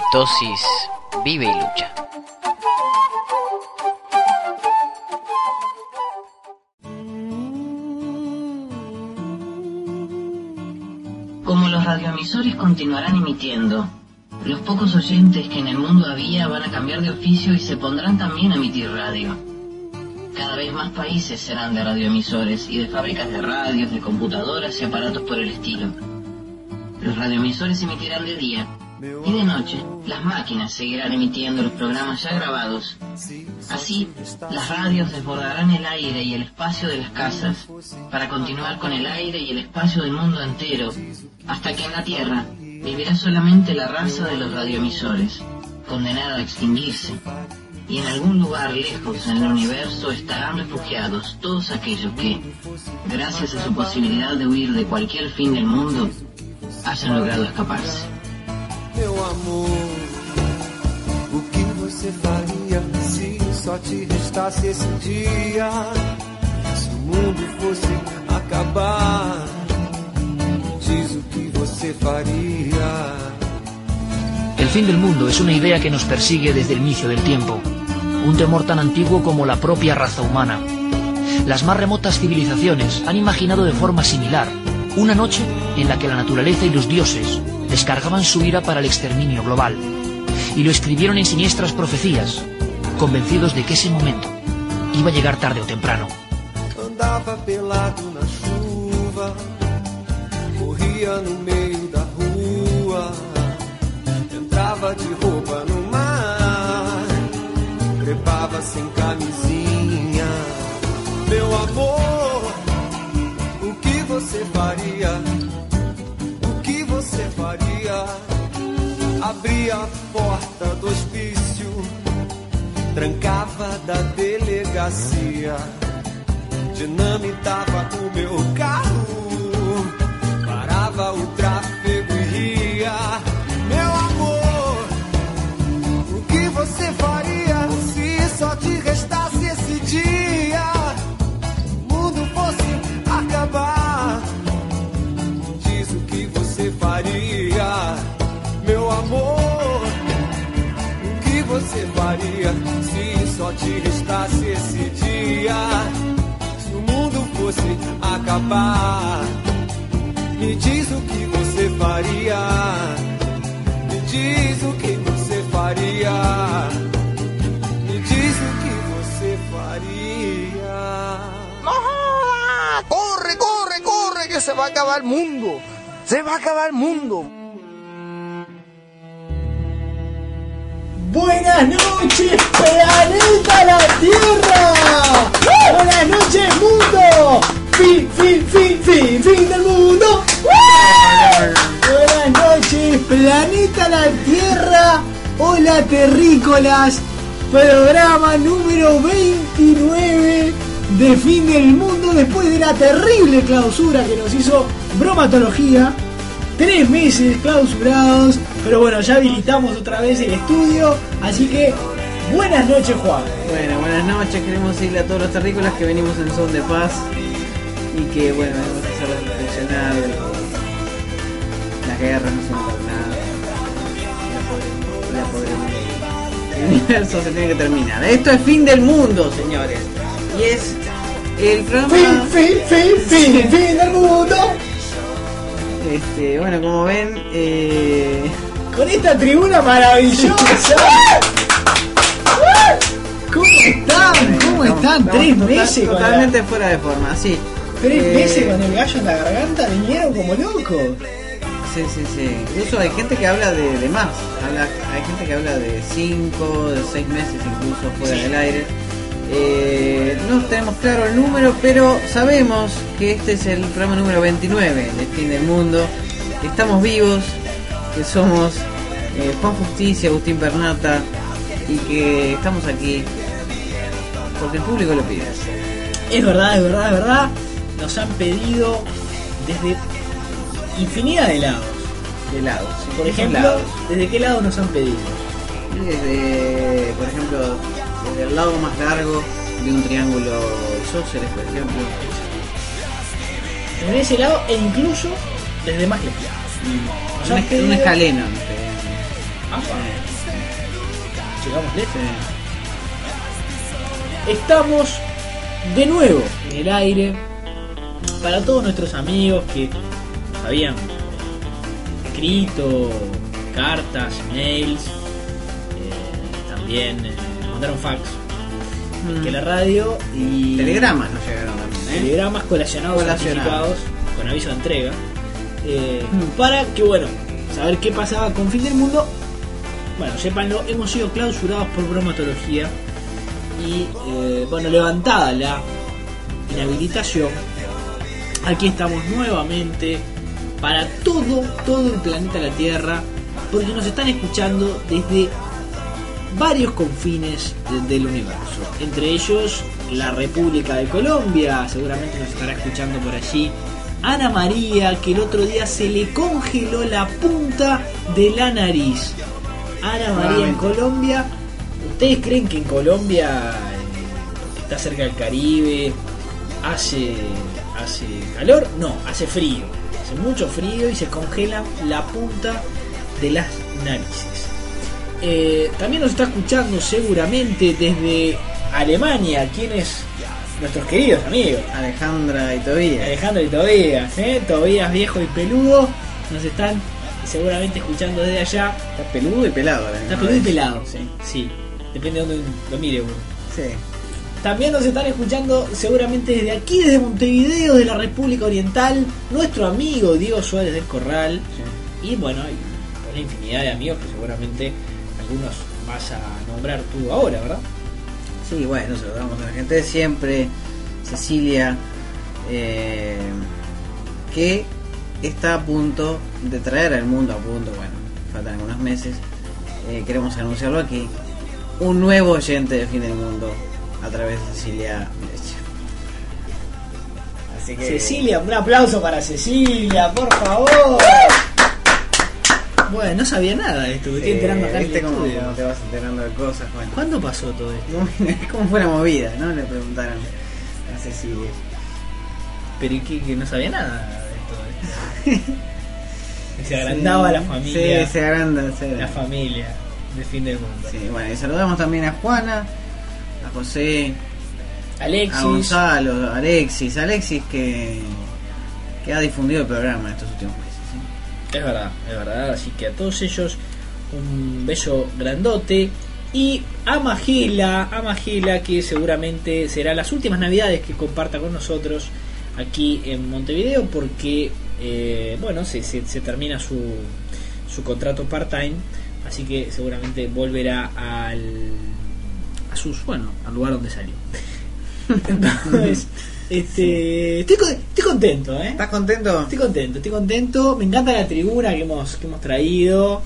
Dosis vive y lucha. Como los radioemisores continuarán emitiendo, los pocos oyentes que en el mundo había van a cambiar de oficio y se pondrán también a emitir radio. Cada vez más países serán de radioemisores y de fábricas de radios, de computadoras y aparatos por el estilo. Los radioemisores emitirán de día y de noche las máquinas seguirán emitiendo los programas ya grabados. Así, las radios desbordarán el aire y el espacio de las casas para continuar con el aire y el espacio del mundo entero, hasta que en la Tierra vivirá solamente la raza de los radioemisores, condenada a extinguirse. Y en algún lugar lejos en el universo estarán refugiados todos aquellos que, gracias a su posibilidad de huir de cualquier fin del mundo, hayan logrado escaparse. Meu amor, o que você faria se só te restasse esse dia? Se o mundo fosse acabar, diz o que você faria. El fin del mundo es una idea que nos persigue desde el inicio del tiempo, un temor tan antiguo como la propia raza humana. Las más remotas civilizaciones han imaginado de forma similar una noche en la que la naturaleza y los dioses descargaban su ira para el exterminio global, y lo escribieron en siniestras profecías, convencidos de que ese momento iba a llegar tarde o temprano. Andava pelado na chuva, corria no meio da rua, entrava de roupa no mar, trepava sem camisinha. Meu amor, o que você faria? Você faria? Abria a porta do hospício, trancava da delegacia, dinamitava o meu carro, parava o tráfego e ria. Meu amor, o que você faria se só te restasse esse dia? O mundo fosse acabar, faria, meu amor, o que você faria se só te restasse esse dia? Se o mundo fosse acabar, me diz o que você faria, me diz o que você faria, me diz o que você faria. ¡Corre, corre, corre, que se va a acabar el mundo! ¡Se va a acabar el mundo! Buenas noches, planeta la Tierra. Buenas noches, mundo. Fin del mundo. Buenas noches, planeta la Tierra. Hola, terrícolas. Programa número 29 de Fin del Mundo, después de la terrible clausura que nos hizo Bromatología. 3 meses clausurados, pero bueno, ya habilitamos otra vez el estudio, así que buenas noches, Juan. Bueno, buenas noches, queremos decirle a todos los terrícolas que venimos en son de paz y que bueno, debemos hacer reflexionar. Las guerras no son para nada, el universo se tiene que terminar. Esto es Fin del Mundo, señores, y es el programa... Fin del mundo. Bueno, como ven, con esta tribuna maravillosa. ¿Cómo están? ¿Cómo están? 3 meses totalmente fuera de forma, sí. 3 meses con el gallo en la garganta, vinieron como locos. Sí. Incluso hay gente que habla de más. Hay gente que habla de 5, de 6 meses incluso fuera del aire. No tenemos claro el número, pero sabemos que este es el programa número 29 de Fin del Mundo. Estamos vivos, que somos Juan Justicia, Agustín Pernata, y que estamos aquí porque el público lo pide. Es verdad. Nos han pedido desde infinidad de lados. Sí, por ejemplo, ¿desde qué lado nos han pedido? Desde, por ejemplo, desde el lado más largo de un triángulo isósceles, por ejemplo. Desde ese lado e incluso desde más lejos. Un escaleno. Llegamos lejos. Estamos de nuevo en el aire. Para todos nuestros amigos que habían escrito cartas, mails, también mandaron fax que la radio y telegramas nos llegaron también, telegramas colacionados anticipados con aviso de entrega, para que, bueno, saber qué pasaba con Fin del Mundo. Bueno, sépanlo, hemos sido clausurados por bromatología y bueno, levantada la inhabilitación, aquí estamos nuevamente para todo el planeta la Tierra, porque nos están escuchando desde varios confines del universo, entre ellos la República de Colombia, seguramente nos estará escuchando por allí Ana María, que el otro día se le congeló la punta de la nariz. Ana María en Colombia. ¿Ustedes creen que en Colombia está cerca del Caribe, hace calor? No, hace frío, hace mucho frío y se congela la punta de las narices. También nos está escuchando seguramente desde Alemania, quienes nuestros queridos amigos Alejandra y Tobías, Tobías viejo y peludo, nos están seguramente escuchando desde allá. Está peludo y pelado, está peludo y pelado, sí, depende de donde lo mire uno. Sí. También nos están escuchando seguramente desde aquí, desde Montevideo, de la República Oriental, nuestro amigo Diego Suárez del Corral, y bueno, hay una infinidad de amigos que seguramente algunos vas a nombrar tú ahora, ¿verdad? Sí, bueno, saludamos a la gente de siempre, Cecilia, que está a punto de traer al mundo, bueno, faltan algunos meses, queremos anunciarlo aquí, un nuevo oyente de Fin del Mundo a través de Cecilia. Así que Cecilia, un aplauso para Cecilia, por favor. Bueno, no sabía nada de esto, me estoy enterando acá. ¿Viste cómo te vas enterando de cosas? Bueno. ¿Cuándo pasó todo esto? ¿Cómo fue la movida? ¿No? Le preguntaron a Cecilia. Pero ¿y qué? Que no sabía nada de todo esto. Se agrandaba la familia. Sí, se agranda. La familia de Fin del Mundo. Sí, bueno, y saludamos también a Juana, a José, Alexis, a Gonzalo, Alexis que ha difundido el programa estos últimos meses. Es verdad, así que a todos ellos un beso grandote. Y a Magela, que seguramente será las últimas navidades que comparta con nosotros aquí en Montevideo, porque bueno, se termina su contrato part-time, así que seguramente volverá al lugar donde salió. Entonces, estoy contento, ¿eh? ¿Estás contento? Estoy contento. Me encanta la tribuna que hemos traído.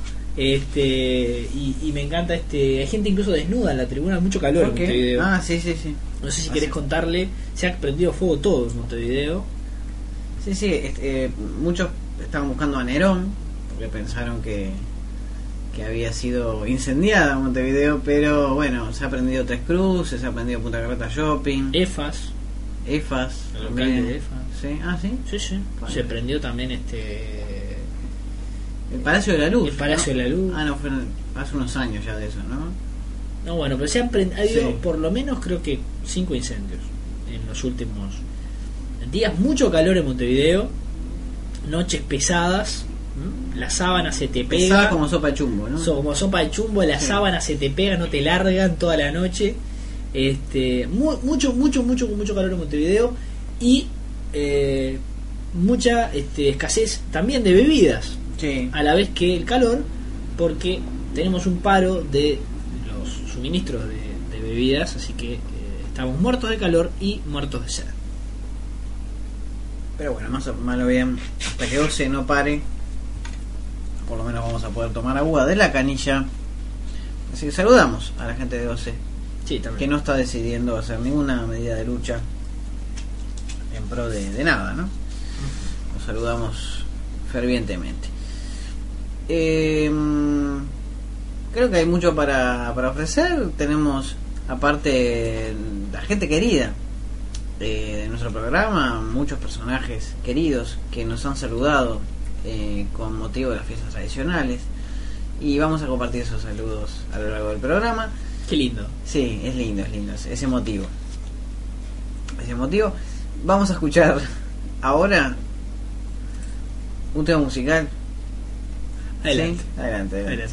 Y me encanta hay gente incluso desnuda en la tribuna, mucho calor en Montevideo. Ah, sí. No sé si querés contarle, se ha prendido fuego todo en Montevideo. Sí, muchos estaban buscando a Nerón porque pensaron que había sido incendiada Montevideo, pero bueno, se ha prendido Tres Cruces, se ha prendido Punta Carreta Shopping, EFAS, el local de EFAS. Sí, sí. Vale. Se prendió también el Palacio de la Luz. El Palacio de la Luz. No, fue hace unos años ya de eso, ¿no? No, bueno, pero se han habido por lo menos creo que 5 incendios en los últimos días. Mucho calor en Montevideo, noches pesadas, la sábana se te pega. Pesada como sopa de chumbo, ¿no? Como sopa de chumbo, la sábana se te pega, no te largan toda la noche. Mucho calor en Montevideo y mucha escasez también de bebidas. Sí. A la vez que el calor, porque tenemos un paro de los suministros de bebidas, así que estamos muertos de calor y muertos de sed. Pero bueno, más o menos bien, hasta que OCE no pare, por lo menos vamos a poder tomar agua de la canilla. Así que saludamos a la gente de OCE, sí, también, que no está decidiendo hacer ninguna medida de lucha en pro de nada, ¿no? Los saludamos fervientemente. Creo que hay mucho para ofrecer. Tenemos, aparte, la gente querida de nuestro programa, muchos personajes queridos que nos han saludado con motivo de las fiestas tradicionales, y vamos a compartir esos saludos a lo largo del programa. Qué lindo. Sí, es lindo, es emotivo. Vamos a escuchar ahora un tema musical. Adelante. ¿Sí? Adelante.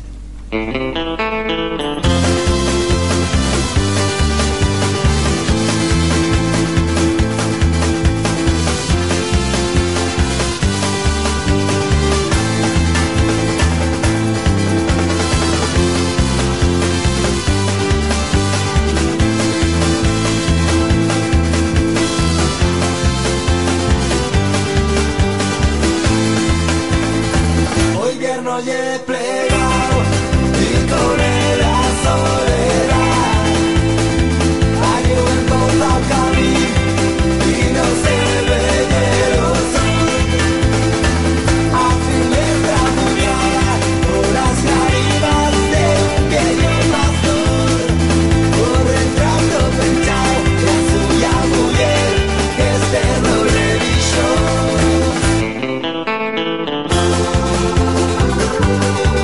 Hoy vierno y he plegado y sobre la soledad. Hay un todo camino y no se ve el sol. A fin de tramuñada, horas caídas de un viejo pastor. Por retrato pensado la suya mujer, que este doble brillo.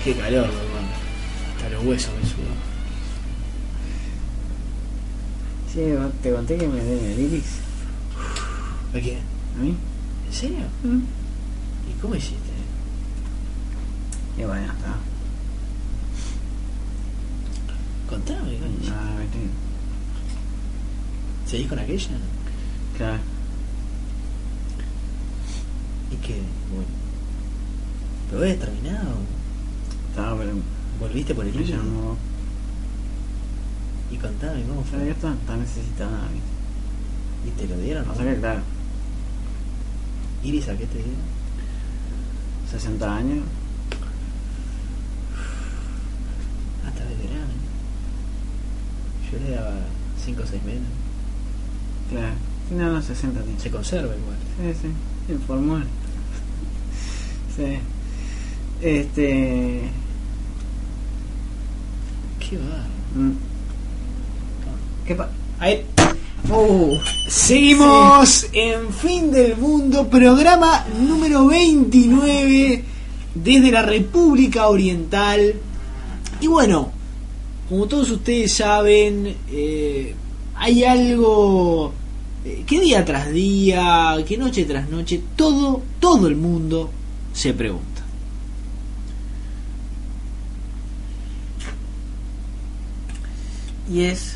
Qué calor, hermano. Hasta los huesos me sudan. Sí, te conté que me den el iris. ¿A quién? ¿A mí? ¿En serio? ¿Y cómo hiciste? Y bueno, está. Contame, ¿cómo hiciste? Ah, vete. ¿Seguís con aquella? Claro. ¿Y qué? Bueno. ¿Pero habías terminado? Estaba, pero ¿Volviste por el me hilo? llamó. Y contame, ¿cómo Pero fue? ya está necesitada. ¿Y te lo dieron? O sea que, claro, ¿Iris a qué te dieron? 60 años. Hasta veterano. Yo le daba 5 o 6 meses. Claro. No, 60 tiene. Se conserva igual. Sí, informal. Sí. Qué va. ¿Qué pasa? Ahí. Seguimos en Fin del Mundo, programa número 29 desde la República Oriental. Y bueno, como todos ustedes saben, hay algo que día tras día, que noche tras noche, todo el mundo se pregunta. Y es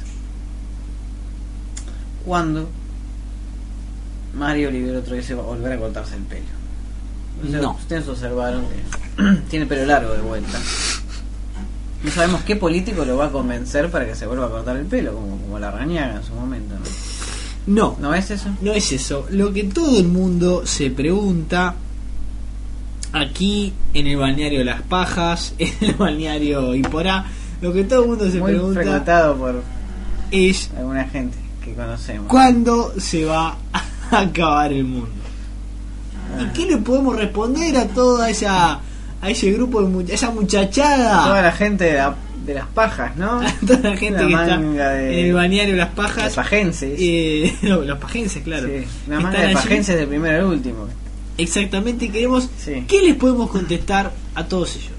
cuando Mario Olivero otra vez se va a volver a cortarse el pelo. No. Ustedes observaron que tiene pelo largo de vuelta. No sabemos qué político lo va a convencer para que se vuelva a cortar el pelo, como la Rañaga en su momento, ¿no? No, ¿No es eso? no es eso. Lo que todo el mundo se pregunta aquí en el balneario Las Pajas, en el balneario Iporá, lo que todo el mundo se Muy pregunta frecuentado por es alguna gente que conocemos. ¿cuándo se va a acabar el mundo? ¿Y qué le podemos responder a toda esa, a ese grupo de esa muchachada? Toda la gente de las pajas, ¿no? Toda la gente Una que está manga en el balneario Las de Pajas. pajenses. No, los pajenses, claro. Sí, una Están manga de allí. pajenses del primero al último. Exactamente, queremos. Sí. ¿Qué les podemos contestar a todos ellos?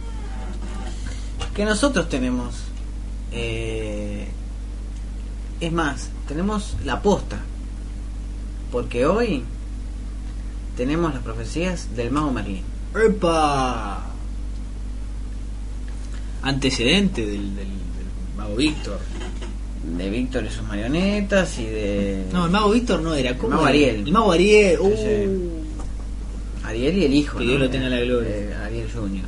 Que nosotros tenemos, es más, tenemos la posta, porque hoy tenemos las profecías del mago Merlín. ¡Epa! Antecedente del mago Víctor. De Víctor y sus marionetas y de No, el mago Víctor no era. ¿Cómo mago era? Ariel. El mago Ariel. Sí. Ariel y el hijo, Que ¿no? Dios lo tenga la gloria. Ariel Junior.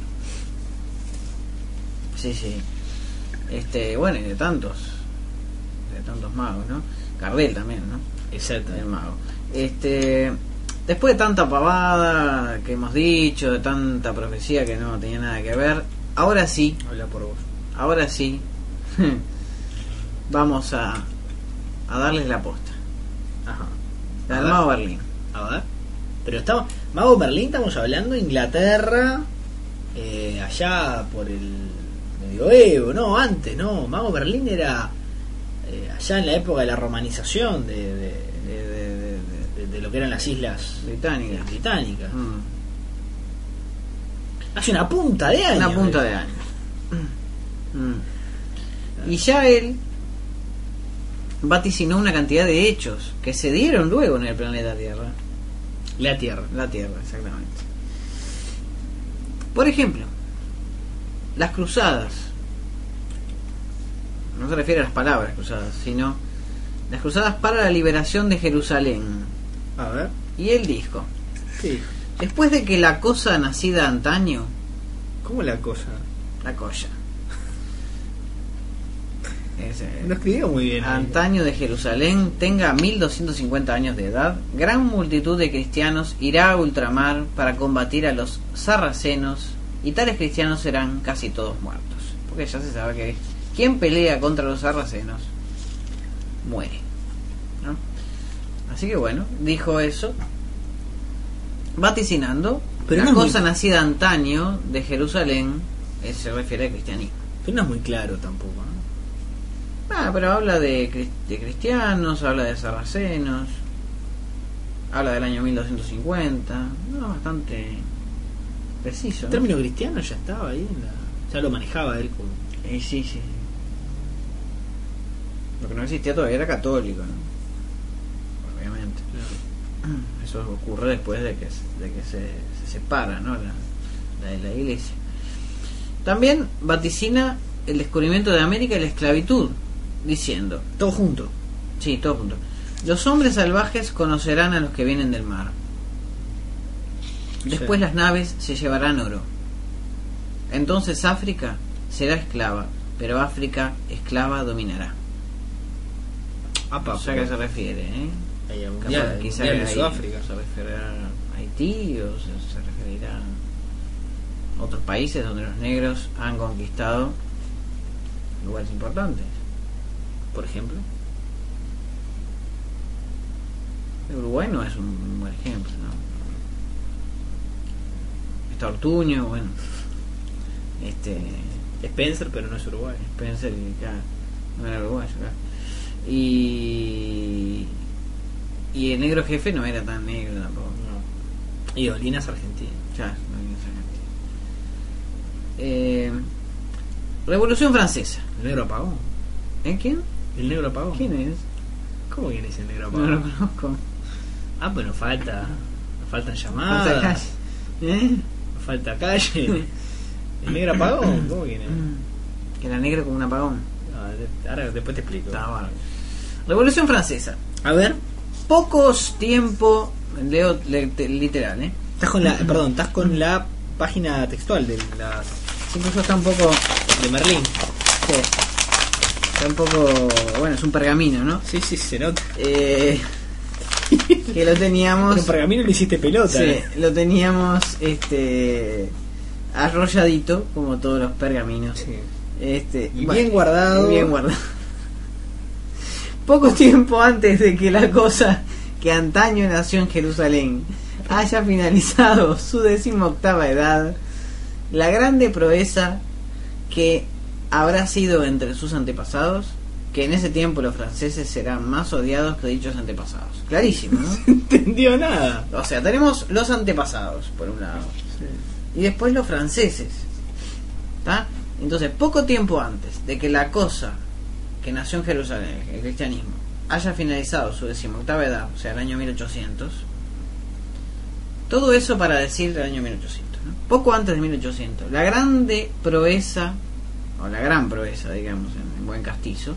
Sí. Bueno, y de tantos magos, ¿no? Gardel también, ¿no? Exacto. El mago. Después de tanta pavada que hemos dicho, de tanta profecía que no tenía nada que ver, ahora sí, Habla por vos. ahora sí, vamos a darles la posta. Ajá. La A del ver. mago Berlín. A ver. Pero estamos. Mago Berlín, estamos hablando de Inglaterra. Allá por el medioevo, no, antes, no. Mago Berlín era allá en la época de la romanización de lo que eran las islas británicas. Hace una punta de años. Una punta de años. Y ya él vaticinó una cantidad de hechos que se dieron luego en el planeta Tierra. La Tierra. La Tierra, exactamente. Por ejemplo, las cruzadas. No se refiere a las palabras cruzadas, sino las cruzadas para la liberación de Jerusalén. A ver. Y él dijo: ¿Qué dijo? después de que la cosa nacida antaño, ¿Cómo la cosa? la cosa, Lo escribió muy bien. antaño de Jerusalén tenga 1250 años de edad, gran multitud de cristianos irá a ultramar para combatir a los sarracenos, y tales cristianos serán casi todos muertos, porque ya se sabe que quien pelea contra los sarracenos muere, ¿no? Así que bueno, dijo eso, vaticinando. Pero la no es cosa muy- nacida antaño de Jerusalén se refiere al cristianismo. Pero no es muy claro tampoco, ¿no? Pero habla de cristianos, habla de sarracenos, habla del año 1250, no, bastante preciso. El término cristiano ya estaba ahí, ya lo manejaba él como... Sí. Lo que no existía todavía era católico, ¿no? Obviamente. Claro. Eso ocurre después de que se separa, ¿no? la de la iglesia. También vaticina el descubrimiento de América y la esclavitud, diciendo, Todo junto. sí, todo junto, los hombres salvajes conocerán a los que vienen del mar. Después Sí. las naves se llevarán oro. Entonces África será esclava, pero África esclava dominará. Apa, O sea, ¿a qué se refiere? Ahí, al Capaz, mundial, quizá mundial de ahí Sudáfrica. se referirá a Haití o se referirá a otros países donde los negros han conquistado lugares importantes. Por ejemplo. Uruguay no es un buen ejemplo, ¿no? Está Ortuño, bueno, Spencer, pero no es Uruguay. Spencer, claro, no era uruguayo, claro. Y el negro jefe no era tan negro tampoco. No. Y Olina es argentino. Claro, no había esa gente. Revolución Francesa. El negro apagón. ¿Quién? El negro apagón. ¿Quién es? ¿Cómo quién es el negro No lo apagón? conozco. Ah, pues nos faltan Falta llamadas. calle. Nos falta calle. ¿El negro apagón? ¿Cómo quién es? Que era negro como un apagón. Ahora después te explico. Está bárbaro. Revolución Francesa. A ver, Pocos tiempo, leo literal, estás con estás con la página textual de la Incluso está un poco, de Merlín. sí, está un poco, bueno, es un pergamino, ¿no? Sí, se nota. Que lo teníamos, Pero pergamino lo hiciste pelota. sí, lo teníamos, arrolladito, como todos los pergaminos. Sí. Y Bien guardado. Bien guardado. Poco tiempo antes de que la cosa que antaño nació en Jerusalén haya finalizado su 18ª edad, la grande proeza que habrá sido entre sus antepasados, que en ese tiempo los franceses serán más odiados que dichos antepasados. Clarísimo, ¿no? No entendió nada. O sea, tenemos los antepasados, por un lado, y después los franceses. ¿Está? Entonces, poco tiempo antes de que la cosa que nació en Jerusalén, el cristianismo, haya finalizado su 18ª edad, o sea, el año 1800, todo eso para decir el año 1800, ¿no? Poco antes de 1800, la grande proeza, o la gran proeza, digamos, en buen castizo,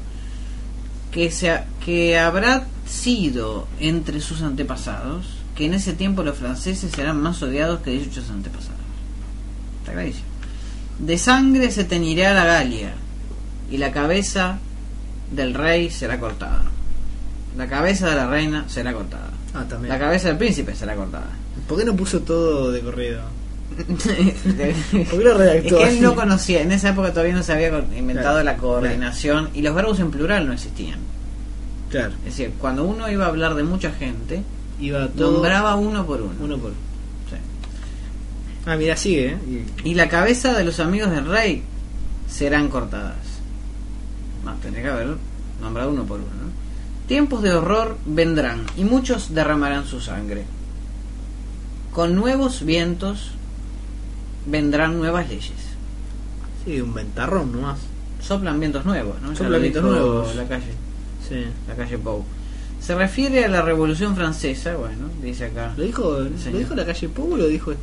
que habrá sido entre sus antepasados, que en ese tiempo los franceses serán más odiados que dichos antepasados. Está clarísimo. De sangre se teñirá la Galia, y la cabeza del rey será cortada. La cabeza de la reina será cortada. Ah, también. La cabeza del príncipe será cortada. ¿Por qué no puso todo de corrido? ¿Por qué lo redactó Es que él así? no conocía, en esa época todavía no se había inventado Claro, la coordinación, y los verbos en plural no existían. Claro. Es decir, cuando uno iba a hablar de mucha gente, Iba todo nombraba uno por uno. uno por uno. Sí. Ah, mira, sigue, Y la cabeza de los amigos del rey serán cortadas. Más tendría que haber nombrado uno por uno, ¿no? Tiempos de horror vendrán, y muchos derramarán su sangre. Con nuevos vientos vendrán nuevas leyes. Sí, un ventarrón nomás. Soplan vientos nuevos, ¿no? Ya Soplan lo vientos dijo nuevos. La calle Sí. Pou. Se refiere a la Revolución Francesa, bueno, dice acá. ¿Lo dijo Señor. la calle Pou o lo dijo el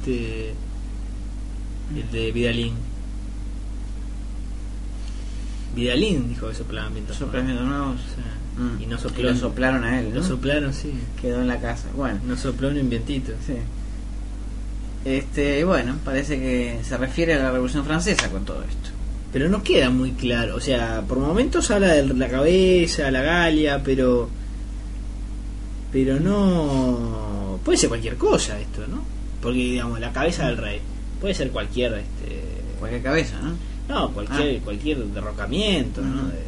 de Vidalín? Vidalín dijo que soplaban vientos Soplan nuevos. vientos nuevos. Y no Y sopló. lo soplaron a él, ¿no? Lo soplaron, sí. Quedó en la casa. Bueno. No sopló ni un vientito. Sí. Bueno, parece que se refiere a la Revolución Francesa con todo esto. Pero no queda muy claro. O sea, por momentos habla de la cabeza, la Galia, pero no... Puede ser cualquier cosa esto, ¿no? Porque, digamos, la cabeza del rey. Puede ser cualquier... Cualquier cabeza, ¿no? No, cualquier derrocamiento, ¿no? Ujú.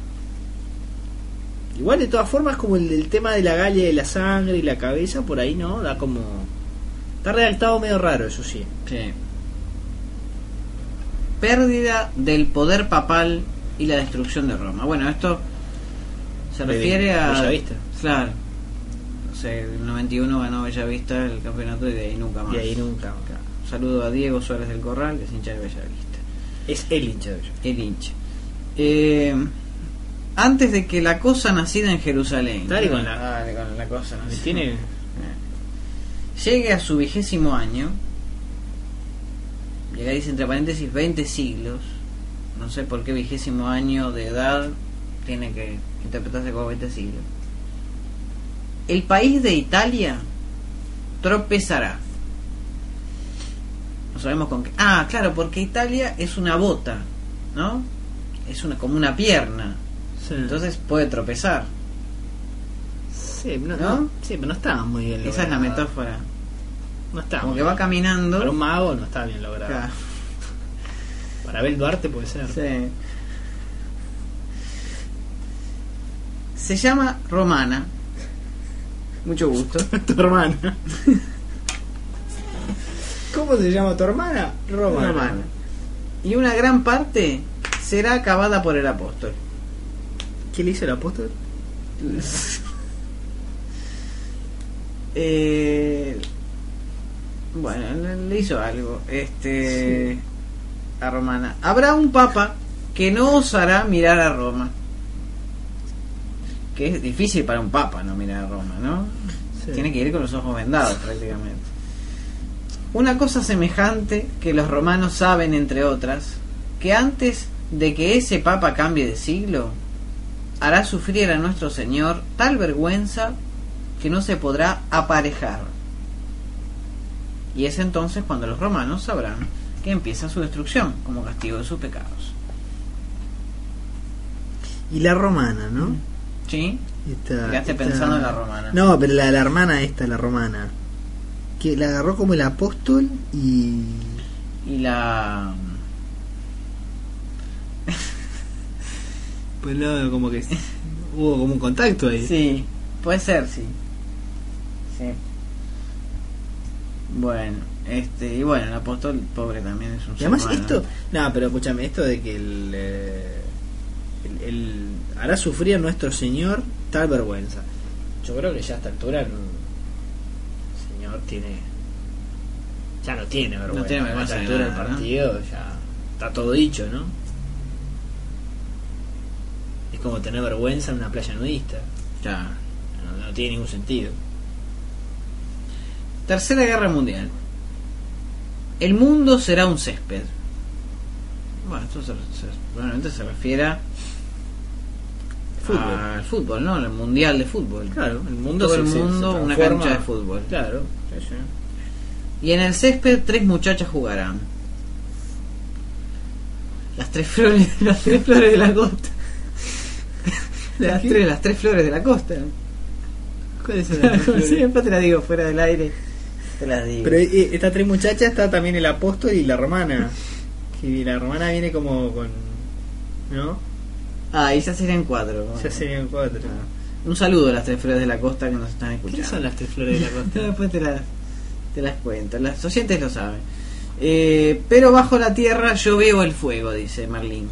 Igual, de todas formas, como el tema de la Galia, de la sangre y la cabeza, por ahí, ¿no? Da como... Está redactado medio raro, eso sí. Sí. Pérdida del poder papal y la destrucción de Roma. Bueno, esto se refiere a... Bellavista. Claro. O sea, el 91 ganó Bellavista el campeonato y de ahí nunca más. Y ahí nunca. Claro. saludo a Diego Suárez del Corral, que es hincha de Bellavista. Es el hincha de ellos. El hincha. Antes de que la cosa nacida en Jerusalén. Dale con la cosa nacida. Tiene... Llegue a su 20º año. Llega, dice entre paréntesis, 20 siglos. No sé por qué 20º año de edad tiene que interpretarse como 20 siglos. El país de Italia tropezará. No sabemos con qué. Ah, claro, porque Italia es una bota, ¿no? Es como una pierna. Sí. Entonces puede tropezar. Sí, ¿No? sí, pero no estaba muy bien logrado. Esa es la metáfora. No está. Como muy que va bien. caminando. Para un mago no está bien logrado. Claro. Para Abel Duarte puede ser. Sí. Se llama Romana. Mucho gusto. Tu hermana. ¿Cómo se llama tu hermana? Romana. Y una gran parte será acabada por el apóstol. ¿Qué le hizo el apóstol? Bueno, le hizo algo. A Romana. Habrá un papa que no osará mirar a Roma. Que es difícil para un papa no mirar a Roma, ¿no? Sí. Tiene que ir con los ojos vendados prácticamente. Una cosa semejante que los romanos saben, entre otras, que antes de que ese papa cambie de siglo, hará sufrir a nuestro Señor tal vergüenza que no se podrá aparejar. Y es entonces cuando los romanos sabrán que empieza su destrucción como castigo de sus pecados. Y la romana, ¿no? ¿Sí? Esta, Quedaste pensando en la romana. No, pero la hermana esta, la romana, que la agarró como el apóstol y la... pues no, como que hubo como un contacto ahí. Sí, puede ser, sí. Sí. Bueno, y bueno, el apóstol pobre también es un Y además ser humano. esto, no, pero escúchame, esto de que el hará sufrir a nuestro Señor tal vergüenza. Yo creo que ya a esta altura el Señor ya no tiene vergüenza. No tiene vergüenza a de esta altura nada, del partido ya está todo dicho, ¿no? Es como tener vergüenza en una playa nudista. Ya. No tiene ningún sentido. Tercera Guerra Mundial. El mundo será un césped. Bueno, esto probablemente se refiere al fútbol, ¿no? El mundial de fútbol. Claro, el mundo todo el se mundo una transforma. cancha de fútbol. Claro, sí, sí. Y en el césped 3 muchachas jugarán. Las tres flores de la costa. Las tres flores de la costa. ¿Cuáles son las tres flores? Siempre te la digo fuera del aire. Te las digo. Pero estas tres muchachas está también el apóstol y la romana. Que la romana viene como con... ¿no? Ah, y ya serían 4. Ya serían 4. Un saludo a las tres flores de la costa que nos están escuchando. ¿Qué son las tres flores de la costa? Después te las cuento. Los oyentes lo saben. Pero bajo la tierra yo veo el fuego, dice Merlín.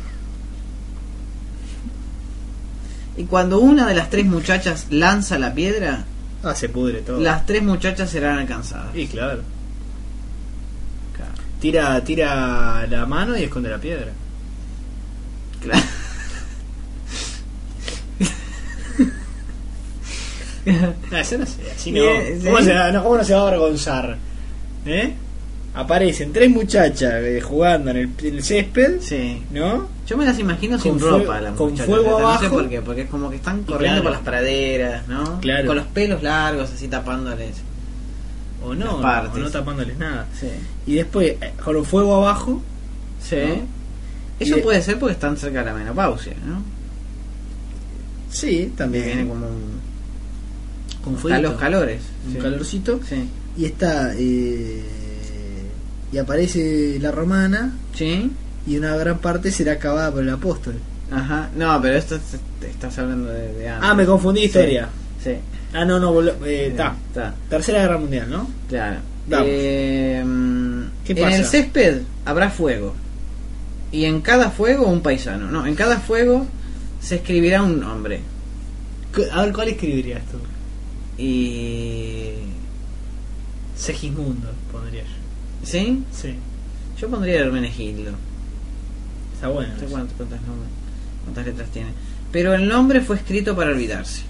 Y cuando una de las tres muchachas lanza la piedra, Se pudre todo. las tres muchachas serán alcanzadas. Y claro. Claro. Tira la mano y esconde la piedra. Claro. Eso no sé, así no. Bien, ¿Cómo, sí. ¿Cómo no se va a avergonzar? Aparecen tres muchachas jugando en el césped, Sí. ¿no? Yo me las imagino sin Con fuego- ropa, las con muchachas. fuego No sé abajo. por qué, porque es como que están Y corriendo claro. por las praderas, ¿no? Claro. Con los pelos largos, así tapándoles. O Las no, partes. o no tapándoles nada. Sí. Y después, con un fuego abajo, Sí. ¿no? Eso Y- puede ser porque están cerca de la menopausia, ¿no? sí, Que también. viene como un... con a fuego. los calores. Un Sí. calorcito. Sí. Y está. Y aparece la romana. Sí. Y una gran parte será acabada por el apóstol. Ajá. No, pero esto estás hablando de antes. Me confundí de historia. Sí. No, está. Está. Tercera Guerra Mundial, ¿no? Claro. Vamos. ¿Qué ¿Qué en pasa? el césped habrá fuego. Y en cada fuego un paisano. No, en cada fuego se escribirá un nombre. A ver, ¿cuál escribirías tú? Y... Segismundo, pondría yo. ¿Sí? Sí, Yo pondría Hermenegildo. está bueno. No sé cuántas letras tiene. Pero el nombre fue escrito para olvidarse.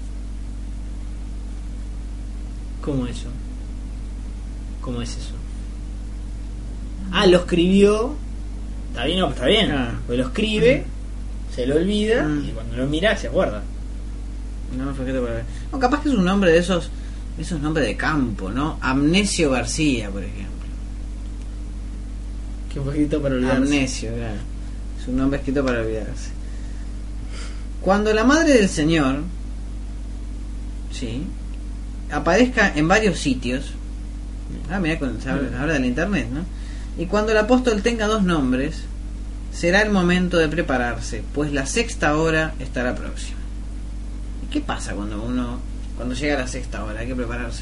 ¿Cómo eso? ¿Cómo es eso? Ah, lo escribió. Está bien, no, está bien. Ah. Pues lo escribe, se lo olvida y cuando lo mira se acuerda. No, fue escrito para... No, capaz que es un nombre de esos nombres de campo, ¿no? Amnesio García, por ejemplo. Que fue escrito para olvidarse. Amnesio, claro. Es un nombre escrito para olvidarse. Cuando la madre del Señor, sí, aparezca en varios sitios. Mira, se habla del internet, ¿no? Y cuando el apóstol tenga 2 nombres, será el momento de prepararse, pues la 6ª hora estará próxima. ¿Y qué pasa cuando llega la 6ª hora? Hay que prepararse.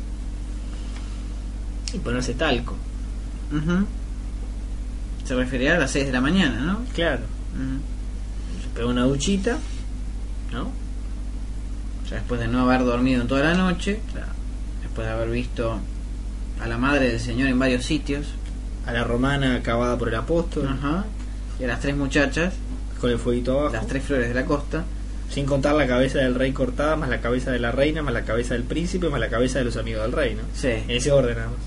Y ponerse talco. Ujú. Se referirá a las 6 de la mañana, ¿no? Claro. Se pega una duchita, ¿no? Ya después de no haber dormido en toda la noche, después de haber visto a la madre del Señor en varios sitios, A la romana acabada por el apóstol, ajá, y a las 3 muchachas, con el fueguito abajo. las 3 flores de la costa, Sin contar la cabeza del rey cortada, más la cabeza de la reina, más la cabeza del príncipe, más la cabeza de los amigos del rey, ¿no? sí. En ese orden nada más.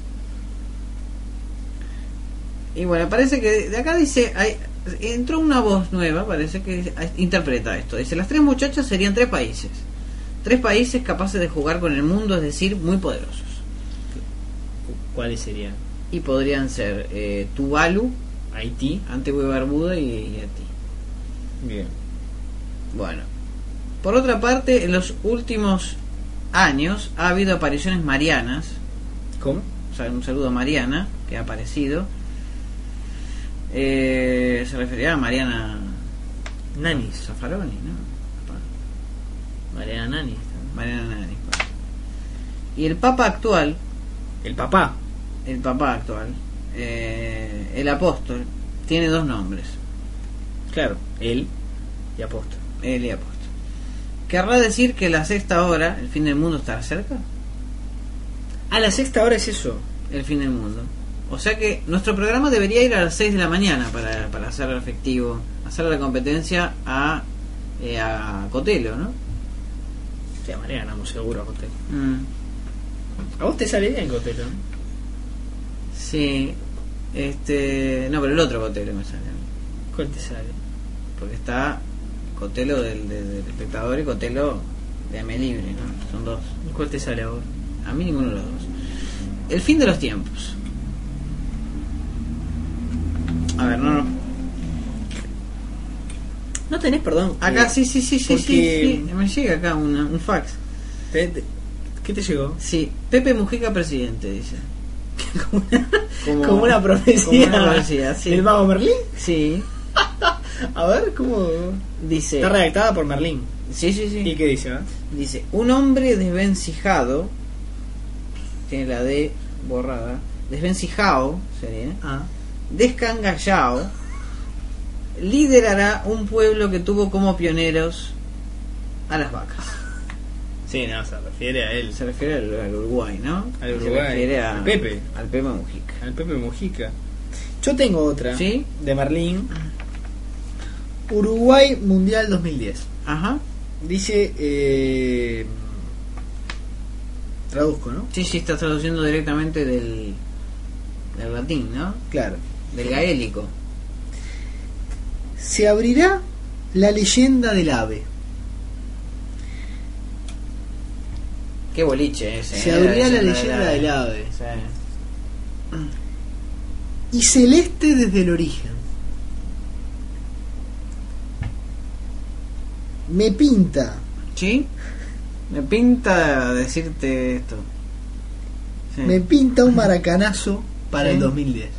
Y bueno, parece que de acá dice, entró una voz nueva, parece que interpreta esto. Dice, las 3 muchachas serían 3 países. 3 países capaces de jugar con el mundo, es decir, muy poderosos. ¿Cuáles serían? Y podrían ser Tuvalu, Haití. Antigua y Barbuda y Haití. Bien. Bueno, por otra parte, en los últimos años ha habido apariciones marianas. ¿Cómo? O sea, un saludo a Mariana, que ha aparecido. Se refería a Mariana Nanis. Zaffaroni, ¿no? Mariana Nanis. Mariana Nanis. Y el Papa actual, El papá. el apóstol, tiene 2 nombres. Claro, él y apóstol. Él y apóstol. ¿Querrá decir que la 6ª hora, el fin del mundo, estará cerca? A la 6ª hora es eso. El fin del mundo. O sea que nuestro programa debería ir a las 6 de la mañana para hacer efectivo, hacer la competencia a Cotelo, ¿no? Sí, a Mariana ganamos seguro a Cotelo. Mm. A vos te sale bien Cotelo, ¿no? Sí. No, pero el otro Cotelo me sale. ¿Cuál te sale? Porque está Cotelo del espectador y Cotelo de AM Libre, ¿no? Son 2. ¿Y cuál te sale a vos? A mí ninguno de los 2. El fin de los tiempos. A ver, no. No tenés, perdón. Acá sí, porque- sí. Me llega acá un fax. ¿Qué te llegó? Sí, Pepe Mujica presidente, dice. Como una profecía. Como una profecía, sí. ¿El mago Merlín? Sí, A ver, ¿cómo? dice. Está redactada por Merlín. Sí. ¿Y qué dice? Dice, un hombre desvencijado, tiene la D borrada, desvencijado sería, descangallado, liderará un pueblo que tuvo como pioneros a las vacas. Sí, no, se refiere a él. Se refiere al Uruguay, ¿no? Al Se Uruguay. refiere Al Pepe. Al Pepe Mujica. Al Pepe Mujica. Yo tengo otra. ¿Sí? De Merlín. Uruguay Mundial 2010. Ajá. Dice... traduzco, ¿no? Sí, está traduciendo directamente del latín, ¿no? Claro. Del gaélico. Se abrirá la leyenda del ave. Qué boliche ese. Se abrirá la leyenda del ave. Sí. Y celeste desde el origen. Me pinta. ¿Sí? Me pinta decirte esto. Sí. Me pinta un maracanazo para Sí. el 2010.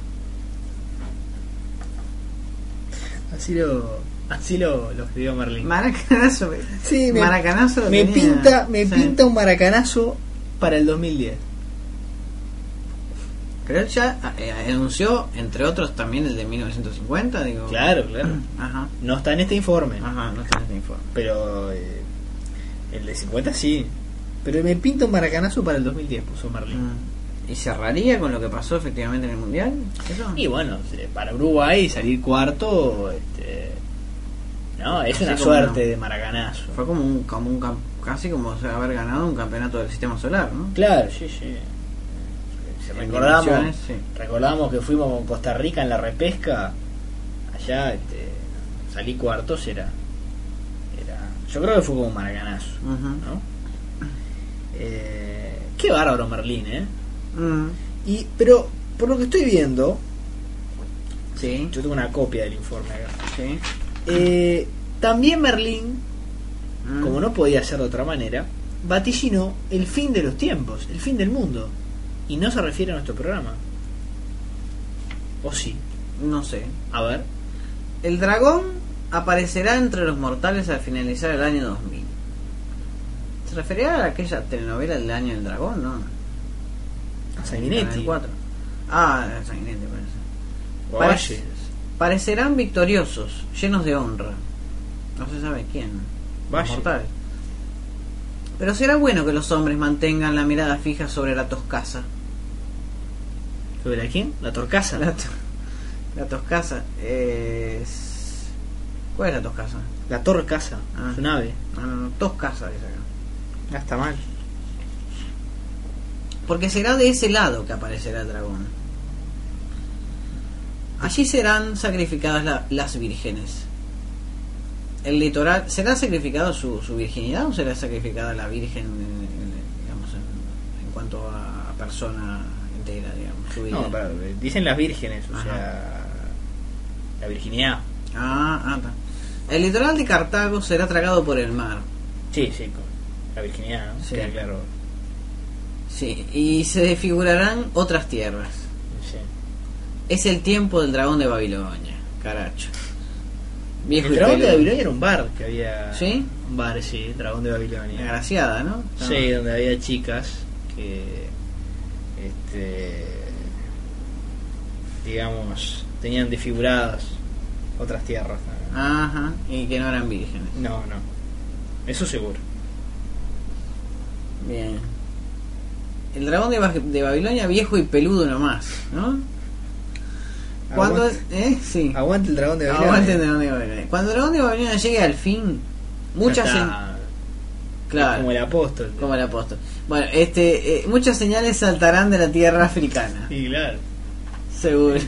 Así lo escribió Merlín. Maracanazo. Sí, Maracanazo lo me tenía. pinta un maracanazo para el 2010. Pero él ya anunció, entre otros, también el de 1950, digo. Claro. Ajá. No está en este informe. Ajá, no está en este informe. Pero el de 50 sí. Pero me pinta un maracanazo para el 2010, puso Merlín. ¿Y cerraría con lo que pasó efectivamente en el Mundial? ¿Eso? Y bueno, para Uruguay salir cuarto, no, es Así una como suerte no. de maracanazo. Fue casi como haber ganado un campeonato del sistema solar, ¿no? Claro, sí. Si En recordamos, dimensiones, sí. recordamos que fuimos con Costa Rica en la repesca, allá salí cuartos, era yo creo que fue como un maracanazo, Ujú. ¿no? Qué bárbaro Merlín, pero por lo que estoy viendo, Sí, yo tengo una copia del informe acá. sí. También Merlín, Mm. como no podía ser de otra manera, vaticinó el fin de los tiempos, el fin del mundo. Y no se refiere a nuestro programa. ¿O sí? No sé. A ver. El dragón aparecerá entre los mortales al finalizar el año 2000. ¿Se refería a aquella telenovela del año del dragón? No. Sanguinetti. Canal 4. Ah, Sanguinetti parece. O Parece- Valles. Parecerán victoriosos, llenos de honra. No se sabe quién. Los Valle. mortales. Pero será bueno que los hombres mantengan la mirada fija sobre la Toscasa. ¿Sobre la quién? La Torcasa. La Toscasa es... ¿Cuál es la Toscasa? La Torcasa. Ah. Es un ave. No, Toscasa es acá. Ya está mal. Porque será de ese lado que aparecerá el dragón. Allí serán sacrificadas las vírgenes. El litoral, ¿será sacrificado su virginidad o será sacrificada la virgen, digamos, en cuanto a persona entera, digamos, su vida? No, pero dicen las vírgenes, o Ajá. sea, la virginidad. Está. El litoral de Cartago será tragado por el mar. Sí, con la virginidad, ¿no? Sí. Queda claro. Sí, y se desfigurarán otras tierras. Sí. Es el tiempo del dragón de Babilonia, caracho. Viejo El y dragón de peludo. Babilonia era un bar que había. ¿Sí? Un bar, sí, dragón de Babilonia. Agraciada, ¿no? Sí, donde había chicas que, digamos, tenían desfiguradas otras tierras. Ajá, y que no eran vírgenes. No, eso seguro. Bien. El dragón de Babilonia, viejo y peludo nomás, ¿no? Cuando, Aguante. sí. Aguante el dragón de Babilonia. Aguante el dragón de Babilonia. Cuando el dragón de Babilonia llegue al fin, muchas Ya está. claro, Como el apóstol. como el apóstol. Bueno, muchas señales saltarán de la tierra africana, Sí, claro. seguro.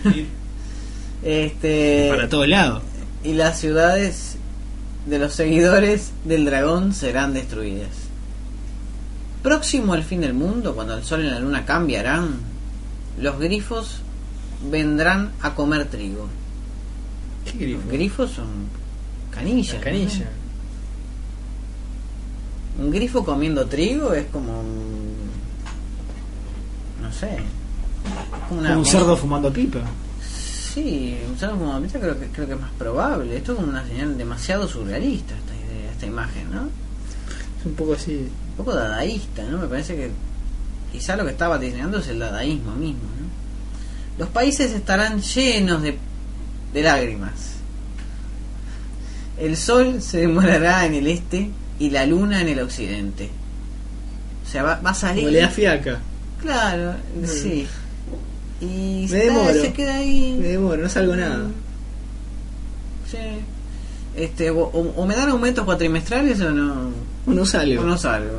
Para todos lados. Y las ciudades de los seguidores del dragón serán destruidas. Próximo al fin del mundo, cuando el sol y la luna cambiarán, los grifos vendrán a comer trigo. ¿Qué grifo? Los grifos son canillas. Las canillas. ¿no? Un grifo comiendo trigo es como no sé. Es como Como un cerdo fumando pipa. Sí, un cerdo fumando pipa creo que es más probable. Esto es como una señal demasiado surrealista, esta idea, esta imagen, ¿no? Es un poco así. Un poco dadaísta, ¿no? Me parece que quizá lo que estaba diseñando es el dadaísmo mismo, ¿no? Los países estarán llenos de lágrimas. El sol se demorará en el este y la luna en el occidente. O sea, va a salir... Como le da fiaca. Claro, sí. Y Me demoro. se queda ahí... Me demoro, no salgo nada. Sí. O me dan aumentos cuatrimestrales o no... No salgo. O no salgo,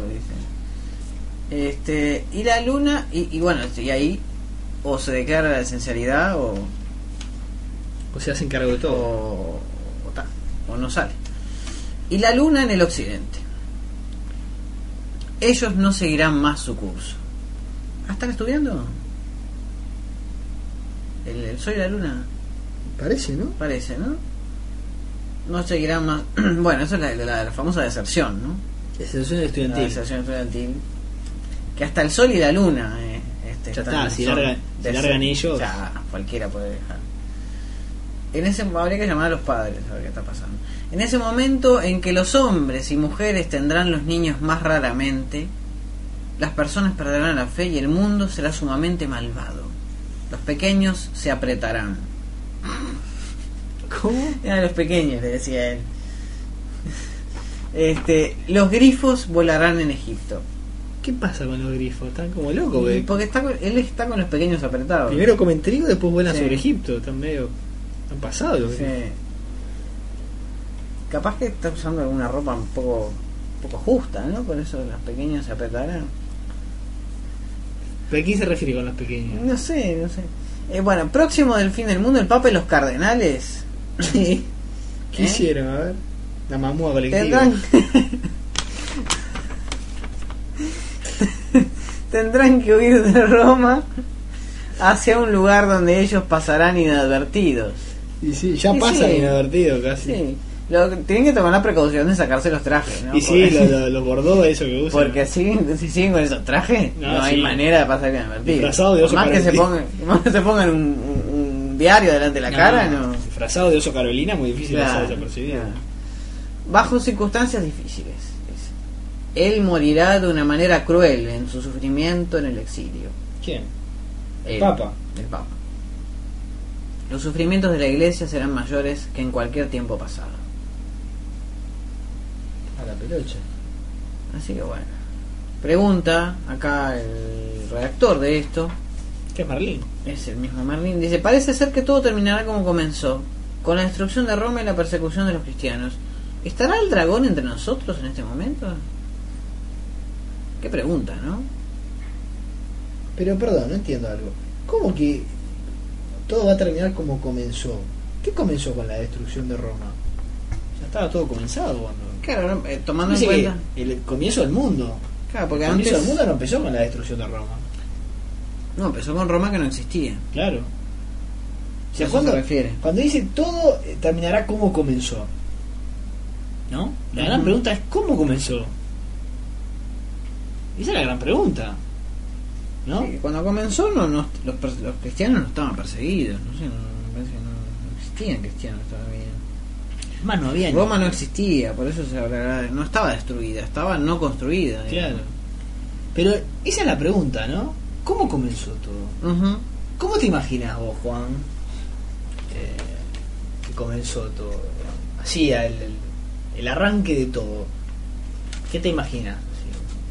dice. Y la luna, y bueno, y ahí o se declara la esencialidad o se hacen cargo de todo. o no sale. Y la luna en el occidente. Ellos no seguirán más su curso. ¿Están estudiando? El sol y la luna. Parece, ¿no? Parece, ¿no? No seguirán más. Bueno, eso es la famosa deserción, ¿no? Deserción La estudiantil. deserción estudiantil. Que hasta el sol y la luna Ya están- está, si son largan ellos. Ya, cualquiera puede dejar. En ese habría que llamar a los padres a ver qué está pasando. En ese momento en que los hombres y mujeres tendrán los niños más raramente, las personas perderán la fe y el mundo será sumamente malvado. Los pequeños se apretarán. ¿Cómo? Eran los pequeños, le decía él. Los grifos volarán en Egipto. ¿Qué pasa con los grifos? Están como locos, güey. Porque él está con los pequeños apretados. Primero comen trigo, después vuelan Sí. sobre Egipto. Están medio... Han pasado los Sí. grifos. Capaz que está usando alguna ropa un poco justa, ¿no? Por eso los pequeños se apretarán. ¿Pero a quién se refiere con los pequeños? No sé. Bueno, próximo del fin del mundo, el Papa y los cardenales. ¿Qué hicieron? A ver. La mamúa colectiva. Tendrán que huir de Roma hacia un lugar donde ellos pasarán inadvertidos. Y sí, ya Y pasan sí. inadvertidos casi. Sí. Tienen que tomar la precaución de sacarse los trajes, ¿no? Y sí, Porque- los bordó eso que usan. Porque si siguen con esos trajes, no hay sí. manera de pasar inadvertidos. Disfrazado de Por oso más que se caracol. pongan un diario delante de la cara, no. Disfrazado de oso Carolina, muy difícil Claro, pasar desapercibido. claro. Bajo circunstancias difíciles. Él morirá de una manera cruel en su sufrimiento en el exilio. ¿Quién? El Papa. El Papa. Los sufrimientos de la Iglesia serán mayores que en cualquier tiempo pasado. A la pelocha. Así que bueno. Pregunta acá el redactor de esto. ¿Qué es Marlín? Es el mismo Merlín. Dice: parece ser que todo terminará como comenzó, con la destrucción de Roma y la persecución de los cristianos. ¿Estará el dragón entre nosotros en este momento? Qué pregunta, ¿no? Pero perdón, no entiendo algo. ¿Cómo que todo va a terminar como comenzó? ¿Qué comenzó con la destrucción de Roma? Ya estaba todo comenzado cuando... Claro, ¿no? Tomando en Dice cuenta. que el comienzo del mundo. Claro, porque El comienzo antes. del mundo no empezó con la destrucción de Roma. No, empezó con Roma, que no existía. Claro. O sea, ¿A eso cuando, se refiere? cuando dice todo terminará como comenzó, ¿no? La gran Ujú. pregunta es ¿cómo comenzó? Esa es la gran pregunta, ¿no? Sí, cuando comenzó, los cristianos no estaban perseguidos. No sé, me parece que no existían cristianos todavía. Es más, no había ni- Roma no existía, por eso se hablará no estaba destruida, estaba no construida. Claro. Pero esa es la pregunta, ¿no? ¿Cómo comenzó todo? Ujú. ¿Cómo te imaginas vos, Juan, que comenzó todo? Así, el arranque de todo. ¿Qué te imaginas? Así,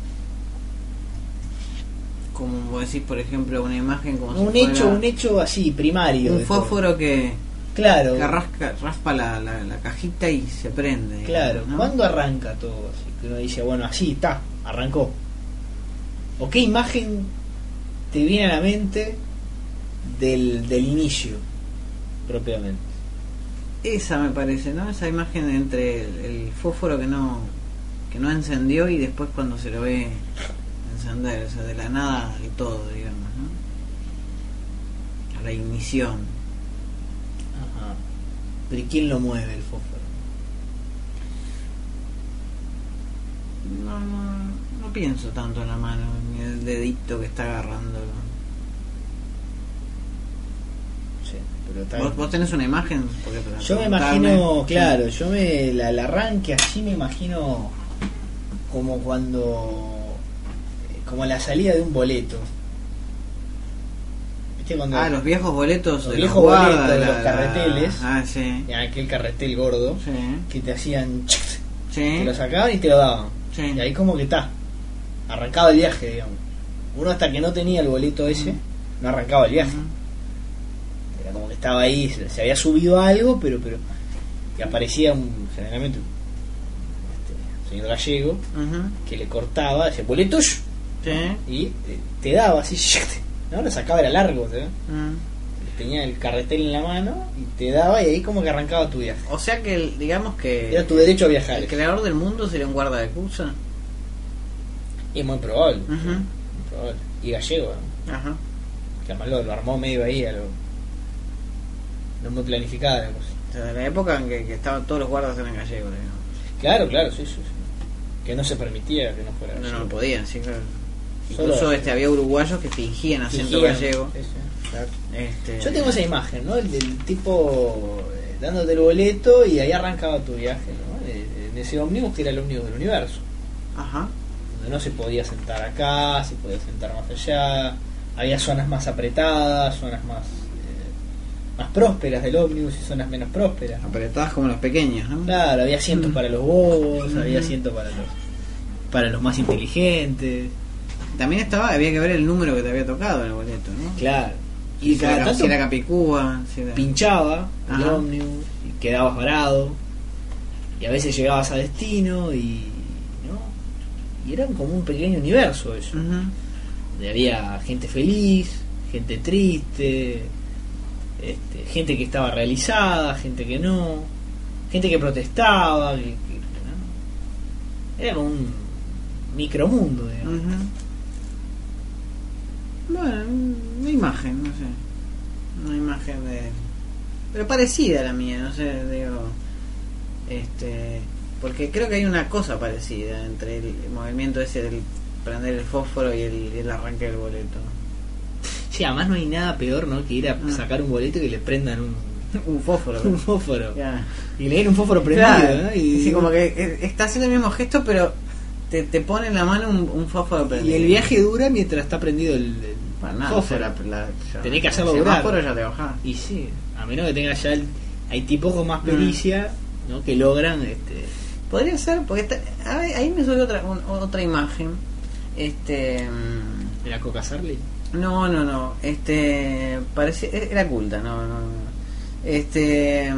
Como vos decís, por ejemplo, una imagen como un si fuera hecho así, primario. un de todo. fósforo que Claro, raspa la cajita y se prende. claro. ¿no? ¿Cuándo arranca todo? Así que uno dice, bueno, así está, arrancó. ¿O qué imagen te viene a la mente del inicio, propiamente? Esa me parece, ¿no? Esa imagen entre el fósforo que no encendió y después cuando se lo ve encender, o sea, de la nada y todo, digamos, ¿no? A la ignición. Ajá. Pero ¿y quién lo mueve el fósforo? No pienso tanto en la mano, ni el dedito que está agarrándolo. Sí, pero está ¿Vos tenés una imagen? Porque para Yo me preguntarme- imagino, claro, yo me la arranque así, me imagino como cuando, como la salida de un boleto. ¿Viste cuando Los viejos boletos Los de viejos los guardas, boletos de los carreteles. Sí. aquel carretel gordo Sí. que te hacían, Sí. te lo sacaban y te lo daban? Sí. Y ahí como que está, arrancaba el viaje, digamos. Uno hasta que no tenía el boleto ese, no arrancaba el viaje. Era como que estaba ahí, se había subido algo, pero y aparecía generalmente un señor gallego Ujú. que le cortaba ese boleto Sí. y te daba así, ¿no? Lo sacaba, era largo, ¿sí? Mm. Tenía el carretel en la mano y te daba y ahí como que arrancaba tu viaje. O sea que digamos que Era tu derecho a viajar. el creador del mundo sería un guarda de cursa. Y es muy probable, Ujú. muy probable. Y gallego, ¿no? Ajá. Que además lo armó medio ahí a lo muy planificada la cosa. O sea, de la época en que estaban todos los guardas eran gallegos, digamos. Claro, sí. Que no se permitía que no fuera gallego. No podían, sí, claro. Solo- Incluso había uruguayos que fingían acento Fingían. gallego. Sí, claro. Yo Yo tengo esa imagen, ¿no? El del tipo dándote el boleto y ahí arrancaba tu viaje, ¿no? En ese ómnibus que era el ómnibus del universo. Ajá. Donde no se podía sentar acá, se podía sentar más allá. Había zonas más apretadas, zonas más prósperas del ómnibus y zonas menos prósperas. Apretadas como los pequeños, ¿no? Claro, había asientos para los bobos, había asientos para los más inteligentes. También había que ver el número que te había tocado en el boleto, ¿no? Claro. Y Si cada era, tanto si era Capicúa, si era... pinchaba el Ajá. ómnibus y quedabas varado. Y a veces llegabas a destino y eran como un pequeño universo eso. Ujú. Donde había gente feliz, gente triste, gente que estaba realizada, gente que no, gente que protestaba, ¿no? Era como un micromundo, digamos. Ujú. Bueno, una imagen, no sé. Una imagen de... Pero parecida a la mía, no sé, digo... Porque creo que hay una cosa parecida entre el movimiento ese del prender el fósforo y el arranque del boleto. Sí, además no hay nada peor, ¿no? Que ir a sacar un boleto y que le prendan Un fósforo. un fósforo. Ya. Y le den un fósforo prendido, Claro. ¿no? Y, Sí, como que está haciendo el mismo gesto, pero te pone en la mano un fósforo y prendido. el viaje dura mientras está prendido el Bueno, nada, fósforo. Tenés que hacerlo durar. El fósforo ya te bajás. Y sí, a menos que tenga ya hay tipos con más pericia, ¿no? Que logran Podría ser, porque ahí me suele otra imagen. ¿de la Coca Sarli? No. Parecía, era culta, no. Que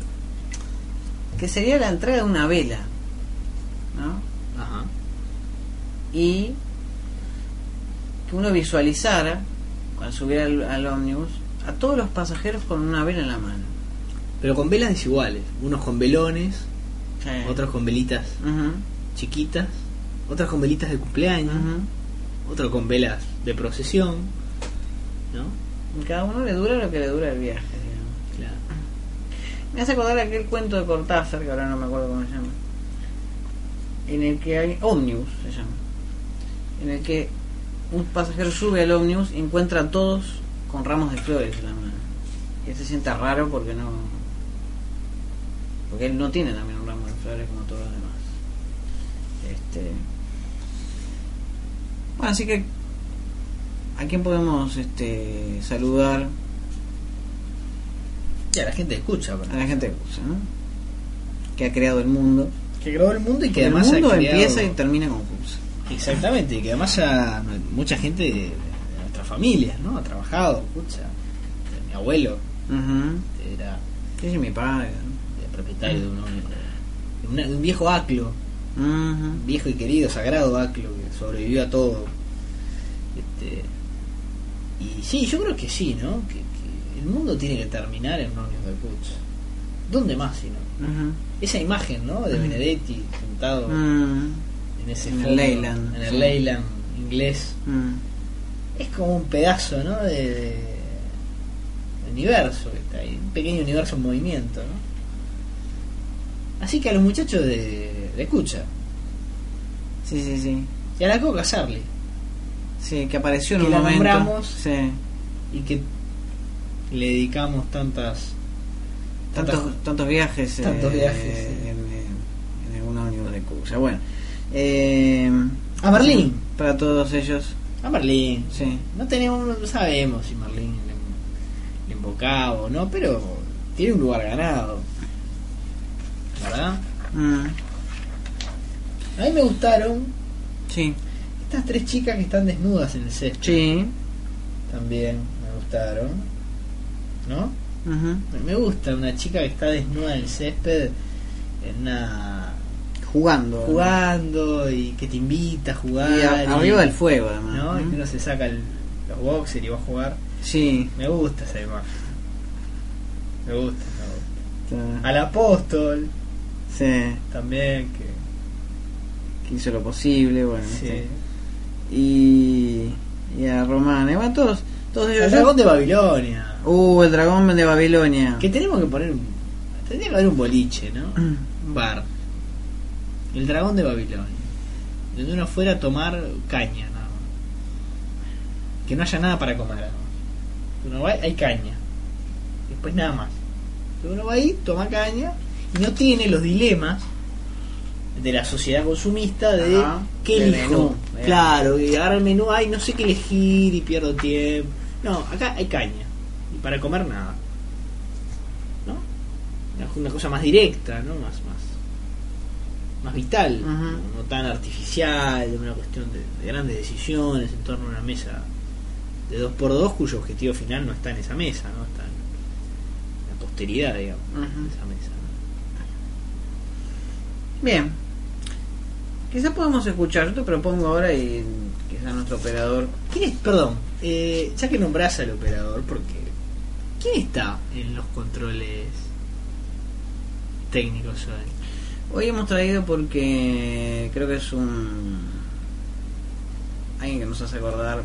sería la entrega de una vela, ¿no? Ajá. Y que uno visualizara, cuando subiera al ómnibus, a todos los pasajeros con una vela en la mano. Pero con velas desiguales, unos con velones, Sí. otros con velitas Ujú, chiquitas, otros con velitas de cumpleaños, ujú. otros con velas de procesión, ¿no? Y cada uno le dura lo que le dura el viaje, digamos. Claro. Me hace acordar aquel cuento de Cortázar, que ahora no me acuerdo cómo se llama, en el que hay ómnibus, se llama, en el que un pasajero sube al ómnibus y encuentra a todos con ramos de flores en la mano. Y él se siente raro porque él no tiene también un ramo de flores como todos los demás. Bueno, así que ¿a quién podemos saludar? Ya la gente escucha, A la gente que usa, ¿no? Que ha creado el mundo. que creó el mundo y que El además mundo ha creado... empieza y termina con Cursa. Exactamente, y que además mucha gente de nuestras familias, ¿no? Ha trabajado, escucha. Mi abuelo era Sí, mi padre. propietario de un viejo aclo, un viejo y querido, sagrado aclo que sobrevivió a todo. Y sí, yo creo que sí, ¿no? Que el mundo tiene que terminar en un ómnibus de Puig. ¿Dónde más si no? Esa imagen, ¿no? De Benedetti sentado en ese En el fondo, Leyland, en el sí. Leyland inglés, es como un pedazo, ¿no? de universo que está ahí, un pequeño universo en movimiento, ¿no? Así que a los muchachos de escucha, Sí. y a la Coca Sarli, Sí, que apareció en que un la momento. nombramos. Sí. y que le dedicamos tantos Tantos viajes. Tantos viajes, sí. En un ómnibus de Cursa. Bueno. A Merlín. Para todos ellos. A Merlín. Sí. No sabemos si Merlín le invocaba o no, pero tiene un lugar ganado, ¿verdad? A mí me gustaron Sí. estas 3 chicas que están desnudas en el césped. Sí. También me gustaron, ¿no? Ujú. Me gusta una chica que está desnuda en el césped, jugando y que te invita a jugar. Y arriba del fuego, además. ¿no? Y que uno se saca los boxers y va a jugar. Sí. Me gusta esa imagen. Me gusta. Está- Al apóstol Sí. también, Que hizo lo posible, bueno. sí. Y a Román. Bueno, todos ellos. El dragón de Babilonia. El dragón de Babilonia. Que tenemos que poner tendría que haber un boliche, ¿no? Un bar. El dragón de Babilonia. Donde uno fuera a tomar caña, nada más. Que no haya nada para comer, nada más. Uno va, hay caña. Después nada más. Uno va ahí, toma caña y no tiene los dilemas de la sociedad consumista de Ajá, qué del elijo. menú. Claro, y agarra el menú, ay, no sé qué elegir y pierdo tiempo. No, acá hay caña. Y para comer nada. ¿No? Una cosa más directa, ¿no? Más más vital, Ujú. no tan artificial, de una cuestión de grandes decisiones en torno a una mesa de 2x2 cuyo objetivo final no está en esa mesa, ¿no? Está en la posteridad, digamos, Ujú. de esa mesa, ¿no? Bien. Quizás podemos escuchar, yo te propongo ahora y quizás nuestro operador. ¿Quién es? Perdón, ya que nombrás al operador, porque ¿quién está en los controles técnicos hoy? Hoy hemos traído porque creo que es alguien que nos hace acordar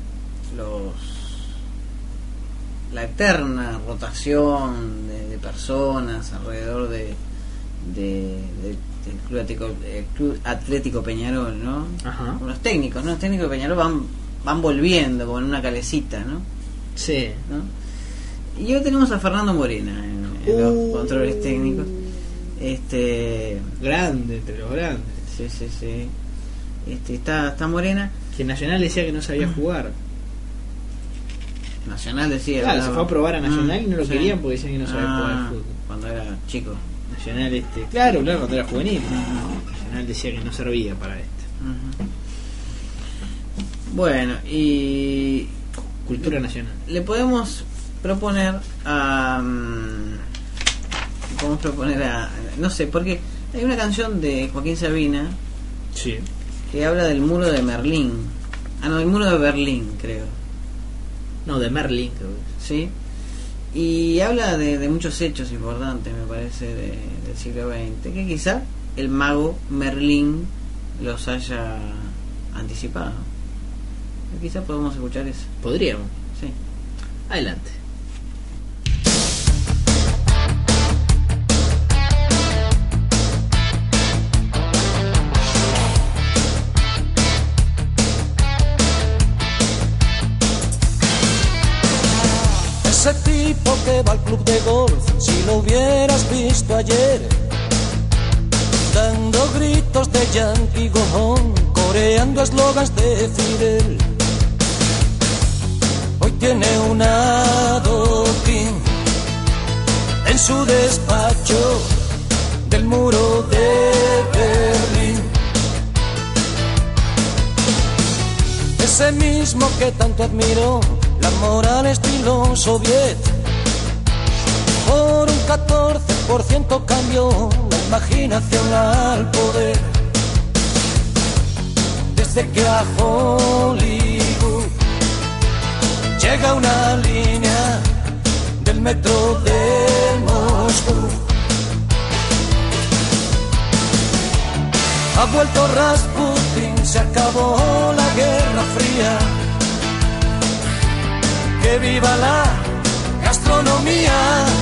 la eterna rotación de personas alrededor del Club Atlético Peñarol, ¿no? Ajá. Los técnicos, ¿no? Los técnicos de Peñarol van volviendo como en una calecita, ¿no? Sí. ¿No? Y hoy tenemos a Fernando Morena en los controles técnicos. Grande, entre los grandes. Sí. Está Morena. Que Nacional decía que no sabía jugar. Nacional decía. Claro, ¿verdad? se fue a probar a Nacional y no lo Sí. querían porque decían que no sabía jugar al fútbol. Cuando era chico. Nacional, claro, cuando era juvenil. Nacional decía que no servía para esto. Ujú. Bueno, y Cultura nacional. le podemos proponer a no sé, porque hay una canción de Joaquín Sabina Sí. que habla del muro de Merlín. Del muro de Berlín, creo. No, de Merlín, creo que ¿Sí? Y habla de muchos hechos importantes, me parece, del siglo XX, que quizá el mago Merlín los haya anticipado. Quizá podemos escuchar eso. podríamos. Sí. Adelante. Ese tipo que va al club de golf, si lo hubieras visto ayer, dando gritos de Yankee Go Home, coreando eslogans de Fidel. Hoy tiene un adoquín en su despacho del muro de Berlín. Ese mismo que tanto admiró la moral estilo soviet, por un 14% cambió la imaginación al poder. Desde que a Hollywood llega una línea del metro de Moscú, ha vuelto Rasputin, se acabó la Guerra Fría. Que viva la gastronomía.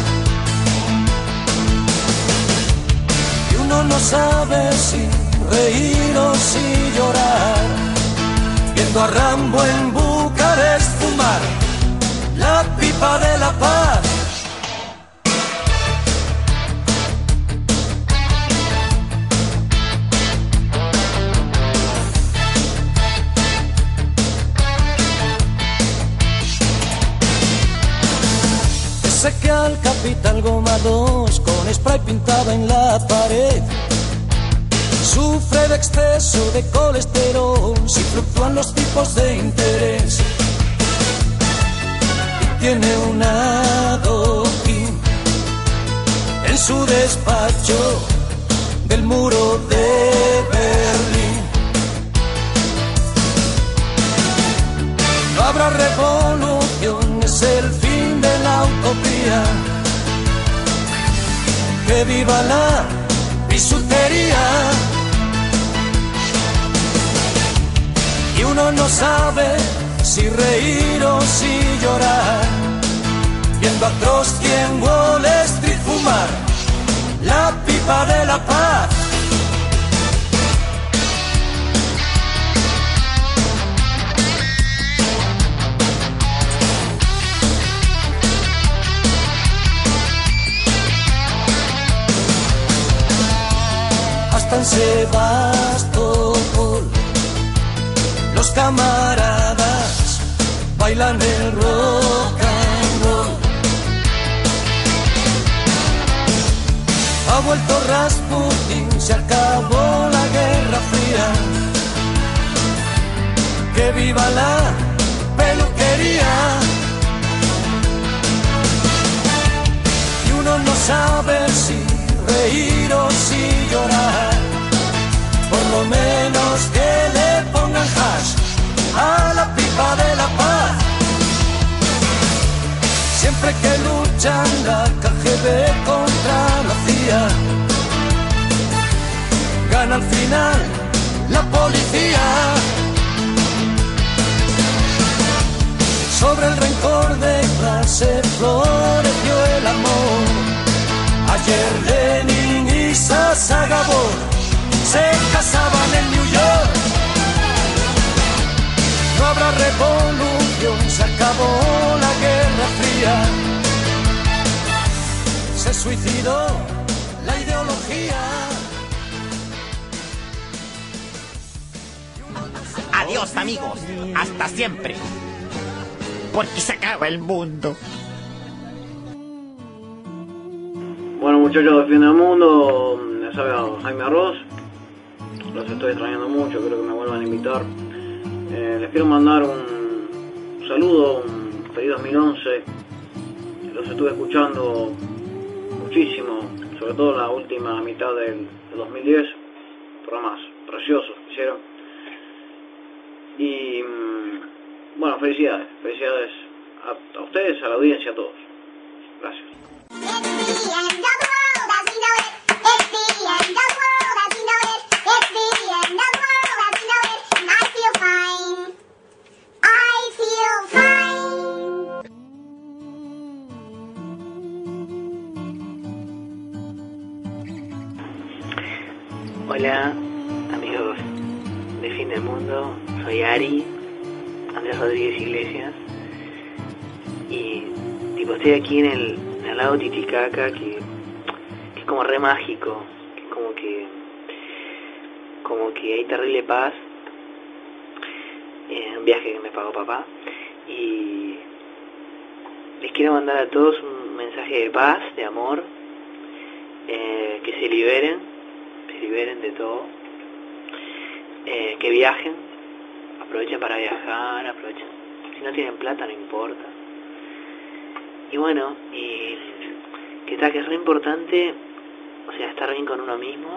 Y uno no sabe si reír o si llorar, viendo a Rambo en Bucarest fumar la pipa de la paz. Sé que al Capital Goma 2 con spray pintaba en la pared sufre de exceso de colesterol si fluctúan los tipos de interés. Y tiene un adoquín en su despacho del muro de Berlín. No habrá revolución, es el fin de la utopía. Que viva la bisutería. Y uno no sabe si reír o si llorar, viendo a Trotsky en Wall Street fumar la pipa de la paz. Hasta en Sebastopol los camaradas bailan el rock and roll. Ha vuelto Rasputin, se acabó la Guerra Fría. Que viva la peluquería. Y uno no sabe si reír o si llorar. Por lo menos que le pongan hash a la pipa de la paz. Siempre que luchan la KGB contra la CIA, gana al final la policía. Sobre el rencor de clase floreció el amor. Ayer Lenin y Sasa Gabor se casaban en New York. No habrá revolución, se acabó la Guerra Fría. Se suicidó la ideología. Adiós, amigos, hasta siempre. Porque se acaba el mundo. Bueno, muchachos de Fin del Mundo, les habla Jaime Arroz. Los estoy extrañando mucho, creo que me vuelvan a invitar. Les quiero mandar un saludo, un feliz 2011. Los estuve escuchando muchísimo, sobre todo la última mitad del 2010. Programas preciosos que hicieron. Y bueno, felicidades a ustedes, a la audiencia, a todos. Gracias. Hola, amigos de Fin del Mundo, soy Ari, Andrés Rodríguez Iglesias, y tipo estoy aquí en el lago Titicaca, que es como re mágico, que es como que hay terrible paz, un viaje que me pagó papá, y les quiero mandar a todos un mensaje de paz, de amor, que se liberen de todo, que viajen, aprovechen para viajar, aprovechen, si no tienen plata no importa, y bueno, y que es re importante, o sea, estar bien con uno mismo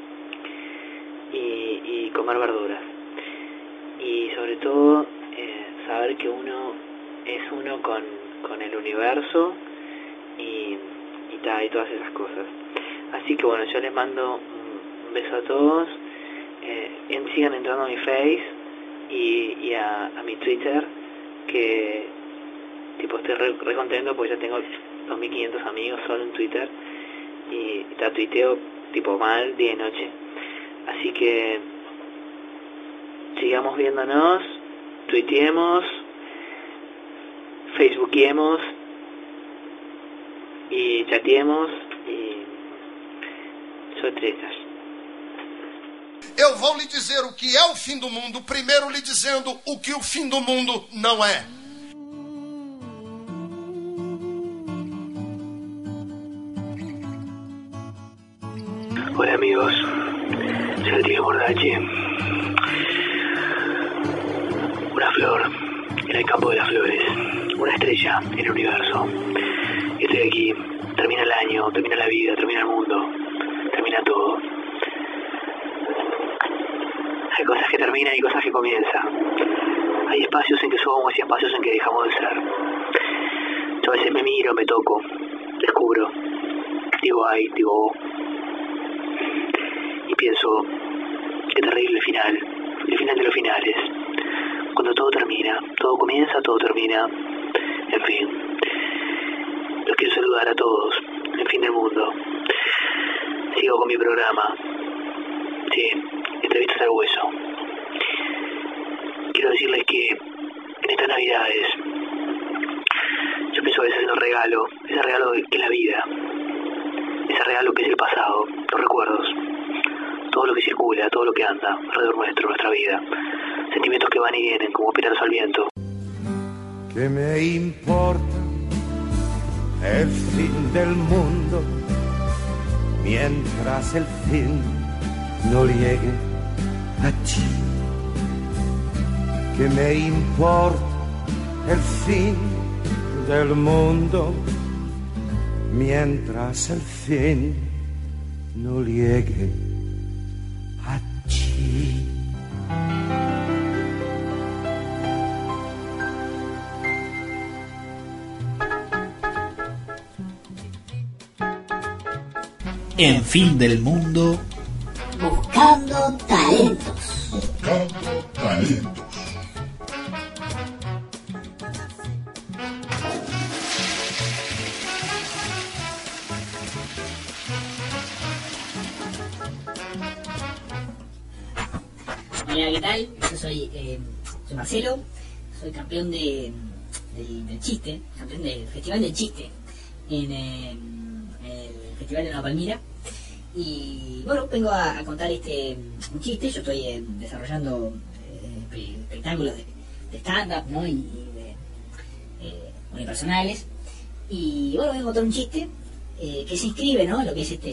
y comer verduras, y sobre todo saber que uno es uno con el universo y todas esas cosas. Así que bueno, yo les mando un beso a todos. Sigan entrando a mi Face y a mi Twitter, que tipo estoy re contento porque ya tengo 2.500 amigos solo en Twitter y tuiteo tipo mal día y noche. Así que sigamos viéndonos, tuiteemos, facebookiemos e chateemos e sou tretas. Eu vou lhe dizer o que é o fim do mundo, primeiro lhe dizendo o que o fim do mundo não é. Hola amigos, soy el tío Bordache. Una flor en el campo de las flores, una estrella en el universo. Estoy aquí, termina el año, termina la vida, termina el mundo, termina todo. Hay cosas que terminan y cosas que comienzan. Hay espacios en que somos y espacios en que dejamos de ser. Yo a veces me miro, me toco, descubro, digo ay, digo oh. Y pienso, qué terrible el final de los finales. Cuando todo termina, todo comienza, todo termina, en fin. Los quiero saludar a todos, en Fin del Mundo. Sigo con mi programa. Sí, entrevistas al hueso. Quiero decirles que en estas navidades yo pienso a veces en el regalo, ese regalo que es la vida, ese regalo que es el pasado, los recuerdos, todo lo que circula, todo lo que anda alrededor nuestro, nuestra vida, sentimientos que van y vienen como piratas al viento. ¿Qué me importa el fin del mundo? mientras el fin no llegue a ti. ¿Qué me importa el fin del mundo mientras el fin no llegue a ti? En Fin del Mundo, buscando talentos. Buscando talentos. Hola, ¿qué tal? Yo soy Marcelo, soy campeón del chiste, campeón del Festival del Chiste en el Festival de Nueva Palmira. Y bueno, vengo a contar un chiste. Yo estoy desarrollando espectáculos de stand-up, ¿no? y de unipersonales. Y bueno, vengo a contar un chiste que se inscribe, ¿no? En lo que es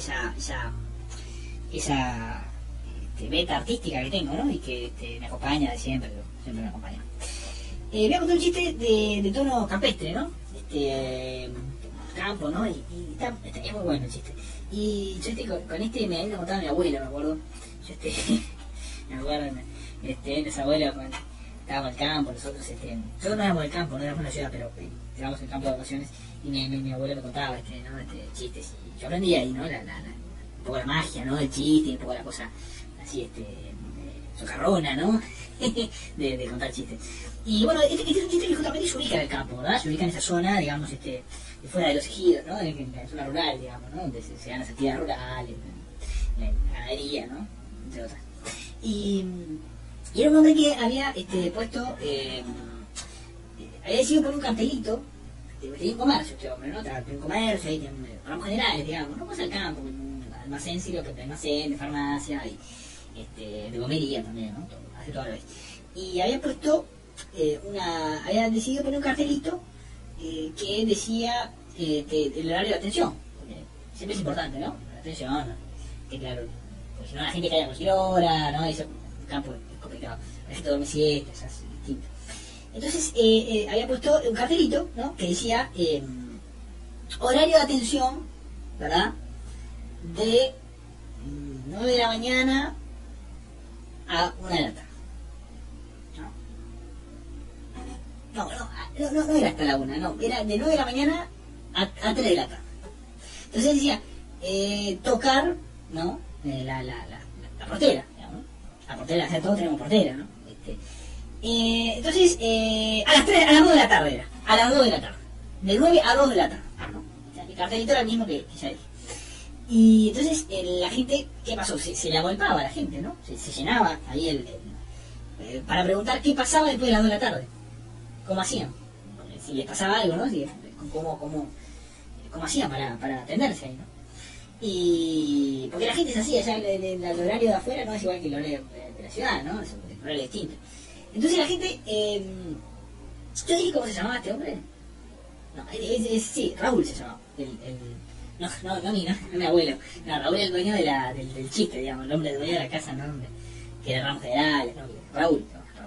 esa beta artística que tengo, ¿no? Y que me acompaña de siempre me acompaña. Voy a contar un chiste de tono campestre, ¿no? Campo, ¿no? Y es muy bueno el chiste. Y yo con me había contado mi abuela, me acuerdo. Me acuerdo, en esa abuela cuando estábamos en el campo, nosotros, nosotros no éramos del campo, no éramos en la ciudad, pero estábamos en el campo de vacaciones y mi abuela me contaba, chistes. Y yo aprendí ahí, ¿no? Un poco la magia, ¿no? Del chiste, un poco la cosa así, socarrona, ¿no? de contar chistes. Y bueno, este es un chiste que justamente se ubica en el campo, ¿verdad? Se ubica en esa zona, digamos, fuera de los ejidos, ¿no? En la zona rural, digamos, ¿no? Donde se dan las actividades rurales, la ganadería, ¿no? Entre otras. Y era un hombre que había puesto, había decidido poner un cartelito, tenía un comercio este hombre, ¿no? Tenía un comercio, ahí ramos generales, digamos, no pasa al campo, un almacén, sí, almacén de farmacia y de gomería también, ¿no? Hace toda la vez. Y había puesto había decidido poner un cartelito que decía el horario de atención, porque siempre es importante, ¿no? La atención, que claro, porque si no la gente cae a cualquier hora, ¿no? Eso, el campo es complicado, la gente duerme siestas, es distinto. Entonces había puesto un cartelito, ¿no? Que decía horario de atención, ¿verdad? De 9 de la mañana a 1 de la tarde. No era hasta la 1, no, era de 9 de la mañana a 3 de la tarde. Entonces decía, tocar, ¿no? La portera, digamos, la portera, o sea, todos tenemos portera, ¿no? Entonces, a las 2 de la tarde era, a las 2 de la tarde, de 9 a 2 de la tarde, ¿no? O sea, el cartelito era el mismo que ya dije. Y entonces la gente, ¿qué pasó? Se la golpeaba la gente, ¿no? Se llenaba ahí para preguntar qué pasaba después de las 2 de la tarde. ¿Cómo hacían? Si les pasaba algo, ¿no? ¿Cómo hacían para atenderse ahí, ¿no? Y porque la gente es así, allá el horario de afuera no es igual que el horario de la ciudad, ¿no? Es un horario distinto. Entonces la gente, yo dije cómo se llamaba este hombre. No, sí, Raúl se llamaba. No mi abuelo. No, Raúl era el dueño del chiste, digamos, el hombre dueño de la casa, ¿no? Que era Ramos Generales, ¿no? Raúl.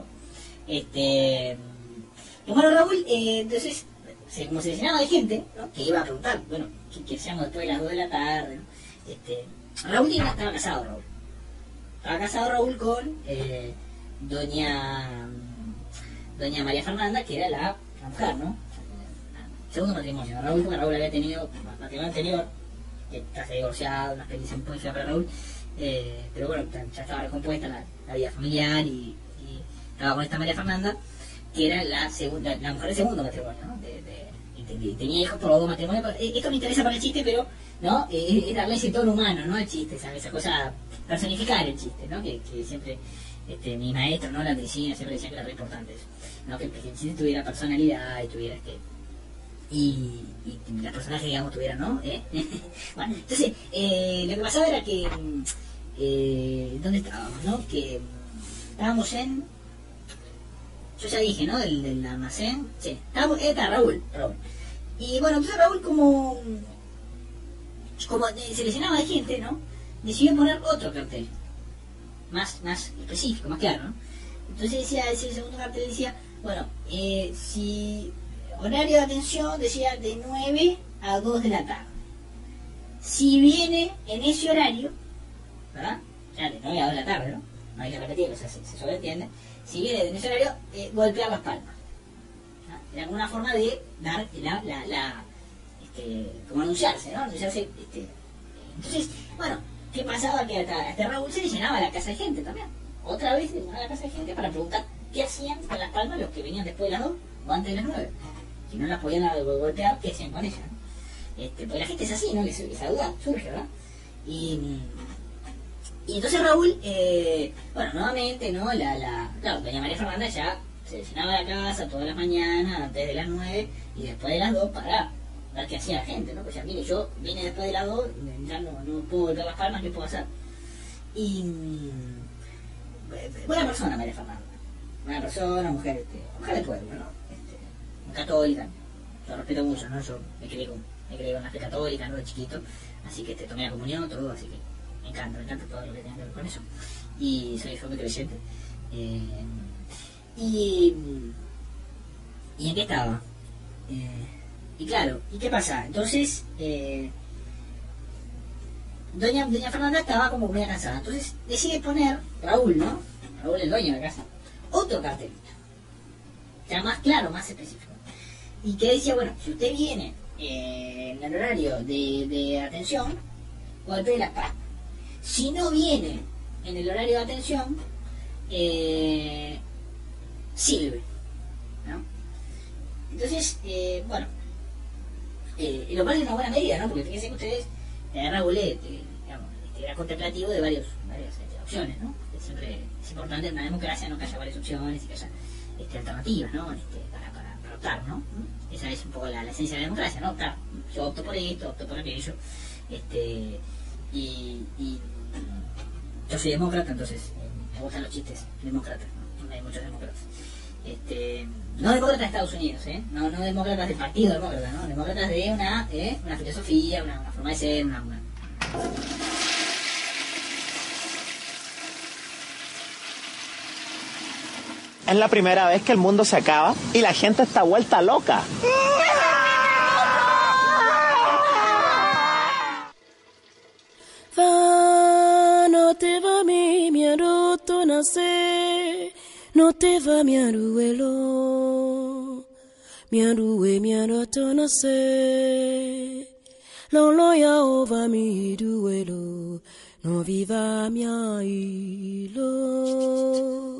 Bueno, Raúl, entonces, como se llenaba de gente, ¿no? Que iba a preguntar, bueno, ¿qué hacíamos después de las 2 de la tarde? ¿No? Raúl estaba casado, Raúl. Estaba casado Raúl con doña María Fernanda, que era la mujer, ¿no? Segundo matrimonio. Raúl, porque Raúl había tenido matrimonio anterior, que está divorciado, una experiencia muy fea para Raúl, pero bueno, ya estaba recompuesta la vida familiar y estaba con esta María Fernanda, que era la mujer del segundo matrimonio, ¿no? Y tenía hijos por los 2 matrimonios. Esto me interesa para el chiste, pero no es darle ese tono humano, ¿no? El chiste, ¿sabes? Esa cosa, personificar el chiste, ¿no? Que siempre mi maestro, ¿no? La medicina siempre decía que era re importante eso, ¿no? Que el chiste tuviera personalidad y tuviera y los personajes, digamos, tuvieran, ¿no? Bueno, entonces lo que pasaba era que ¿dónde estábamos, no? Que estábamos yo ya dije, ¿no? Del almacén. Sí, está Raúl. Y bueno, entonces Raúl, como como se le llenaba de gente, ¿no? Decidió poner otro cartel, más específico, más claro, ¿no? Entonces decía, ese segundo cartel decía, bueno, si horario de atención, decía de 9 a 2 de la tarde. Si viene en ese horario, ¿verdad? Ya de 9 a 2 de la tarde, ¿no? No hay que repetirlo, o sea, se sobreentiende. Si viene en ese horario, golpear las palmas. ¿No? Era alguna forma de dar como anunciarse, ¿no? Anunciarse, Entonces, bueno, ¿qué pasaba? Que hasta Raúl se le llenaba la casa de gente también. Otra vez se llenaba la casa de gente para preguntar qué hacían con las palmas los que venían después de las 2 o antes de las 9. Si no las podían golpear, ¿qué hacían con ellas? ¿No? Porque la gente es así, ¿no? Esa duda surge, ¿verdad? Y entonces Raúl, bueno, nuevamente, ¿no? Claro, doña María Fernanda ya se llenaba la casa todas las mañanas, antes de las 9 y después de las 2 para ver qué hacía la gente, ¿no? Pues ya, mire, yo vine después de las 2, ya no puedo golpear las palmas, ¿qué puedo hacer? Y buena persona María Fernanda, buena persona, mujer de pueblo, ¿no? Católica, lo respeto mucho, ¿no? Yo me crié con la fe católica, ¿no? De chiquito, así que tomé la comunión, todo, así que me encanta todo lo que tenga que ver con eso. Y soy muy creyente. ¿Y en qué estaba? Y claro, ¿y qué pasa? Entonces, doña Fernanda estaba como muy cansada. Entonces decide poner, Raúl, ¿no? Raúl, el dueño de la casa, otro cartelito. Ya más claro, más específico. Y que decía, bueno, si usted viene en el horario de atención, golpee las palmas. Si no viene en el horario de atención, sirve, ¿no? Entonces, bueno, lo cual es una buena medida, ¿no? Porque fíjense que ustedes, Raúl, era contemplativo de varias opciones, ¿no? Siempre es importante en una democracia, ¿no? Que haya varias opciones y que haya alternativas, ¿no? Para optar, ¿no? Esa es un poco la esencia de la democracia, ¿no? Optar. Yo opto por esto, opto por aquello. Y yo soy demócrata, entonces me gustan los chistes demócratas, ¿no? Hay muchos demócratas. No demócratas de Estados Unidos, no demócratas del partido demócrata, ¿no? Demócratas de una filosofía, una forma de ser, una... Es la primera vez que el mundo se acaba y la gente está vuelta loca. No te va mi aroto nace, no te va mi aruelo, mi aroto nace, lo ya ova mi duelo, no viva mi ailo.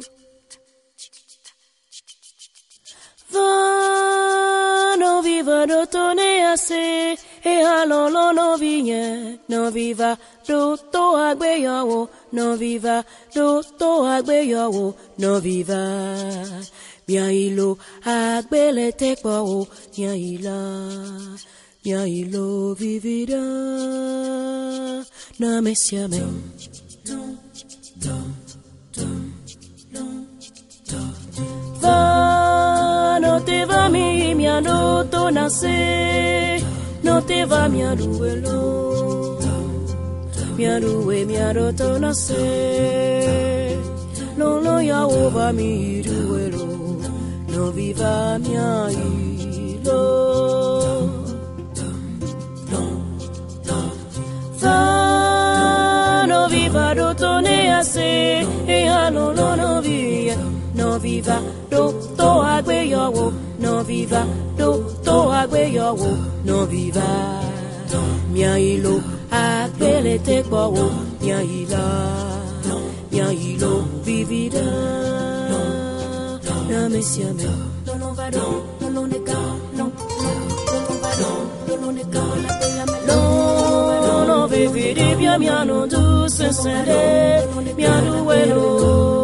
Va, no viva rotone ase, e halolo no vigne, no viva roto agbeyawo, no viva roto agbeyawo, no viva. Miailo agbele tekwawo, miailo vivirá, na mesiame. Va, no te va mi aroto nace, no te va mi aruelo, mi aroto nace, lo ya ova mi aruelo, no viva mi ailo. Va, no viva roto ne hace, e no via. No viva roto agbeyawo, no viva roto agbeyawo, no viva. Miailo agbele tekwawo, miailo vivirá. Na mesiame, no va no neka, no neka, no viviré bien miano dulce seré, miano bueno.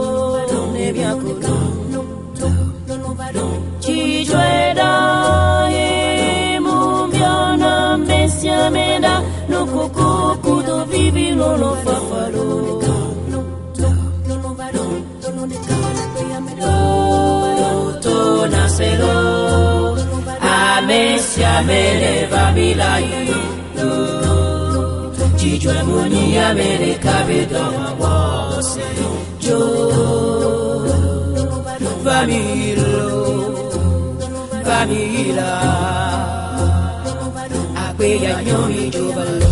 Chijuera e mumbiana mesia meda no coco kudo vivi no fafaro to nasero a mesia me leva milai Chijwe muni America bidoma wose Jo Vanilla Akwe ya nyomi jobalo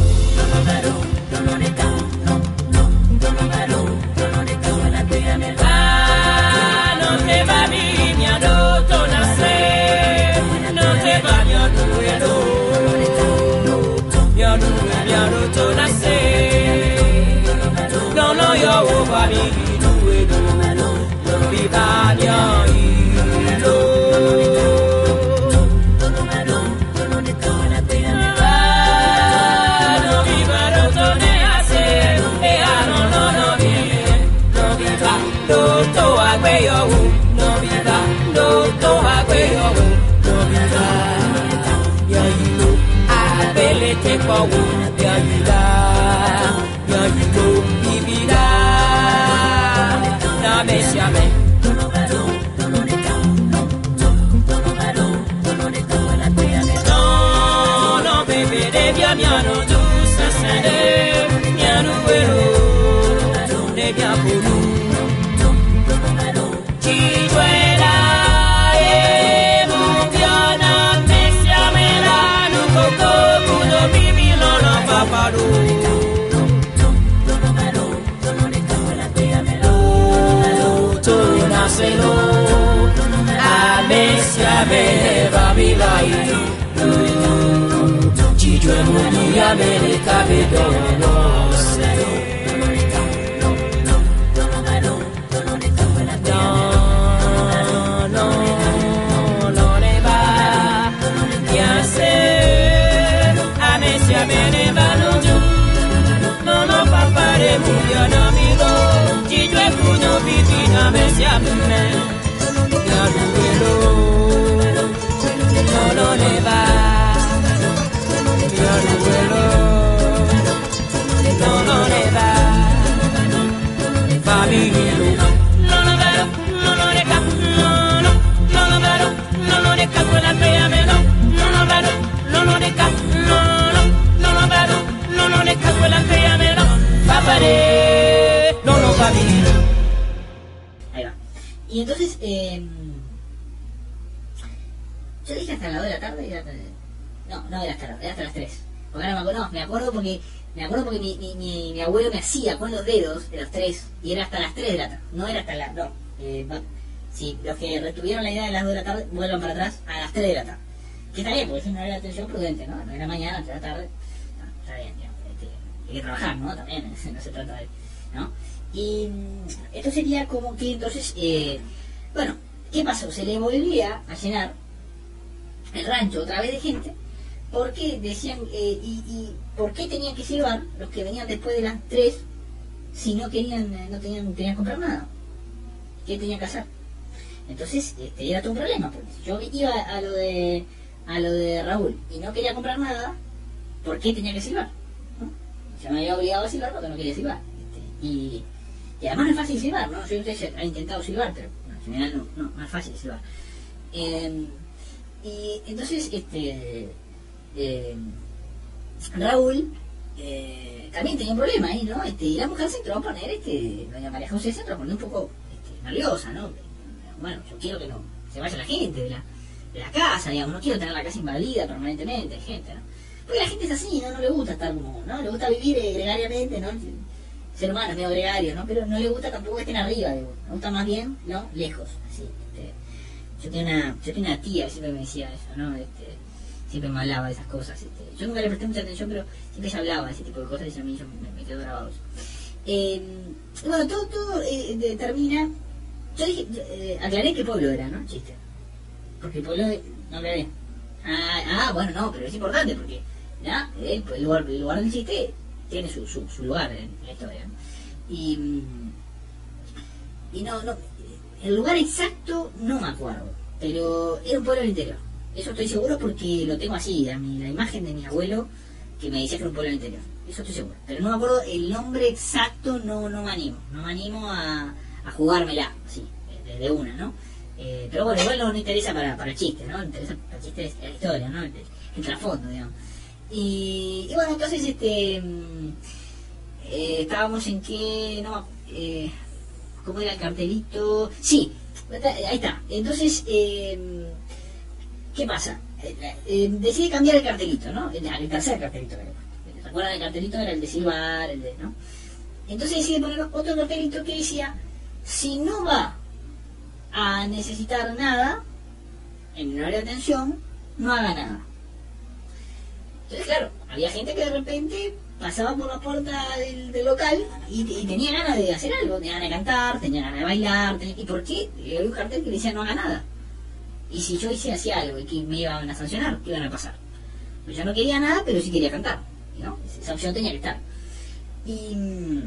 America bidonose no le va y hacer a Messi me va no papare murió no amigo Chijwe puno pitina Messi me ya no le va Ahí va. Y entonces, yo dije hasta las 2 de la tarde y era... No era hasta las 3. Porque ahora me acuerdo porque mi abuelo me hacía con los dedos de los 3 y era hasta las 3 de la tarde. No era hasta las... No. Si los que retuvieron la idea de las 2 de la tarde vuelvan para atrás a las 3 de la tarde. Que está bien, porque es una hora de atención prudente, ¿no? No era mañana, hasta la tarde. No, está bien, digamos, hay que trabajar, ¿no? También no se trata de... ¿no? Y esto sería como que entonces... bueno, ¿qué pasó? Se le volvía a llenar el rancho otra vez de gente porque decían... y ¿por qué tenían que silbar los que venían después de las 3 si no querían que comprar nada? ¿Qué tenían que hacer? Entonces era todo un problema, porque si yo iba a lo de Raúl y no quería comprar nada, ¿por qué tenía que silbar? ¿No? Se me había obligado a silbar porque no quería silbar. Y además no es fácil silbar, ¿no? Yo ustedes han intentado silbar, pero en general no es fácil silbar. Y entonces Raúl también tenía un problema ahí, ¿no? Y la mujer se entró a poner, doña María José se entró a poner un poco nerviosa, ¿no? Bueno, yo quiero que no se vaya la gente de la casa, digamos, no quiero tener la casa invadida permanentemente, hay gente, ¿no? Porque la gente es así, ¿no? No le gusta estar como, ¿no? Le gusta vivir gregariamente, ¿no? Ser humano es medio gregario, ¿no? Pero no le gusta tampoco que estén arriba, digo. Le gusta más bien, ¿no? Lejos, así. Yo tenía una tía que siempre me decía eso, ¿no? Siempre me hablaba de esas cosas. Yo nunca le presté mucha atención, pero siempre ella hablaba de ese tipo de cosas y a mí me quedó grabado eso. Bueno, todo termina... Yo dije, aclaré qué pueblo era, ¿no? Chiste. Porque el pueblo no aclaré. Bueno, no, pero es importante porque ¿ya? El lugar del chiste tiene su lugar en la historia, ¿no? Y no, el lugar exacto no me acuerdo, pero era un pueblo del interior. Eso estoy seguro porque lo tengo así, la imagen de mi abuelo que me decía que era un pueblo del interior. Eso estoy seguro. Pero no me acuerdo el nombre exacto, no me animo. No me animo a jugármela, así, desde una, ¿no? Pero bueno, igual no interesa para el chiste, ¿no? Interesa para el chiste es la historia, ¿no? El trasfondo, digamos. Y bueno, entonces estábamos en que... No, ¿cómo era el cartelito? Sí, ahí está. Entonces, ¿qué pasa? Decide cambiar el cartelito, ¿no? El tercer cartelito. ¿Recuerdan? El cartelito era el de silbar, el de... ¿no? Entonces decide poner otro cartelito que decía: si no va a necesitar nada en el horario de atención, no haga nada. Entonces, claro, había gente que de repente pasaba por la puerta del local y tenía ganas de hacer algo, tenía ganas de cantar, tenía ganas de bailar. ¿Y por qué? Había un cartel que decía: no haga nada. Y si yo hacía algo y que me iban a sancionar, ¿qué iban a pasar? Pues yo no quería nada, pero sí quería cantar, ¿no? Esa opción tenía que estar. Y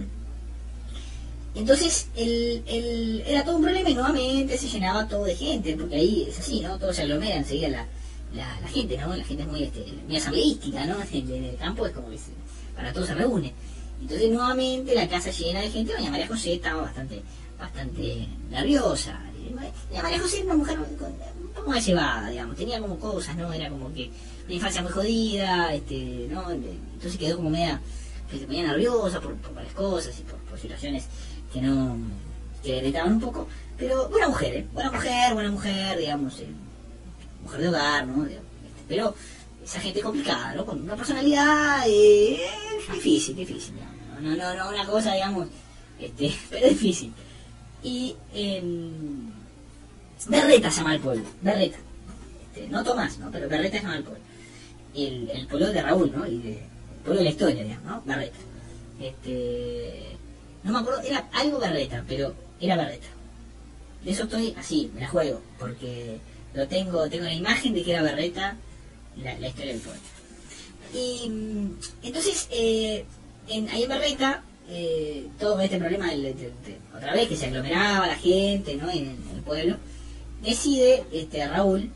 entonces era todo un problema, y nuevamente se llenaba todo de gente, porque ahí es así, ¿no? Todo se aglomera enseguida la gente, ¿no? La gente es muy asambleística, ¿no? En el campo es como que para todo se reúne. Entonces nuevamente la casa llena de gente. Doña María José estaba bastante nerviosa. Doña María José era una mujer un poco más llevada, digamos, tenía como cosas, ¿no? Era como que una infancia muy jodida, ¿no? Entonces quedó como media, que se ponía nerviosa por varias cosas y por situaciones que le irritaban un poco, pero buena mujer, digamos, mujer de hogar, ¿no? Pero esa gente complicada, ¿no? Con una personalidad difícil, ¿no? No una cosa, digamos, pero difícil. Y Berreta se llama el pueblo, Berreta, no Tomás, ¿no? Pero Berreta se llama el pueblo. El pueblo de Raúl, ¿no? Y el pueblo de la historia, digamos, ¿no? Berreta. No me acuerdo, era algo Berreta, pero era Berreta. De eso estoy así, me la juego, porque tengo la imagen de que era Berreta la historia del pueblo. Y entonces, ahí en Berreta, todo este problema otra vez que se aglomeraba la gente, ¿no? En el pueblo, decide Raúl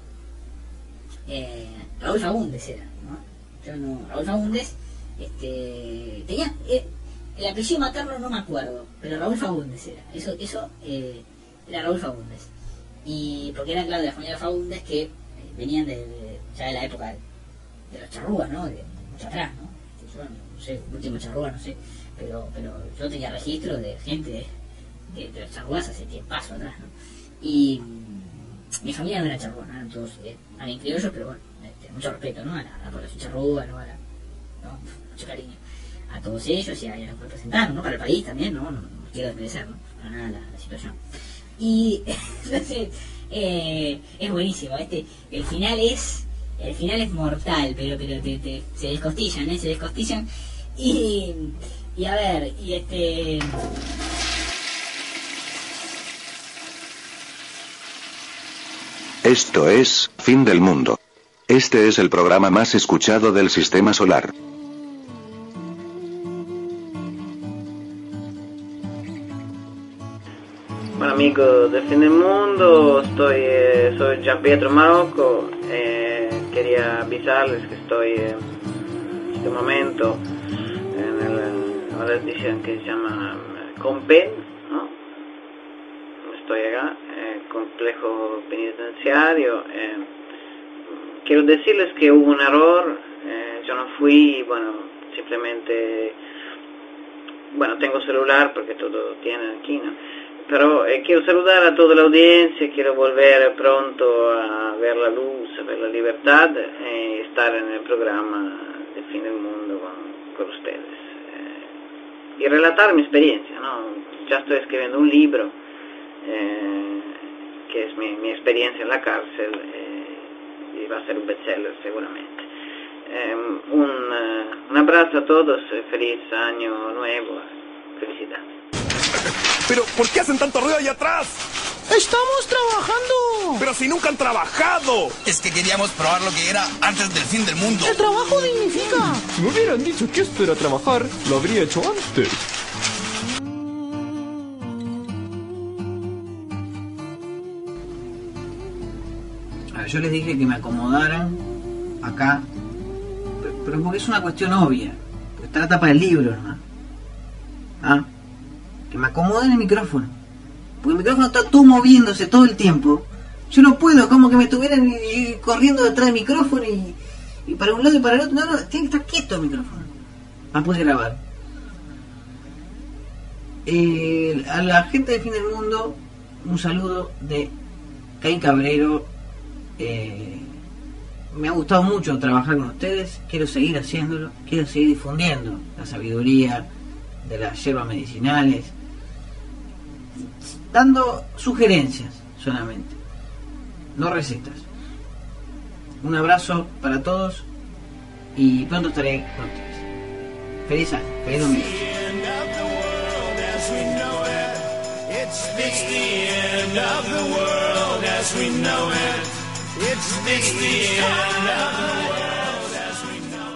Faúndez era, ¿no? Raúl Faúndez tenía el apellido materno, no me acuerdo, pero Raúl Faúndez era, eso era Raúl Faúndez, y porque era, claro, de la familia Faúndez, que venían ya de la época de los charrúas, ¿no? De mucho atrás, ¿no? Yo no sé, último charrúa, no sé, pero yo tenía registro de gente de los charrúas hace tiempazo atrás, ¿no? Y mi familia no era charrúa, ¿no? Eran todos eran criollos, pero bueno, mucho respeto, ¿no? A la población charrúa, ¿no? Mucho cariño a todos ellos y a los que representaron, ¿no? Para el país también, ¿no? No quiero desmerecer, ¿no? Para nada la situación. Y entonces es buenísimo, el final es mortal, pero se descostillan, y a ver, Esto es Fin del Mundo. Este es el programa más escuchado del sistema solar. Bueno, amigos de Fin del Mundo, soy Gianpietro Marocco. Quería avisarles que estoy en este momento en una edición que se llama Compen, ¿no? Estoy acá, complejo penitenciario. Quiero decirles que hubo un error, yo no fui, simplemente, tengo celular porque todo tiene aquí, ¿no? Pero quiero saludar a toda la audiencia, quiero volver pronto a ver la luz, a ver la libertad, estar en el programa de Fin del Mundo con ustedes. Y relatar mi experiencia, ¿no? Ya estoy escribiendo un libro, que es mi experiencia en la cárcel, y va a ser un bestseller seguramente. Un abrazo a todos, feliz año nuevo, felicidades. Pero, ¿por qué hacen tanto ruido allá atrás? ¡Estamos trabajando! Pero si nunca han trabajado. Es que queríamos probar lo que era antes del fin del mundo. ¡El trabajo dignifica! Si me hubieran dicho que esto era trabajar, lo habría hecho antes. Yo les dije que me acomodaran acá, pero porque es una cuestión obvia, porque está la tapa del libro, ¿no? Que me acomoden el micrófono, porque el micrófono está todo moviéndose todo el tiempo. Yo no puedo, como que me estuvieran corriendo detrás del micrófono y para un lado y para el otro. No, tiene que estar quieto el micrófono para poder grabar. A la gente de Fin del Mundo, un saludo de Caín Cabrero. Me ha gustado mucho trabajar con ustedes, quiero seguir haciéndolo, quiero seguir difundiendo la sabiduría de las hierbas medicinales, dando sugerencias solamente, no recetas. Un abrazo para todos y pronto estaré con ustedes. Feliz año, feliz domingo. It's the end of the world as we know it. It's the end of the world as we know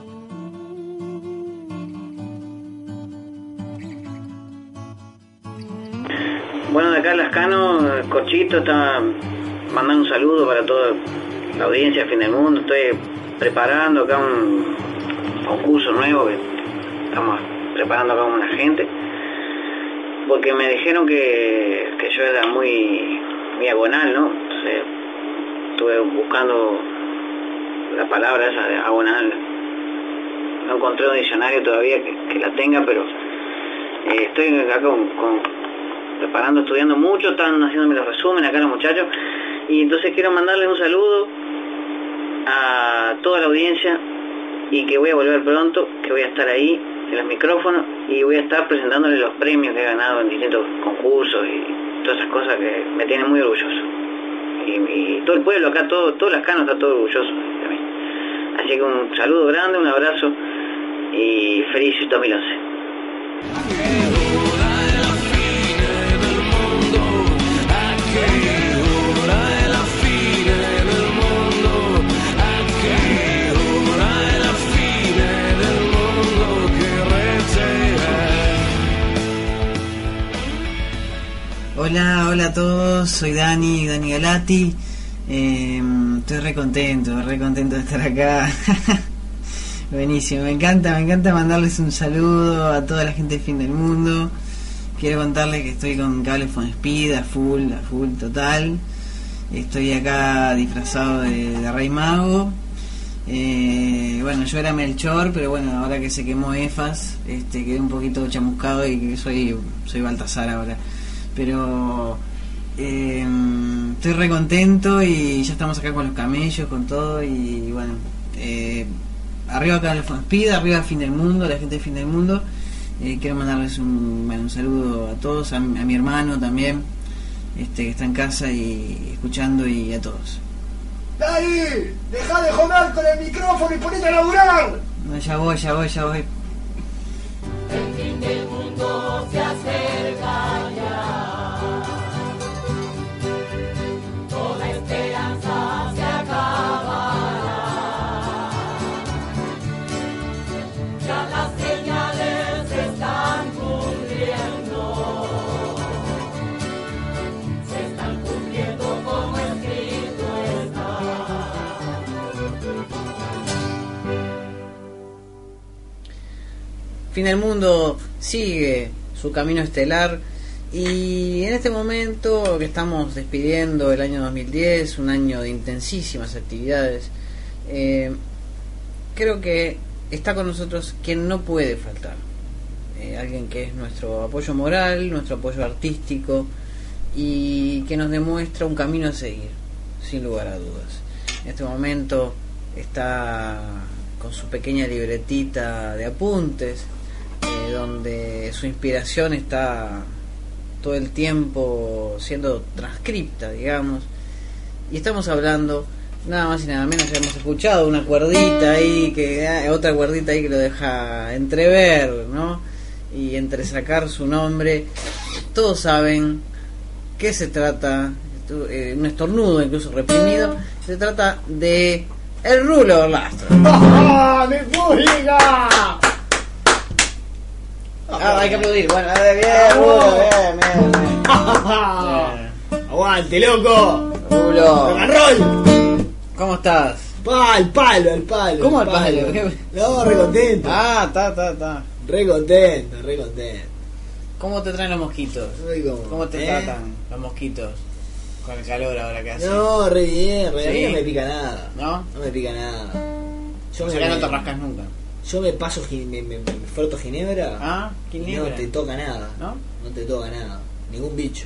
it. Bueno, de acá Lascano, Cochito está mandando un saludo para toda la audiencia de Fin del Mundo. Estoy preparando acá un concurso nuevo que estamos preparando acá con una gente, porque me dijeron que yo era muy agonal, ¿no? Entonces estuve buscando la palabra esa de agonal, no encontré un diccionario todavía que la tenga, pero estoy acá preparando, estudiando mucho, están haciéndome los resúmenes acá los muchachos, y entonces quiero mandarles un saludo a toda la audiencia y que voy a volver pronto, que voy a estar ahí en los micrófonos y voy a estar presentándoles los premios que he ganado en distintos concursos y todas esas cosas que me tienen muy orgulloso. Y todo el pueblo acá, todo Lascano está todo orgulloso de mí. Así que un saludo grande, un abrazo y feliz 2011. Hola a todos, soy Dani Galati. Estoy re contento de estar acá. Buenísimo, me encanta mandarles un saludo a toda la gente de Fin del Mundo. Quiero contarles que estoy con Cable Phone Speed a full total. Estoy acá disfrazado de Rey Mago. Bueno, yo era Melchor, pero bueno, ahora que se quemó Efas, quedé un poquito chamuscado y que soy Baltasar ahora. Pero estoy re contento y ya estamos acá con los camellos, con todo. Y bueno, arriba acá el Speed, arriba Fin del Mundo, la gente de Fin del Mundo. Quiero mandarles un saludo a todos, a mi hermano también, que está en casa y escuchando, y a todos. ¡Dani! ¡Deja de joder con el micrófono y ponete a laburar! No, ya voy. El fin del mundo se acerca ya. Toda esperanza se acabará. Ya las señales se están cumpliendo. Se están cumpliendo como escrito está. Fin del Mundo sigue su camino estelar, y en este momento que estamos despidiendo el año 2010, un año de intensísimas actividades, creo que está con nosotros quien no puede faltar, alguien que es nuestro apoyo moral, nuestro apoyo artístico, y que nos demuestra un camino a seguir, sin lugar a dudas. En este momento está con su pequeña libretita de apuntes, donde su inspiración está todo el tiempo siendo transcripta, digamos, y estamos hablando nada más y nada menos. Ya hemos escuchado una cuerdita ahí, otra cuerdita ahí que lo deja entrever, ¿no? Y entresacar su nombre. Todos saben que se trata, un estornudo incluso reprimido, se trata de el Rulo Orlastro. ¡Ah, mi música! Hay que aplaudir. Bueno, bien. Aguante, loco. Rulo. Rock and roll. ¿Cómo estás? Al palo. ¿Cómo al palo? No, re contento. Está. Re contento. ¿Cómo te traen los mosquitos? ¿Cómo te tratan los mosquitos? Con el calor ahora que hace. No, re bien. ¿Sí? A mí no me pica nada. ¿No? No me pica nada. O sea, no te rascas nunca. Yo me paso, me froto ginebra. Ah, ginebra. Y no te toca nada. ¿No? No te toca nada. Ningún bicho.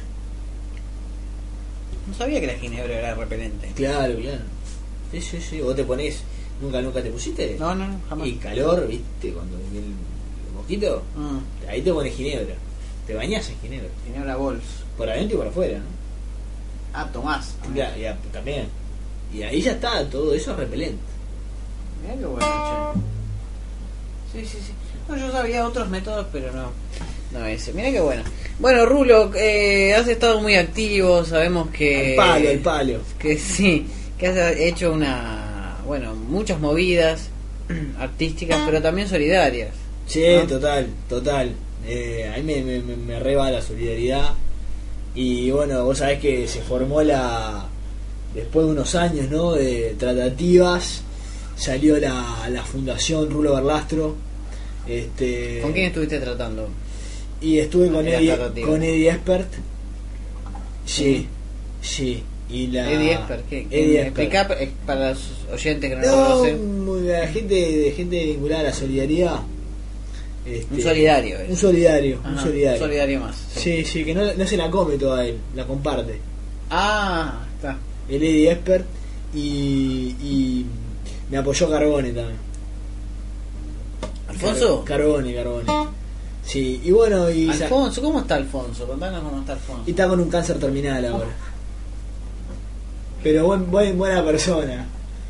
No sabía que la ginebra era repelente. Claro. Sí. Vos te ponés. ¿Nunca te pusiste? No, jamás. Y calor, ¿viste? Cuando viene el mosquito. Ahí te pones ginebra. Te bañás en ginebra. Ginebra Bols. Por adentro y por afuera, ¿no? Ah, tomás. Ya, también. Y ahí ya está, todo eso es repelente. Mirá qué bueno, che. Sí. No, yo sabía otros métodos, pero no ese. Mirá qué bueno. Bueno, Rulo, has estado muy activo, sabemos que... El palo. Que sí, que has hecho muchas movidas artísticas, pero también solidarias. Sí, ¿no? Total. A mí me reba la solidaridad. Y bueno, vos sabés que se formó después de unos años, ¿no? De tratativas, salió la Fundación Rulo Berlastro. ¿Con quién estuviste tratando? Y estuve con Eddie Expert. Sí. Y Eddie Expert, ¿qué? Eddie Explica para los oyentes que no lo conocen. La gente vinculada a la solidaridad. Un solidario. Un solidario. Un solidario más. Sí, que no se la come toda él, la comparte. Ah, está. El Eddie Expert y me apoyó Carbone también. ¿Alfonso? Carbone. Sí, y bueno, Alfonso, ¿cómo está Alfonso? Contanos cómo está Alfonso. Y está con un cáncer terminal ahora. Pero buena persona.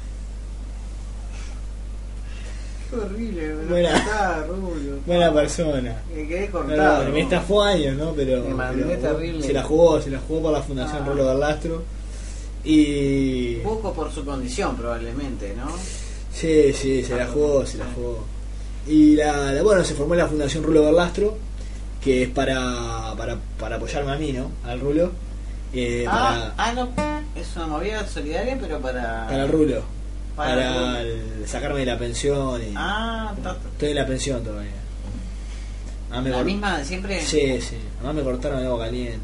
Qué horrible, buena persona. Me quedé cortado. Me estafó años, ¿no? Pero terrible. Se la jugó por la Fundación Rulo Berlastro. Y... poco por su condición probablemente, ¿no? Sí, se la jugó. Y se formó la Fundación Rulo Berlastro, que es para apoyarme a mí, ¿no? Al Rulo. No, es una movida solidaria, pero para el Rulo. Para sacarme de la pensión. Estoy en la pensión todavía. ¿La misma de siempre? Sí. Además me cortaron el agua caliente.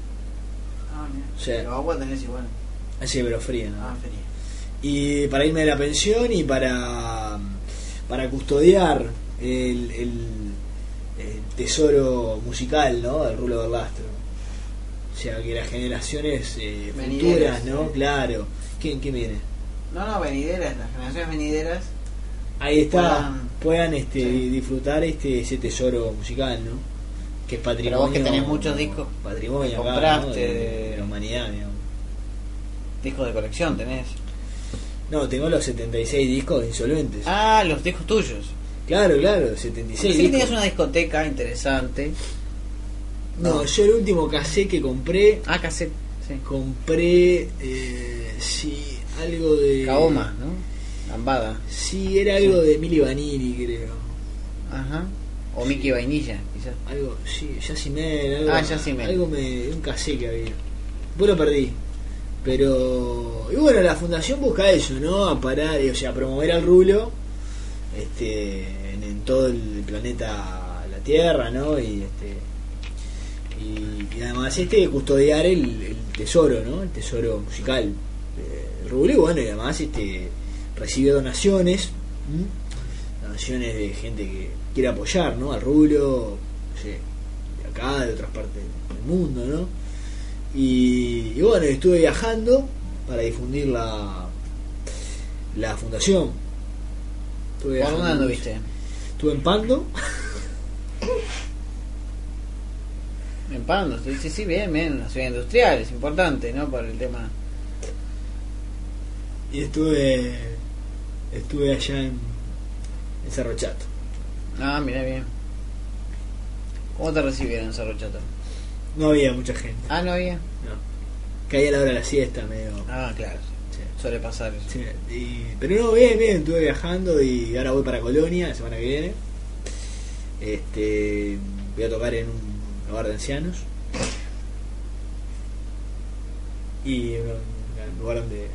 Pero agua tenés igual. Sí, pero fría, ¿no? Fría. Y para irme de la pensión y para custodiar el tesoro musical, ¿no? Del Rulo Berlastro. O sea, que las generaciones futuras, ¿no? Sí. Claro. ¿Quién viene? No, venideras, las generaciones venideras. Ahí está, puedan disfrutar ese tesoro musical, ¿no? Que es patrimonio. Pero vos que tenés muchos discos. Patrimonio acá, compraste, ¿no? de la humanidad, digamos. Discos de colección tenés. No, tengo los 76 discos de Insolventes. Ah, los discos tuyos. Claro, 76 discos. Que tenías una discoteca interesante. No, yo el último cassette que compré. Cassette, sí. Compré, algo de. Kaoma, ¿no? Lambada. Sí, era algo de Milli Vanilli, creo. Ajá. O Mickey Vainilla, quizás. Algo, sí, Yacimel, Yacimel. Algo un cassette que había. Después lo perdí. Pero. Y bueno, la fundación busca eso, ¿no? A parar, a promover al Rulo. En todo el planeta, la Tierra, ¿no? Y además custodiar el tesoro, ¿no? El tesoro musical del Rulo. Y bueno, y además recibe donaciones de gente que quiere apoyar, ¿no? Al Rulo, de acá, de otras partes del mundo, ¿no? Y bueno, estuve viajando para difundir la fundación. ¿Por dónde anduviste? Estuve en Pando. En Pando, sí, bien, una ciudad industrial, es importante, ¿no? Por el tema. Y estuve allá en Cerro Chato. Mirá bien. ¿Cómo te recibieron en Cerro Chato? No había mucha gente. ¿No había? No. Caía a la hora de la siesta, medio. Claro. Sí. Suele pasar eso. Sí. Pero no, bien, estuve viajando y ahora voy para Colonia la semana que viene. Voy a tocar en un hogar de ancianos. Y un lugar donde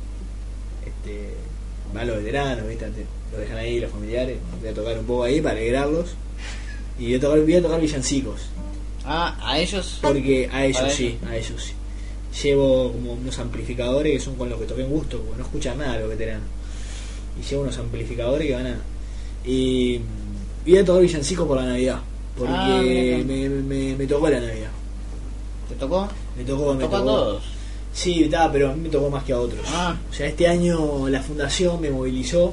van los veteranos, ¿viste? Lo dejan ahí los familiares. Voy a tocar un poco ahí para alegrarlos. Y voy a tocar villancicos. ¿A ellos? Porque a ellos sí. Llevo como unos amplificadores que son con los que toqué en gusto, porque no escuchan nada los veteranos. Y llevo unos amplificadores que van a Y voy a tocar villancico por la Navidad. Porque mira. me tocó la Navidad. ¿Te tocó? Me tocó a todos. Sí, está, pero a mí me tocó más que a otros. O sea, este año la fundación me movilizó.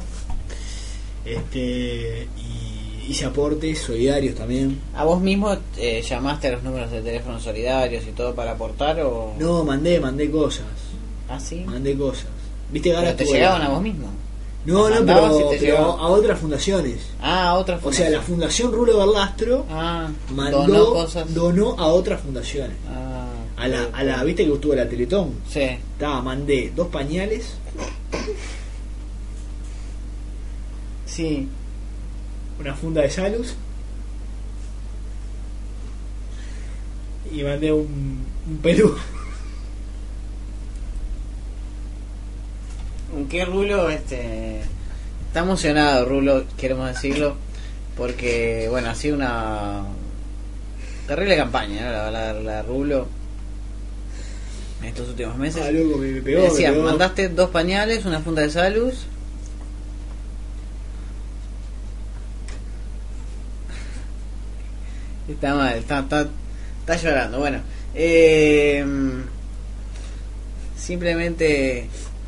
Y hice aportes solidarios también. ¿A vos mismo llamaste a los números de teléfono solidarios y todo para aportar o...? No, mandé cosas. ¿Ah, sí? Mandé cosas. ¿Viste que ahora ¿Pero te llegaban a vos mismo? No, pero a otras fundaciones. A otras fundaciones. O sea, la Fundación Rulo Berlastro donó a otras fundaciones. A la ¿viste que estuvo la Teletón? Sí. Mandé 2 pañales. Sí. Una funda de Salus. Y mandé un pelú. ¿Qué Rulo? Está emocionado Rulo, queremos decirlo, porque bueno, ha sido una terrible campaña, ¿no? la Rulo en estos últimos meses. Loco, me pegó, decía, mandaste 2 pañales, una funda de Salus. Está mal, está llorando. Bueno, simplemente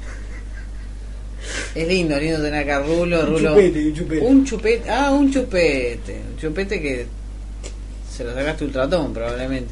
es lindo tener acá Rulo. Un chupete. Un chupete que se lo sacaste Ultratón probablemente.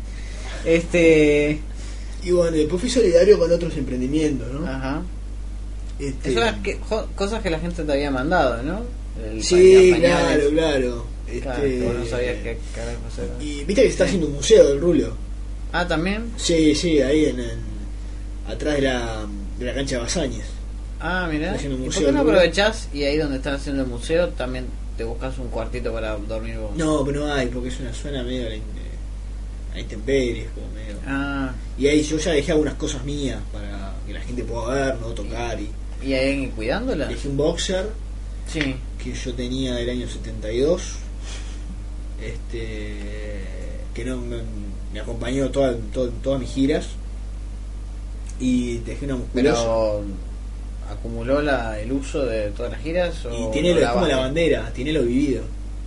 Y bueno, después fui solidario con otros emprendimientos, ¿no? Ajá. Son las cosas que la gente te había mandado, ¿no? Sí, claro. Claro, no sabías qué carajo hacer. Y viste que se está haciendo un museo del Rulo. Ah, ¿también? Sí, ahí atrás de la cancha de Basáñez. Ah, mirá. ¿Y por qué no aprovechás y ahí donde están haciendo el museo también te buscas un cuartito para dormir vos? No, pero no hay, porque es una zona medio a intemperies, como medio. Y ahí yo ya dejé algunas cosas mías para que la gente pueda ver, no tocar. ¿Y hay alguien cuidándola? Dejé un boxer que yo tenía del año 72. Que no me acompañó todas mis giras, y dejé una musculosa. Pero ¿acumuló el uso de todas las giras? Y tiene es como la bandera, tiene lo vivido.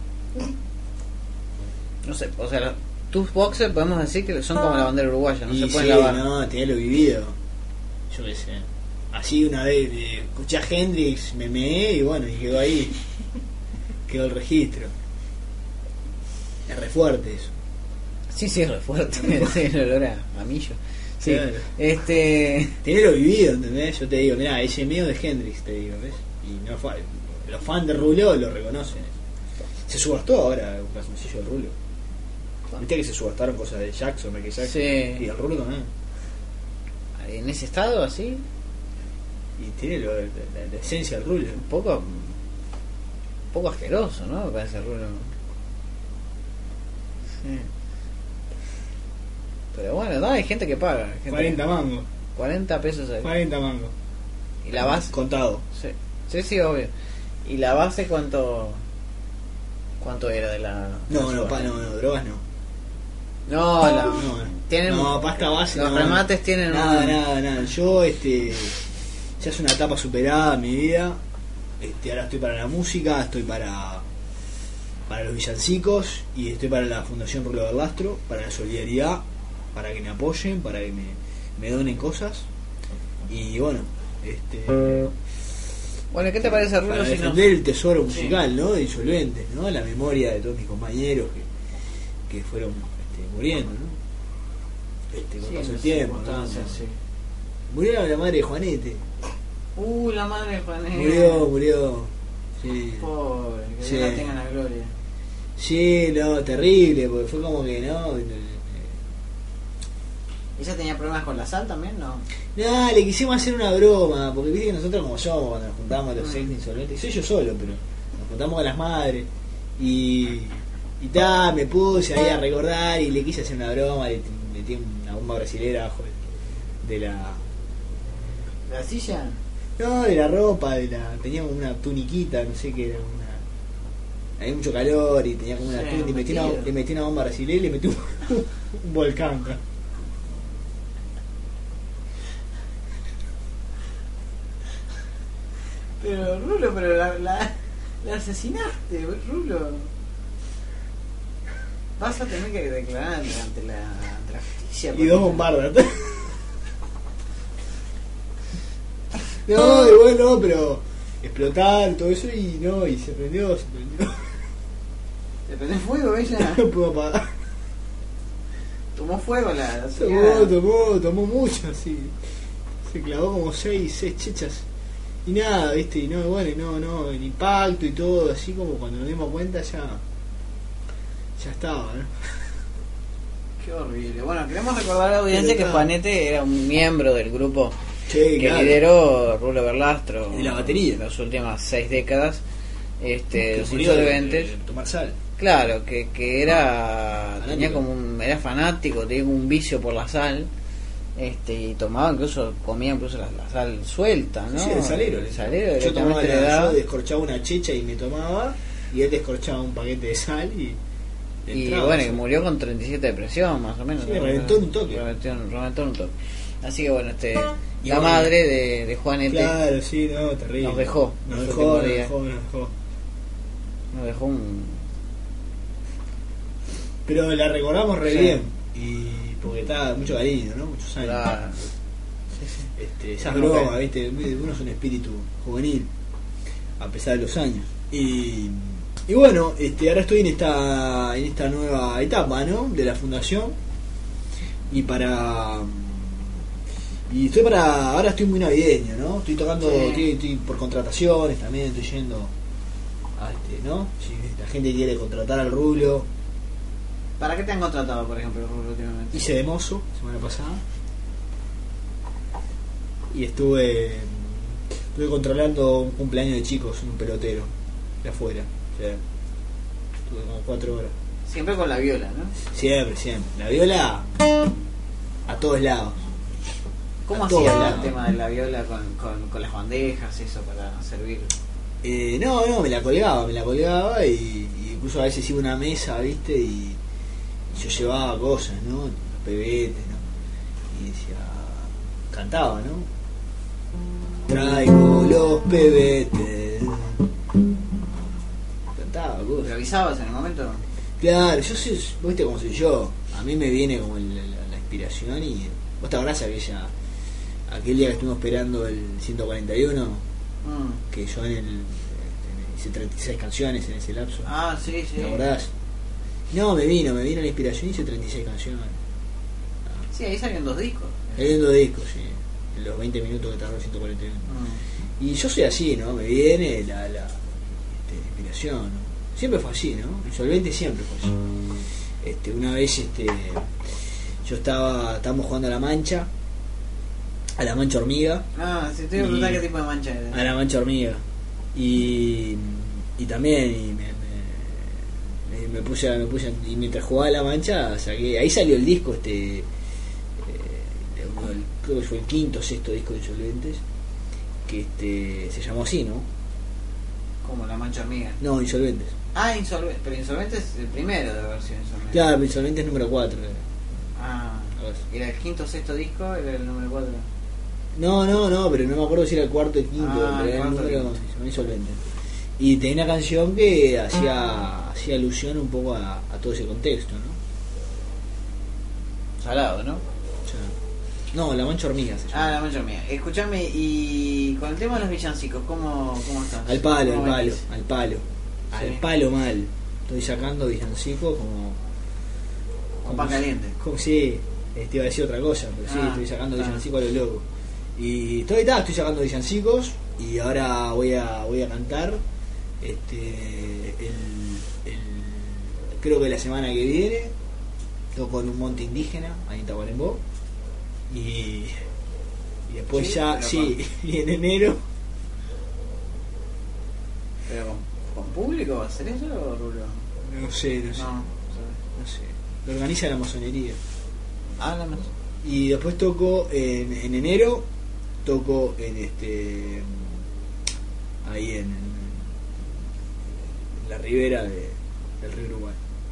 No sé, o sea, tus boxers podemos decir que son como la bandera uruguaya, no se pueden lavar. No, tiene lo vivido. Yo qué sé. Así una vez escuché a Hendrix, me meé y bueno, y quedó ahí. Quedó el registro. Es re fuerte eso. Sí, es re fuerte. Sí, el olor a millo. Sí. Claro. Tiene lo vivido, ¿entendés? Yo te digo, mirá, ese mío de Hendrix, te digo, ¿ves? Y no fue. Los fans de Rulo lo reconocen. Se subastó ahora un calzoncillo de Rulo. Viste que se subastaron cosas de Jackson, Michael Jackson. Sí. Y el Rulo también. ¿En ese estado así? Y tiene la esencia del Rulo. Un poco asqueroso, ¿no? Me parece el Rulo. Sí. Pero bueno, hay gente que paga. 40 mangos. 40 pesos ahí. 40 mangos. ¿Y la base? Contado. Sí, obvio. ¿Y la base cuánto era de la...? No, drogas no. Tienen, pasta base. Los remates tienen nada. Yo, ya es una etapa superada en mi vida. Ahora estoy para la música, estoy para los villancicos y estoy para la Fundación Rulo Berlastro, para la solidaridad, para que me apoyen, para que me donen cosas. Y bueno, bueno, ¿qué te parece, Rulo? Para defender el tesoro musical, ¿no? De Insolventes, ¿no? La memoria de todos mis compañeros que fueron muriendo, ¿no? Con paso el tiempo, ¿no? Murió la madre de Juanete. La madre de Juanete. Murió. Sí. Pobre, que Dios la tenga la gloria. Sí, terrible, porque fue como que ¿Ella tenía problemas con la sal también, no? No, le quisimos hacer una broma, porque viste que nosotros como somos cuando nos juntamos los seis insolventes, soy yo solo, pero nos juntamos con las madres y me puse ahí a recordar y le quise hacer una broma, le metí una bomba brasilera abajo de la silla. No, de la ropa, teníamos una tuniquita, no sé qué era, había mucho calor y tenía como una túnica, le metí una bomba brasilera y le metí un volcán. Pero Rulo, La asesinaste, Rulo. Vas a tener que declarar ante la justicia. Y 2 bombardas. No, igual no, pero explotar todo eso y no, y se prendió. ¿Le prendió fuego ella? No puedo apagar. Tomó fuego la señora. Tomó mucho, sí. Se clavó como 6 chechas. Y nada, viste, y no, bueno, no, el impacto y todo, así como cuando nos dimos cuenta ya estaba, ¿no? Qué horrible. Bueno, queremos recordar a la audiencia que Juanete era un miembro del grupo que lideró Rulo Berlastro de la batería en las últimas 6 décadas, los murió insolventes. de tomar sal. Claro, que era tenía como era fanático, tenía un vicio por la sal. Y tomaba comía incluso la sal suelta, ¿no? Sí, el salero. Yo tomaba yo descorchaba una checha y me tomaba, y él descorchaba un paquete de sal y bueno, y murió con 37 de presión, más o menos. Sí, reventó en un toque. Reventó en un toque. Así que bueno, la madre de Juanete. Claro, sí, no, terrible. Nos dejó. Nos dejó un. Pero la recordamos re bien. Y porque está mucho cariño, ¿no? Muchos años. Claro. Esas bromas, ¿viste? Uno es un espíritu juvenil, a pesar de los años. Y bueno, ahora estoy en esta nueva etapa, ¿no? De la fundación. Ahora estoy muy navideño, ¿no? Estoy tocando, estoy por contrataciones también, estoy yendo a ¿no? Si la gente quiere contratar al Rulo. ¿Para qué te han contratado, por ejemplo, Rulo, últimamente? Hice de mozo semana pasada. Y estuve controlando un cumpleaños de chicos en un pelotero de afuera. O sea, estuve como 4 horas. Siempre con la viola, ¿no? Siempre. La viola a todos lados. ¿Cómo hacía el tema de la viola con las bandejas, eso, para servir? No, me la colgaba y incluso a veces iba a una mesa, ¿viste? Y yo llevaba cosas, ¿no? Los pebetes, ¿no? Y decía, cantaba, ¿no? Traigo los pebetes. Cantaba cosas. ¿Lo avisabas en el momento? Claro, yo sé, ¿viste cómo soy yo? A mí me viene como la inspiración y... ¿Vos te acordás aquel día que estuvimos esperando el 141? Que yo hice 36 canciones en ese lapso. Ah, sí. ¿Te acordás? No, me vino la inspiración y hice 36 canciones. Sí, ahí salieron 2 discos. Salieron 2 discos, sí. En los 20 minutos que tardó el 141. Y yo soy así, ¿no? Me viene la inspiración, ¿no? Siempre fue así, ¿no? Insolvente siempre fue así. Una vez estábamos jugando a la mancha hormiga. Ah, si te iba a preguntar qué tipo de mancha era. A la mancha hormiga. Y también me puse y mientras jugaba a la mancha saqué, ahí salió el disco creo que fue el 5º o 6º disco de Insolventes, que se llamó así, ¿no? ¿Cómo, la mancha hormiga? No, Insolventes. Ah, Insolventes, pero Insolventes es el primero de haber sido Insolventes. Claro, Insolventes número 4. ¿Era el 5º o 6º disco? ¿Era el número 4? No, pero no me acuerdo si era el 4º o el 5º, pero era el número Insolventes. Y tenía una canción que hacía alusión un poco a todo ese contexto, ¿no? Salado, ¿no? No, la mancha hormiga se llama. La mancha hormiga. Escuchame, y con el tema de los villancicos, ¿cómo estás? Al palo mal. Estoy sacando villancicos con pan caliente. Sí, te iba a decir otra cosa, pero sí, estoy sacando villancicos a lo loco. Y estoy sacando villancicos y ahora voy a cantar creo que la semana que viene toco en un monte indígena ahí en Tacuarembó y después y en enero. ¿Pero con público va a ser eso o Rulo? No sé. Lo organiza la masonería. La masonería. Y después toco en enero, toco ahí en la ribera del río Uruguay.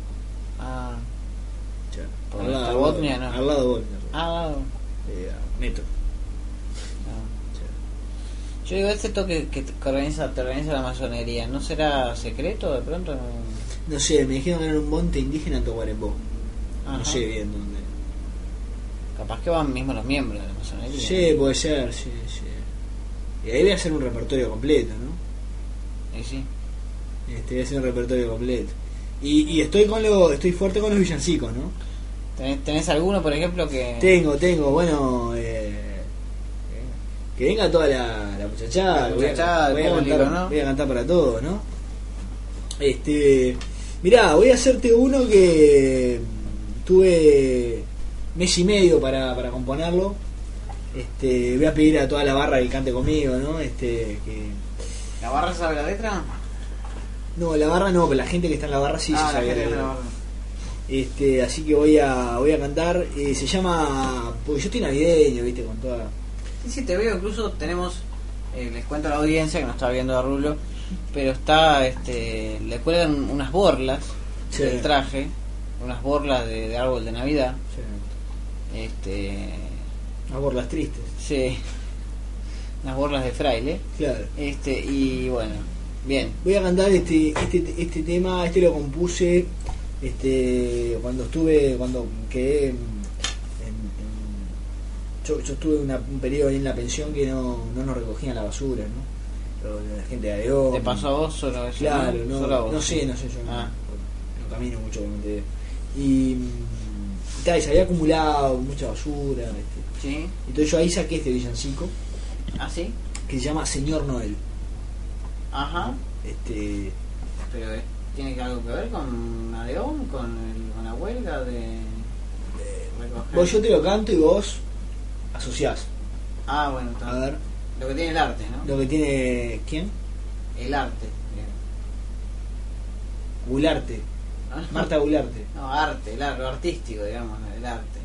Al lado de Botnia, ¿no? Al lado de Botnia. Al lado. Metro. Yo digo, este toque que te organiza la masonería, ¿no será secreto de pronto? No sé, me dijeron que era un monte indígena en Tacuarembó. No sé bien dónde. Capaz que van mismo los miembros de la masonería. Sí, puede ser, sí. Y ahí voy a hacer un repertorio completo, ¿no? Sí. Voy a hacer un repertorio completo. Y estoy fuerte con los villancicos, ¿no? ¿Tenés alguno, por ejemplo, que...? Tengo, bueno, que venga toda la muchachada, voy a cantar para todos, ¿no? Mirá, voy a hacerte uno que tuve mes y medio para componerlo. Voy a pedir a toda la barra que cante conmigo, ¿no? ¿La barra sabe la letra? No, la barra no, pero la gente que está en la barra sí se sabe la letra. Así que voy a cantar. Se llama, porque yo estoy navideño, viste, con toda. Sí, te veo. Incluso tenemos, les cuento a la audiencia que no está viendo a Rulo, pero está, le cuelgan unas borlas del traje, unas borlas de árbol de Navidad. Unas borlas tristes. Sí, unas borlas de fraile. Claro. Y bueno, bien. Voy a cantar este tema. Lo compuse cuando quedé yo estuve un periodo ahí en la pensión que no nos recogían la basura, ¿no? La gente de Aeón. ¿Te pasó a vos solo eso? Claro, no sé yo no camino mucho con Montevideo. Y se había acumulado mucha basura, Sí. Entonces yo ahí saqué este villancico. ¿Ah, sí? Que se llama Señor Noel. Ajá. Pero ¿tiene algo que ver con Aeón? ¿Con la huelga de recoger? Yo te lo canto y vos asociás. Ah, bueno, está. A ver. Lo que tiene el arte, ¿no? Lo que tiene... ¿Quién? El arte. Gularte. Marta Gularte. No, arte, lo artístico, digamos, el arte.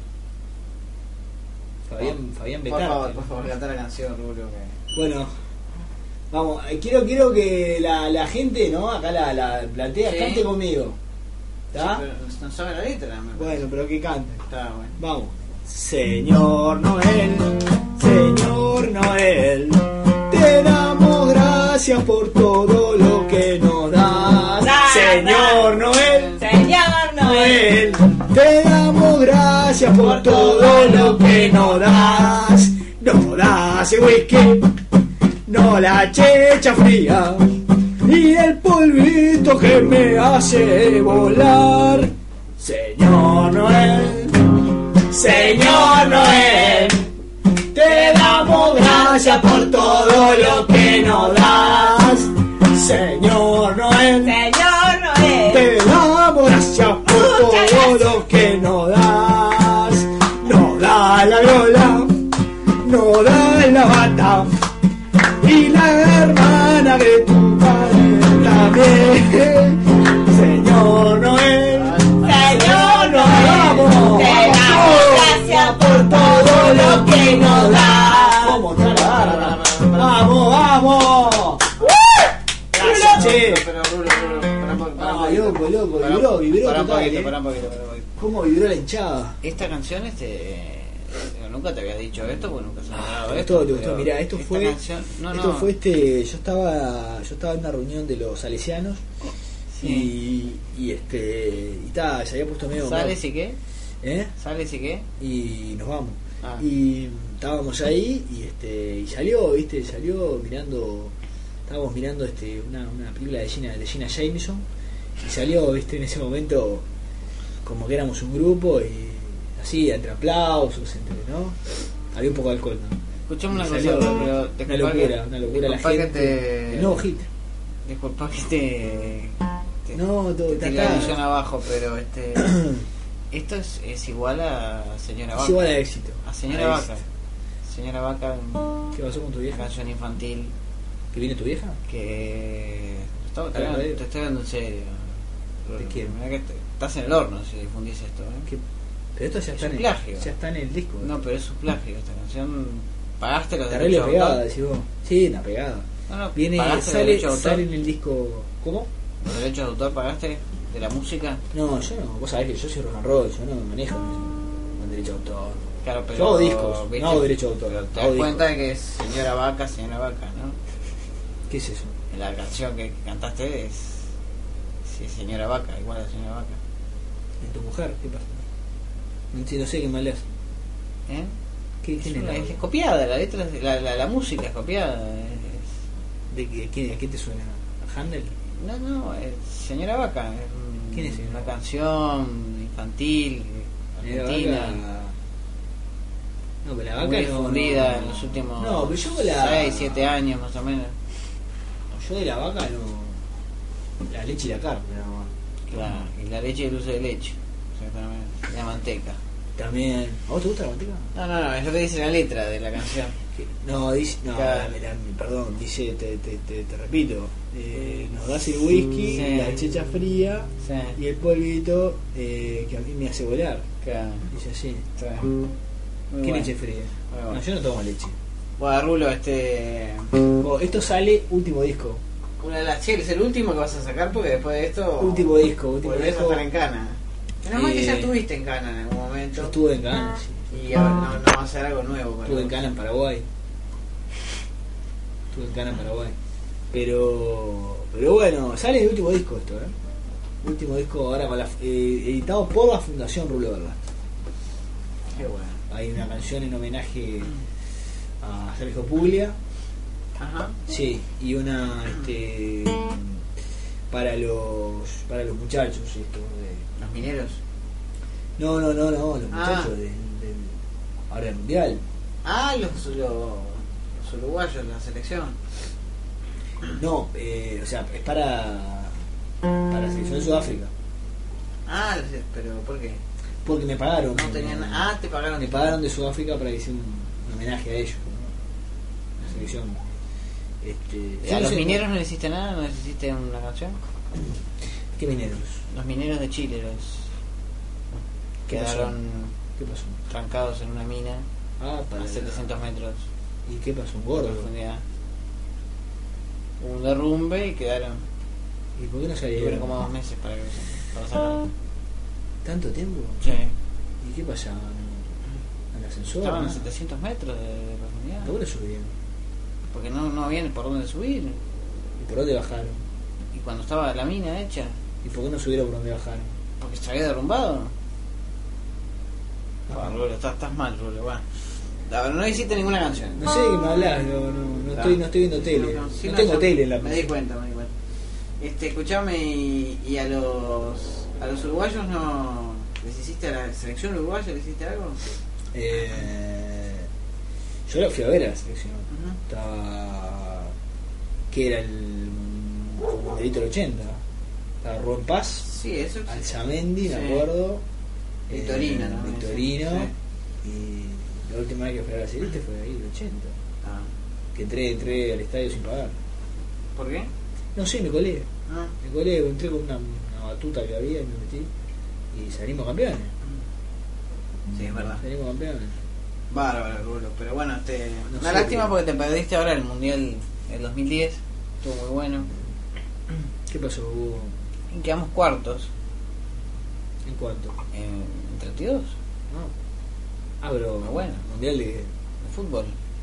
Fabián Betarte. Por favor, cantar la canción, Rulo. Bueno, vamos, quiero que la gente, ¿no? Acá la plantea, sí. Cante conmigo. ¿Está? Sí, pero no sabe la letra. Bueno, pero que cante. Está bueno. Vamos. Señor Noel, te damos gracias por todo lo que nos das. Señor Noel, te damos gracias por todo lo que nos das. Nos das el whisky, no la checha fría y el polvito que me hace volar. Señor Noel, te damos gracias por todo lo que nos das. Señor Noel, te damos gracias por todo lo que nos das. Nos da la viola, nos da la bata y la hermana de tu padre también. Señor Noel, vamos, te damos gracias por todo lo que nos das. Vamos. Gracias, che. Pero Rulo, loco, vibró para total. un poquito. ¿Cómo vibró la hinchada? Esta canción, nunca te había dicho esto, porque nunca se me ha dado esto. Te gustó, mirá, esto fue yo estaba en una reunión de los salesianos. Sí. Y se había puesto medio. ¿Sales y qué? ¿Sales y qué? Y nos vamos. Y estábamos ahí y salió mirando. Estábamos mirando una película de Gina Jameson y salió, en ese momento como que éramos un grupo y así, entre aplausos, ¿no? Había un poco de alcohol, ¿no? Escuchame una cosa, pero una locura la gente. El nuevo hit. Disculpa que no, todo te la ilusión abajo, pero esto es igual a Señora Vaca. Es igual a Éxito. A Señora Vaca. Señora Vaca. ¿Qué pasó con tu vieja? Canción infantil. ¿Que viene tu vieja? Que te estoy hablando en serio. ¿De quién? Mirá que estás en el horno si difundís esto, Pero esto ya está en el disco. No, pero es un plagio esta canción. ¿Pagaste los derechos de autor? Pegada, decís vos. Sí, una pegada. No, viene, sale en el disco. ¿Cómo? ¿Los derechos de autor pagaste? ¿De la música? No, yo no. Vos sabés que yo soy rock and roll, yo no me manejo con derecho de autor. Claro, pero yo hago discos, ¿viste? no hago derecho de autor. Pero te hago das cuenta discos. de que es señora vaca, ¿no? ¿Qué es eso? La canción que cantaste es sí, señora vaca, igual a señora vaca. ¿En tu mujer? ¿Qué pasa? No sé qué mal es. ¿Eh? ¿Qué tiene la es copiada, la letra, la música es copiada. ¿De qué, a qué te suena? ¿A Handel? No, señora vaca. ¿Quién es una canción infantil, argentina. No, pero la vaca muy no, difundida en los últimos no, pero yo la 6, 7 años más o menos. Yo de la vaca no. La leche y la carne, nada más. Claro, y la leche y el dulce de leche. Exactamente. La manteca. También. ¿A vos te gusta la manteca? No, es lo que dice la letra de la canción. No, dice. No, claro. perdón, dice, te repito. Nos das el whisky, sí. La checha fría sí. Y el polvito que a mí me hace volar. Claro. Dice así. Sí. ¿Qué bueno. leche fría? Bueno. No, yo no tomo leche. Bueno, Rulo, esto sale último disco. Una de las cheles, el último que vas a sacar porque después de esto. Último disco. Volvés a estar en Cana. Menos mal que ya estuviste en Cana en algún momento. Yo estuve en Cana, sí. Y ahora no va a ser algo nuevo. Estuve en Cana en Paraguay. Pero bueno, sale el último disco esto, último disco ahora con editado por la Fundación Rulo Verlas. Qué bueno. Hay una canción en homenaje a Sergio Puglia. Ajá. Sí, y una para los muchachos esto de los mineros. No, los muchachos del ahora del mundial. Los uruguayos, la selección. No, o sea, es para la selección de Sudáfrica. Pero ¿por qué? Porque me pagaron. No tenían. Te pagaron. Me pagaron de Sudáfrica para que hiciera un homenaje a ellos, ¿no? La selección. ¿A los mineros no le hiciste nada? ¿No les hiciste una canción? ¿Qué mineros? Los mineros de Chile quedaron ¿Qué pasó? trancados en una mina para a 700 metros. ¿Y qué pasó? ¿Un gordo? Hubo un derrumbe y quedaron. ¿Y por qué no salieron? Tuvieron como 2 meses para sacar. ¿Tanto tiempo? Sí. ¿Y qué pasaba? ¿Al ascensor? Estaban a 700 metros de profundidad. ¿Por qué subían? Porque no habían por dónde subir. ¿Y por dónde bajaron? Y cuando estaba la mina hecha. ¿Y por qué no subieron por dónde bajaron? Porque se había derrumbado. Bueno, Rulo, estás mal, Rulo. Bueno. No hiciste ninguna canción. No sé de qué me hablas, no estoy viendo tele. No tengo tele en la Me di cuenta. Escuchame, y a los uruguayos no les hiciste, a la selección uruguaya le hiciste algo. Yo la fui a ver a la selección. Estaba, que era el Mundialito del 80. Estaba Rubén Paz, sí, eso Alzamendi, sí. Me acuerdo, Victorino, ¿no? Victorino, sí. Y la última vez que fui a la serie fue ahí el 80. Que entré al estadio sin pagar. ¿Por qué? No sé, me colé. Entré con una batuta que había y me metí. Y salimos campeones. Sí, es verdad. Salimos campeones. Bárbaro, Rulo. Pero bueno, No una sé, lástima porque te perdiste ahora el Mundial del 2010. Estuvo muy bueno. ¿Qué pasó, Hugo? Y quedamos cuartos. ¿En cuánto? En 32. No. Pero muy bueno. Mundial de fútbol.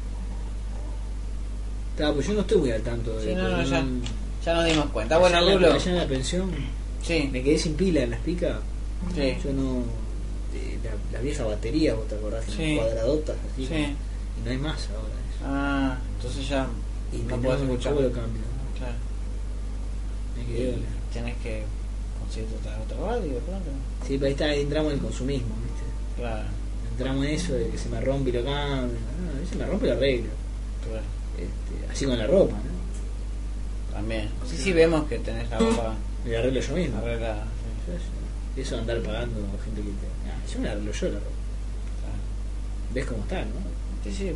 Pues yo no estoy muy al tanto de. Sí, ya nos dimos cuenta. Bueno, Rulo. Allá en la pensión. Sí. Me quedé sin pila en las picas. Sí. Yo no. Las viejas baterías, vos te acordás, sí. Cuadradotas así. Sí. Y no hay más ahora. Entonces ya. Y no puedes escuchar. ¿Cómo lo cambio? Claro. Me quedé. Tenés que conseguir otra radio pronto. Sí, pero ahí entramos en el consumismo, ¿viste? Claro. Entramos en eso de que se me rompe y lo cambio. No, a veces me rompe y lo arreglo. Claro. Así con la ropa, ¿no? También. Sí, vemos que tenés la ropa. Me la arreglo yo mismo. Arregla. Sí. Eso de andar pagando a gente que te. Yo me la arreglo yo la ropa. Claro. ¿Ves cómo está, no? Sí.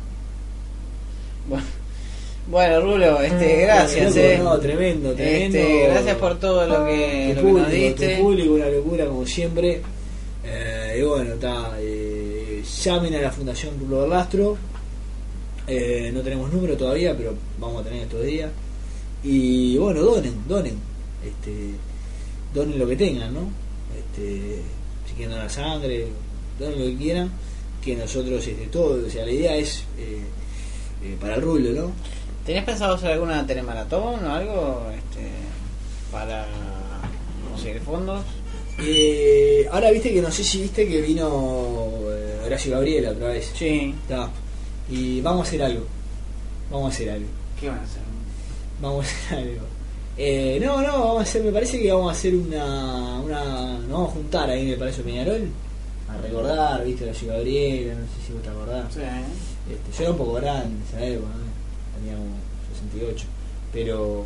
Bueno, Rulo, gracias. No, tremendo. Gracias por todo lo que nos diste. Tu público, una locura como siempre. Y bueno, llamen a la Fundación Rulo Verlastro. No tenemos número todavía, pero vamos a tener estos días. Y bueno, donen lo que tengan, ¿no? Si quieren donar sangre, donen lo que quieran. que nosotros todo, o sea, la idea es para el Rulo, ¿no? ¿Tenés pensado hacer alguna telemaratón o algo para conseguir fondos? Ahora viste que no sé si viste que vino Horacio Gabriela otra vez. Sí. Está. Y vamos a hacer algo. ¿Qué van a hacer? Vamos a hacer algo. Vamos a hacer, me parece que vamos a hacer nos vamos a juntar ahí en el Palacio Peñarol a recordar, viste, Horacio Gabriela, no sé si vos te acordás. Sí. Yo era un poco grande en esa época, ¿no? Teníamos 68, pero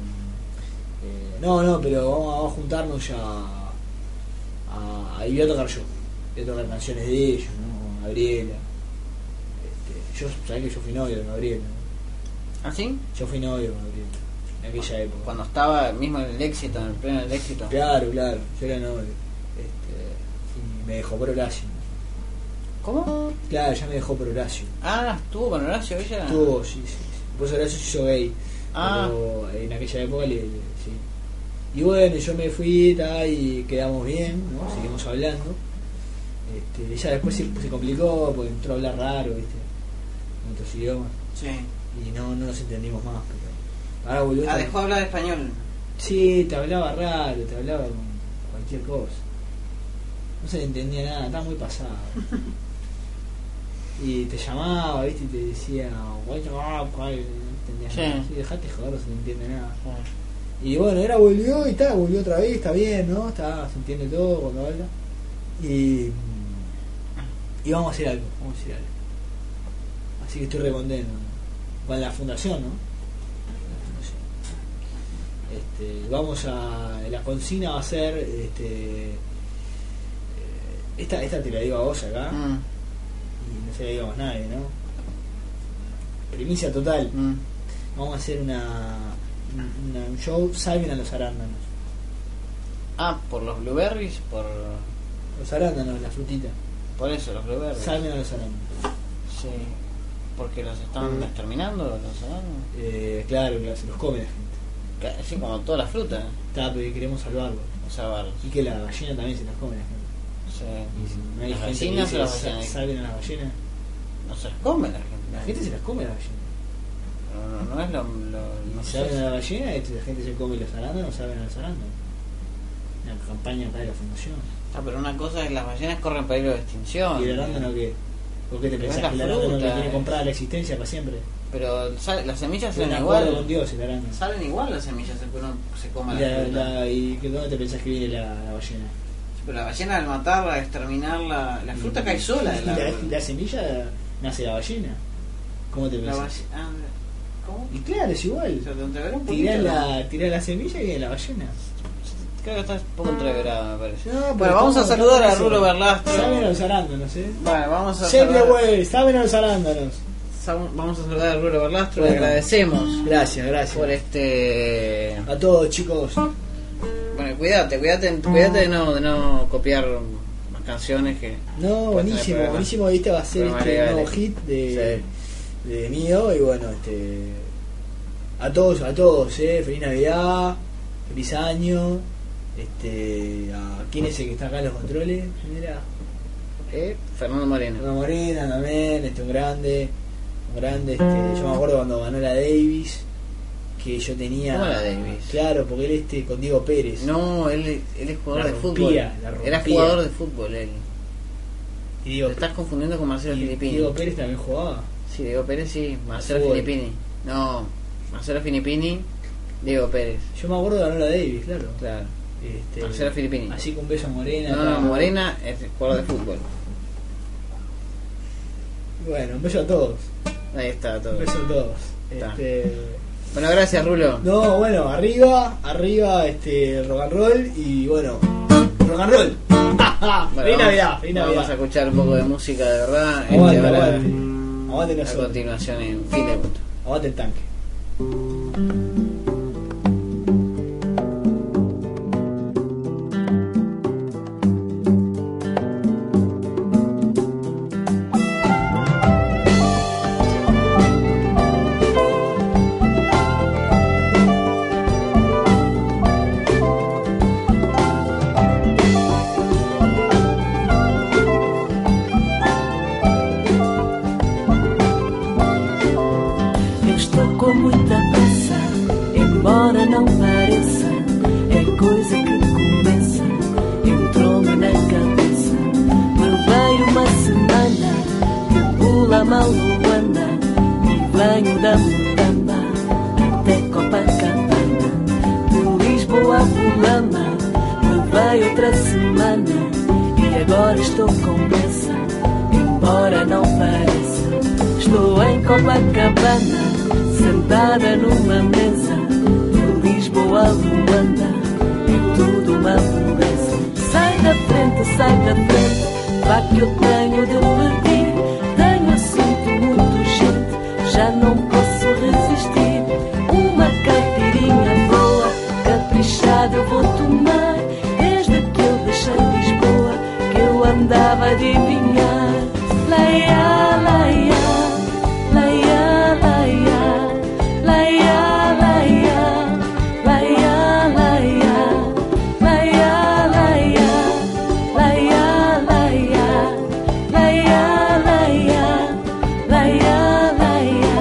pero vamos a juntarnos ya y voy a tocar yo, voy a tocar canciones de ellos, ¿no? Con Gabriela. Sabés que yo fui novio de Gabriela, ¿no? ¿Ah, sí? Yo fui novio de Gabriela en aquella época. Cuando estaba mismo en el éxito, en el pleno del éxito. Claro, yo era novio. Y me dejó por Horacio. ¿Cómo? Claro, ya me dejó por Horacio. Ah, ¿estuvo con Horacio ella? Estuvo, sí. Pues Horacio se hizo gay. Ah. Pero en aquella época sí. Y bueno, yo me fui y quedamos bien, ¿no? Seguimos hablando. Ella después se complicó porque entró a hablar raro, ¿viste? En otros idiomas. Sí. Y no nos entendimos más, pero ahora volvió. Dejó de hablar español. Sí, te hablaba raro, te hablaba con cualquier cosa. No se le entendía nada, estaba muy pasado. Y te llamaba, ¿viste? Y te decía, no entendías nada. Sí, dejate joder, no se le entiende nada. Y bueno, ahora volvió otra vez, está bien, ¿no? Se entiende todo cuando habla. Y vamos a hacer algo. Así que estoy re contento. Con la fundación, ¿no? Vamos a... La consigna va a ser... Esta te la digo a vos acá. Y no se la digamos a nadie, ¿no? Primicia total. Vamos a hacer un show Salven a los arándanos. Ah, por los blueberries, por... Los arándanos, la frutita. Por eso, los blueberries. Salven a los arándanos. Sí. ¿Porque los están exterminando los arándanos? Claro, se los come la gente. Sí, como todas las frutas. Pero queremos salvarlos. Y que la ballena también se las come la gente. Sí. Y si no hay las gente gallinas que o las ballenas. Salven a las ballenas. No se las come la gente. La gente se las come a las ballenas. No es lo si salven a la ballena, la gente se come los arándanos, salven a los arándanos. Una campaña para la fundación. Pero una cosa es las ballenas corren peligro de extinción. ¿Y el arándano qué? ¿Por qué te pensás que el arándano le tiene comprada la existencia para siempre? Pero las semillas salen igual. Con Dios, el arándano. Salen igual las semillas, uno se come ¿Y dónde te pensás que viene la ballena? Pero la ballena al matarla, exterminarla, la fruta cae sola. La semilla nace la ballena. ¿Cómo te pensás? ¿Cómo? Y claro, es igual. Tirás la semilla y viene la ballena. Creo que está un poco entreverada, me parece. Bueno, vamos a saludar a Rulo Berlastro. Saben a los arándanos, Bueno, vamos a saludar. Saben a los arándanos. Vamos a saludar a Rulo Berlastro. Le agradecemos. Gracias. Por a todos, chicos. Bueno, cuídate de no copiar más canciones que... No, buenísimo. Este va a ser un nuevo hit de mío. Y bueno, a todos, feliz Navidad, feliz año. A quién es el que está acá en los controles. Mira, Fernando Moreno también, un grande. Yo me acuerdo cuando ganó la Davis, que yo tenía... ¿Cómo la Davis? Claro, porque él con Diego Pérez. No, él es jugador de fútbol. Era jugador de fútbol él. Y Diego, te estás confundiendo con Marcelo Filippini. Diego Pérez también jugaba. Sí, Diego Pérez sí, Marcelo Filippini. No, Marcelo Filippini, Diego Pérez. Yo me acuerdo de ganó la Davis, claro. Marcelo Filippini. Así que un beso a Morena. No, Morena es jugador de fútbol. Bueno, un beso a todos. Ahí está, todo. Un beso a todos. Bueno, gracias, Rulo. No, bueno, arriba, rock and roll y bueno, rock and roll. Feliz Navidad. Vamos a escuchar un poco de música de verdad. Aguante a continuación en Fin del Mundo. Aguante el tanque. a Luanda e venho da Mutamba até Copacabana. De Lisboa a Fulama levei outra semana e agora estou com pressa, embora não pareça. Estou em Copacabana, sentada numa mesa. De Lisboa a Luanda é tudo uma beleza. Sai da frente, vá que eu tenho de pedir. Tenho assunto muito urgente, já não posso resistir. Uma caipirinha boa, caprichada eu vou tomar. Desde que eu deixei Lisboa, que eu andava a adivinhar. Laia, laia, laia, laia, laia, laia, laia, laia, laia, laia, laia, laia, laia, laia, laia, laia.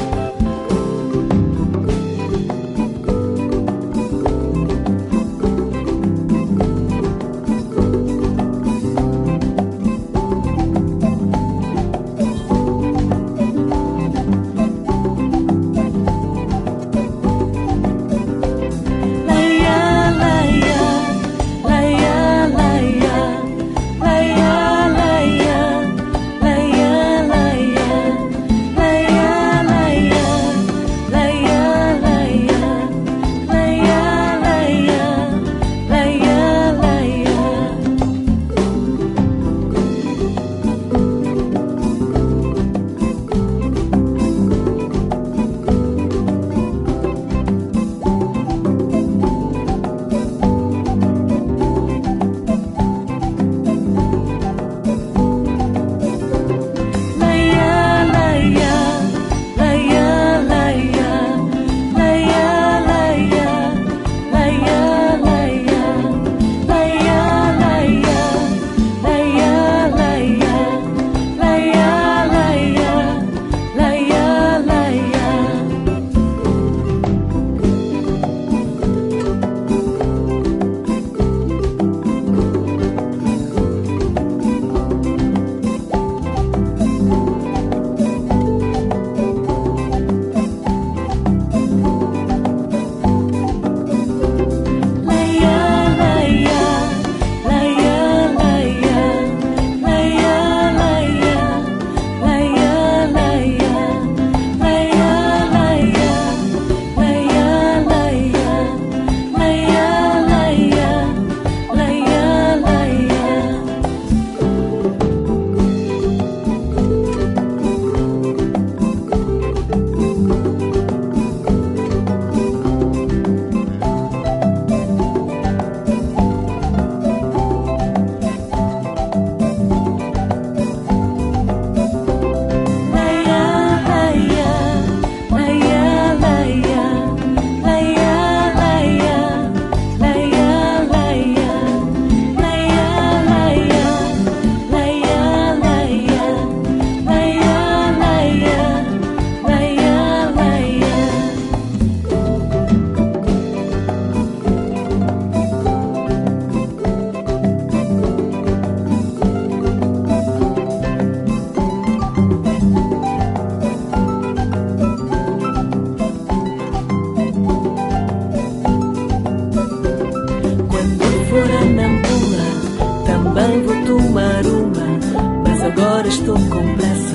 Agora estou com pressa,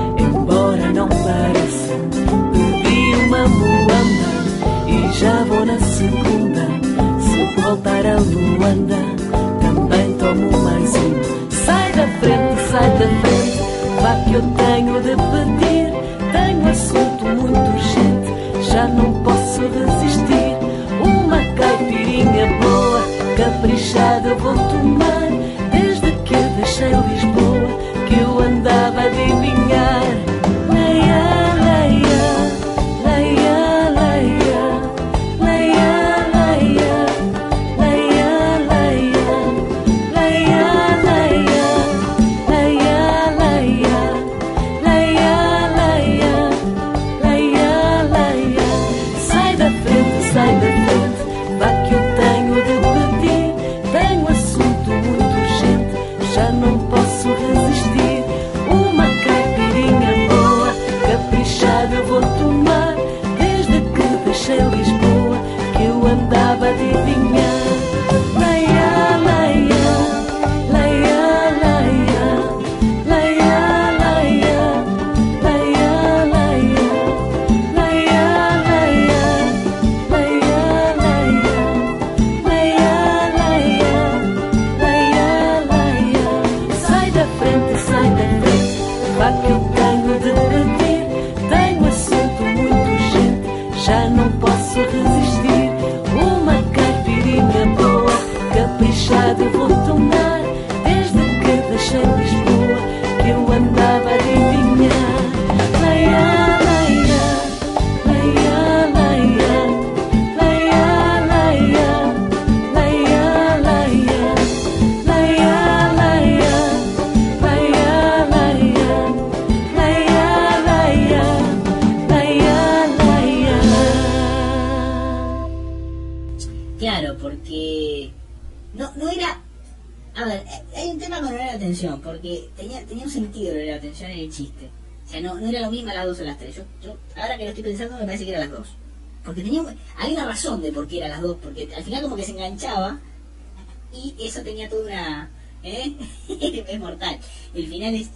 embora não pareça. Bebi uma muamba e já vou na segunda. Se voltar a Luanda, também tomo mais um. Sai da frente, vá que eu tenho de pedir. Tenho assunto muito urgente, já não posso resistir. Uma caipirinha boa, caprichada eu vou tomar. Desde que eu deixei Lisboa, que eu andava a adivinhar. Leia, leia, leia, leia, leia, leia, leia, leia, leia, leia, leia, leia, leia, leia, leia. Sai da frente, vá que eu tenho de pedir. Tenho assunto muito urgente, já não posso resistir. Uma caipirinha boa, un tema con horario de atención, porque tenía un sentido el horario de atención en el chiste. O sea, no era lo mismo a las 2 o a las 3. Yo ahora que lo estoy pensando me parece que era a las 2. Porque había una razón de por qué era a las 2, porque al final como que se enganchaba y eso tenía toda una... es mortal. El final es...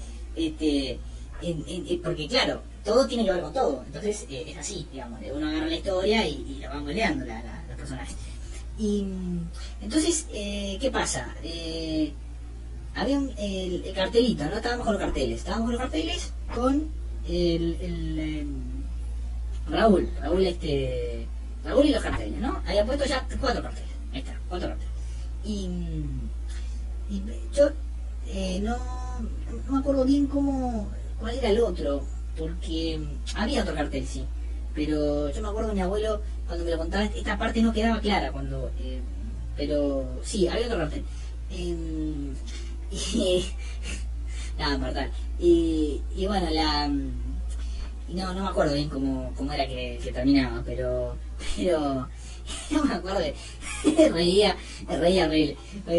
porque claro, todo tiene que ver con todo. Entonces es así, digamos. Uno agarra la historia y lo van goleando los personajes. Y entonces, ¿qué pasa? Había el cartelito, ¿no? Estábamos con los carteles con Raúl y los carteles, ¿no? Había puesto ya 4 carteles. Ahí está, 4 carteles. Y yo no me acuerdo bien cuál era el otro, porque había otro cartel, sí. Pero yo me acuerdo de mi abuelo, cuando me lo contaba, esta parte no quedaba clara, pero sí, había otro cartel. Nada, mortal. Y bueno, no me acuerdo bien cómo era que terminaba, pero no me acuerdo. reía horrible.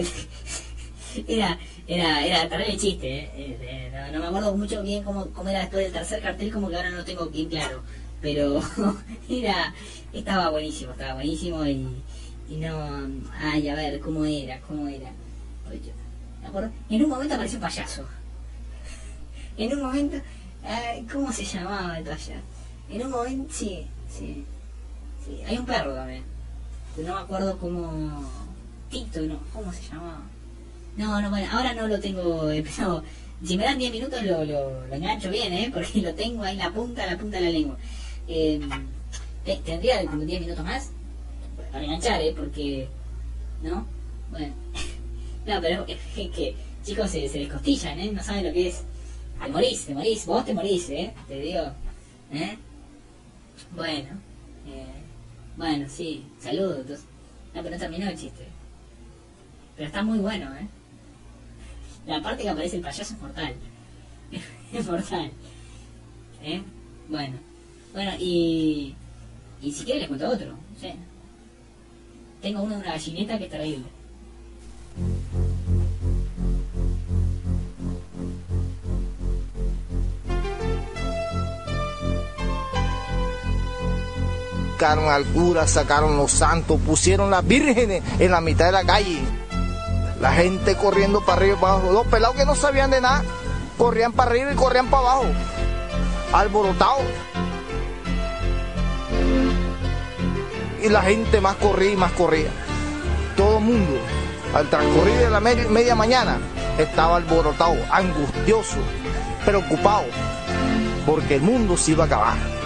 Era terrible chiste, no me acuerdo mucho bien cómo era después del tercer cartel, como que ahora no lo tengo bien claro, pero estaba buenísimo y no, ay, a ver, ¿cómo era? ¿Me acuerdo? En un momento apareció un payaso. En un momento, ¿cómo se llamaba el payaso? En un momento, sí, hay un perro también. No me acuerdo cómo... Tito, ¿no? ¿Cómo se llamaba? No, bueno, ahora no lo tengo, pero si me dan 10 minutos lo engancho bien, porque lo tengo ahí en la punta de la lengua. Tendría como 10 minutos más para enganchar, porque... ¿No? Bueno... No, pero es que chicos se descostillan, no saben lo que es. Te morís, vos te morís, te digo. Bueno, sí, saludos. Entonces. No, pero no terminó el chiste. Pero está muy bueno, La parte que aparece el payaso es mortal. Es mortal. Bueno, y si quieres les cuento otro. ¿Sí? Tengo uno de una gallineta que es terrible. Sacaron al cura, sacaron los santos, pusieron las vírgenes en la mitad de la calle. La gente corriendo para arriba y para abajo. Los pelados que no sabían de nada, corrían para arriba y corrían para abajo. Alborotados. Y la gente más corría y más corría. Todo el mundo, al transcurrir de la media mañana, estaba alborotado, angustioso, preocupado, porque el mundo se iba a acabar.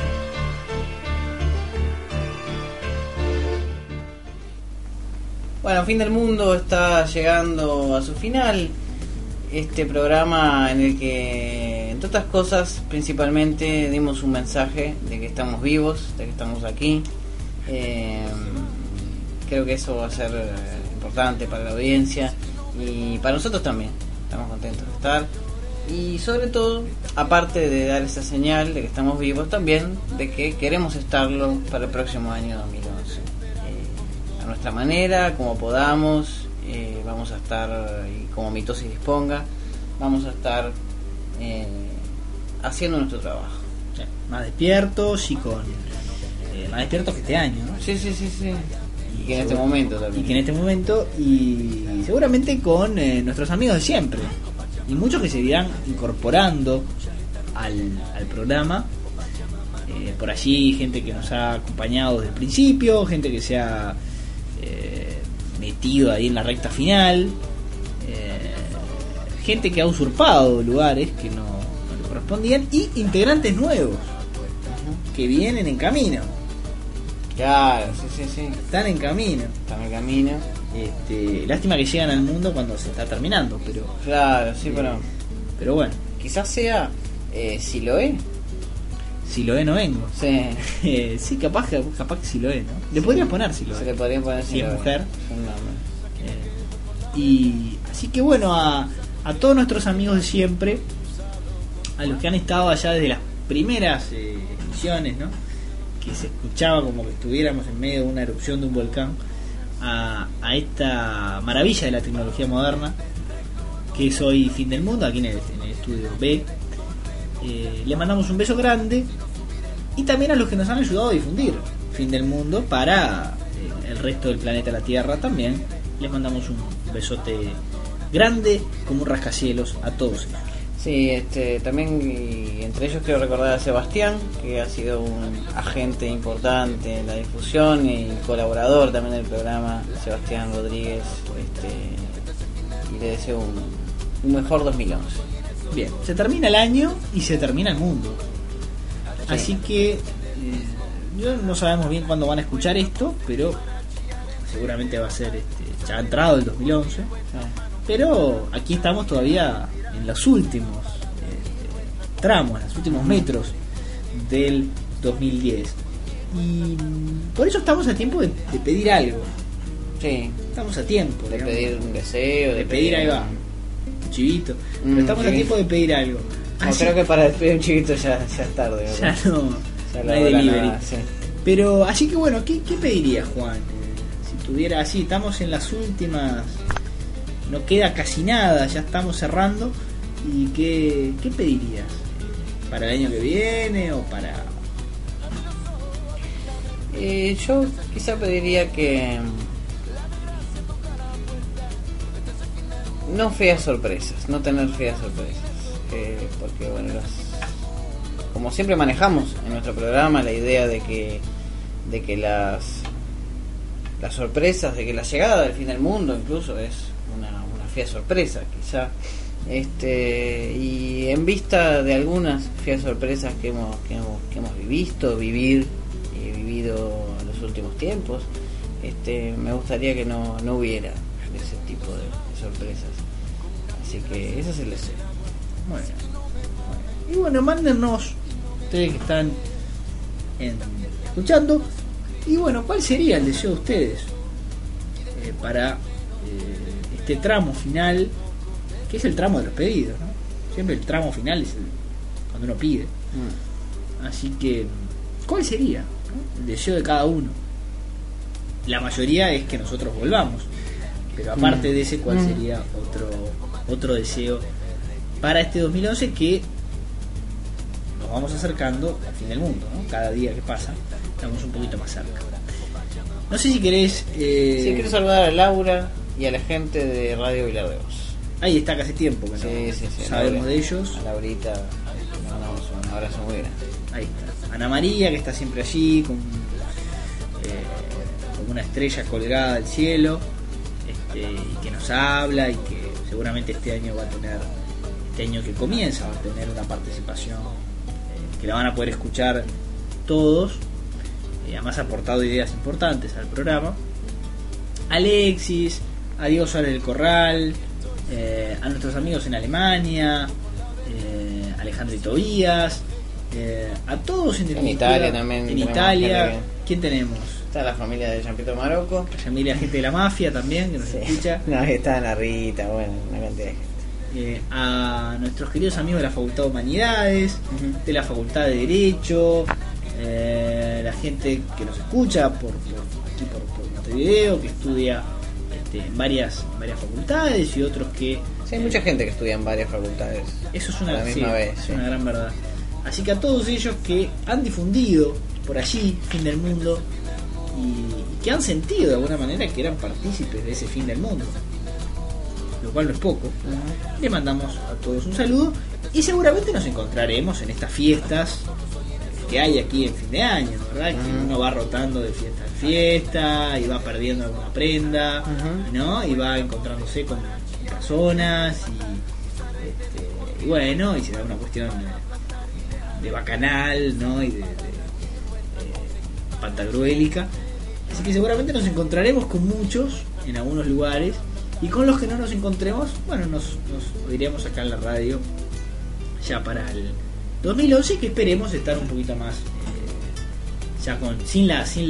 Bueno, Fin del Mundo está llegando a su final. Este programa en el que, entre otras cosas, principalmente dimos un mensaje de que estamos vivos, de que estamos aquí. Creo que eso va a ser importante para la audiencia y para nosotros también. Estamos contentos de estar. Y sobre todo, aparte de dar esa señal de que estamos vivos, también de que queremos estarlo para el próximo año 2011. A nuestra manera, como podamos, vamos a estar, y como Mitosis disponga, vamos a estar haciendo nuestro trabajo. Sí, más despiertos y con más despiertos que este año, ¿no? Sí. Y que en este momento también. Y seguramente con nuestros amigos de siempre. Y muchos que se irán incorporando al programa. Por allí, gente que nos ha acompañado desde el principio, gente que se ha metido ahí en la recta final, gente que ha usurpado lugares que no le correspondían, y integrantes nuevos que vienen en camino. Claro, sí. Están en camino. Lástima que llegan al mundo cuando se está terminando, pero claro, sí, pero bueno, quizás sea Siloé. Siloé no vengo. Sí. Sí, capaz que Siloé, ¿no? Le podrías poner Siloé. Se le podrían poner si es mujer. Y así que bueno, a todos nuestros amigos de siempre, a los que han estado allá desde las primeras emisiones, ¿no? Que se escuchaba como que estuviéramos en medio de una erupción de un volcán, a esta maravilla de la tecnología moderna, que es hoy Fin del Mundo, aquí en el estudio B. Le mandamos un beso grande, y también a los que nos han ayudado a difundir Fin del Mundo para el resto del planeta, la Tierra. También les mandamos un besote grande como un rascacielos a todos ellos. Sí, también, y entre ellos quiero recordar a Sebastián, que ha sido un agente importante en la difusión y colaborador también del programa, Sebastián Rodríguez, y le deseo un mejor 2011. Bien, se termina el año y se termina el mundo. Sí. Así que yo no sabemos bien cuándo van a escuchar esto, pero seguramente va a ser ya ha entrado el 2011. Sí. Pero aquí estamos todavía en los últimos tramos, en los últimos metros del 2010. Y por eso estamos a tiempo de pedir algo. Sí. Estamos a tiempo. De pedir un deseo. De pedir, ahí va. Un chivito. Pero estamos a tiempo de pedir algo. No, creo que para despedir un chivito ya es tarde. Ya no hay delivery. Sí. Pero así que bueno, ¿qué pedirías, Juan? Si tuviera así, estamos en las últimas... No queda casi nada, ya estamos cerrando. ¿Y qué pedirías? ¿Para el año que viene o para...? Yo quizá pediría que... No feas sorpresas, no tener feas sorpresas. Porque bueno, como siempre manejamos en nuestro programa la idea de que las sorpresas, de que la llegada del fin del mundo incluso es una fea sorpresa, quizá, y en vista de algunas feas sorpresas que hemos vivido en los últimos tiempos, me gustaría que no hubiera ese tipo de sorpresas. Así que ese es el deseo. Bueno. Y bueno, mándennos ustedes que están escuchando. Y bueno, ¿cuál sería el deseo de ustedes para este tramo final, que es el tramo de los pedidos, ¿no? Siempre el tramo final es cuando uno pide. Así que, ¿cuál sería, ¿no? El deseo de cada uno? La mayoría es que nosotros volvamos, pero aparte de ese, ¿cuál sería otro deseo para este 2011, que nos vamos acercando al fin del mundo, ¿no? Cada día que pasa estamos un poquito más cerca. No sé si querés... Sí, quiero saludar a Laura y a la gente de Radio Vilar de Voz. Ahí está, que hace tiempo que sí, sabemos de ellos. A Laurita le mandamos un abrazo muy grande. Ahí está. Ana María, que está siempre allí con una estrella colgada del cielo, y que nos habla, y que seguramente este año que comienza va a tener una participación que la van a poder escuchar todos. Además ha aportado ideas importantes al programa. Alexis, a Diego Suárez del Corral, a nuestros amigos en Alemania, Alejandro y Tobías, a todos en Italia también. En Italia, ¿quién tenemos? Está la familia de Jean Pietro Marocco, la familia, gente de la mafia también, que nos escucha. No, está Ana Rita, bueno, una cantidad de gente. A nuestros queridos amigos de la Facultad de Humanidades, de la Facultad de Derecho, la gente que nos escucha por Montevideo, que estudia en varias facultades, y otros que... Sí, hay mucha gente que estudia en varias facultades. Eso es una, misma vez, es una gran verdad. Así que a todos ellos que han difundido por allí Fin del Mundo, y que han sentido de alguna manera que eran partícipes de ese fin del mundo, lo cual no es poco, les mandamos a todos un saludo, y seguramente nos encontraremos en estas fiestas que hay aquí en fin de año, ¿verdad? Que uno va rotando de fiesta en fiesta y va perdiendo alguna prenda, ¿no? Y va encontrándose con personas, y bueno, y se da una cuestión de bacanal, ¿no? Y de pantagruélica. Así que seguramente nos encontraremos con muchos en algunos lugares, y con los que no nos encontremos, bueno, nos oiremos acá en la radio ya para el 2011, que esperemos estar un poquito más ya sin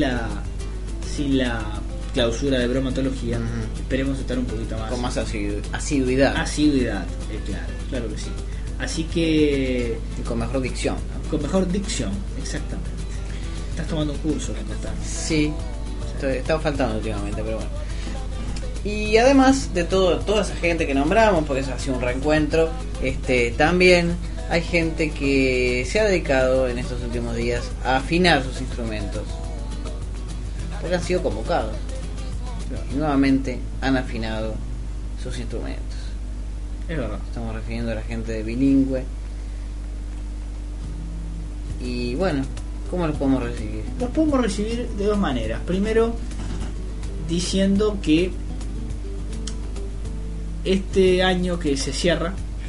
la clausura de bromatología. Esperemos estar un poquito más con más asiduidad, claro que sí. Así que... Y con mejor dicción. Con mejor dicción, exactamente. Estás tomando un curso, ¿no? Sí, estaba faltando últimamente, pero bueno. Y además de toda esa gente que nombramos, porque eso ha sido un reencuentro, también hay gente que se ha dedicado en estos últimos días a afinar sus instrumentos, porque han sido convocados y nuevamente han afinado sus instrumentos. Es verdad. Estamos refiriendo a la gente de Bilingüe. Y bueno, ¿cómo los podemos recibir? Los podemos recibir de dos maneras. Primero, diciendo que este año que se cierra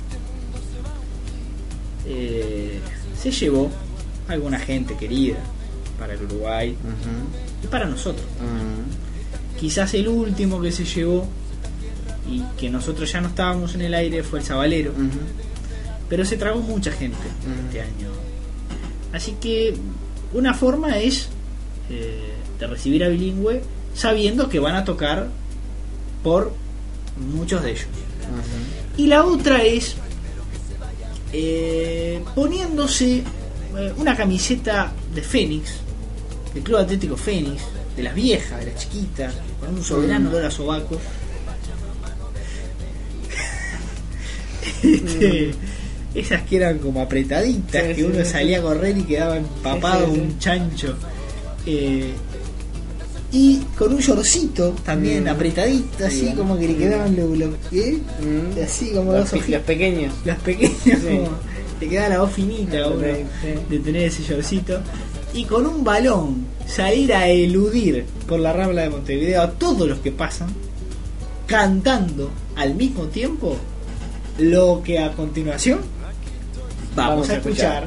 se llevó alguna gente querida para el Uruguay y para nosotros. Quizás el último que se llevó y que nosotros ya no estábamos en el aire fue el Sabalero, pero se tragó mucha gente este año. Así que una forma es de recibir a Bilingüe sabiendo que van a tocar por muchos de ellos. Y la otra es poniéndose una camiseta de Fénix, del Club Atlético Fénix, de las viejas, de las chiquitas, con un soberano olor a sobaco. Esas que eran como apretaditas, que uno salía a correr y quedaba empapado un chancho. Y con un shortcito también apretadito, así como que le quedaban así como las pequeñas. Las pequeñas, como le quedaba la voz finita a uno de tener ese shortcito. Y con un balón salir a eludir por la Rambla de Montevideo a todos los que pasan, cantando al mismo tiempo lo que a continuación vamos a escuchar.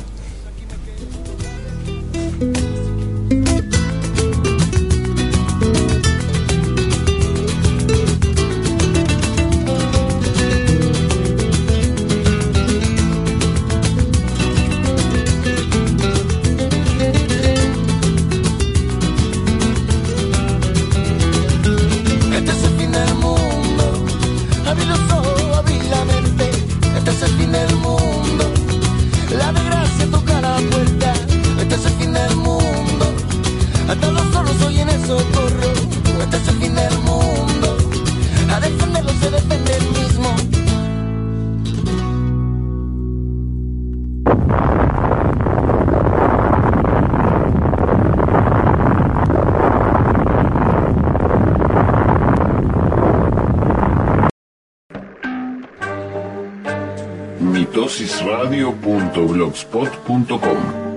mitosisradio.blogspot.com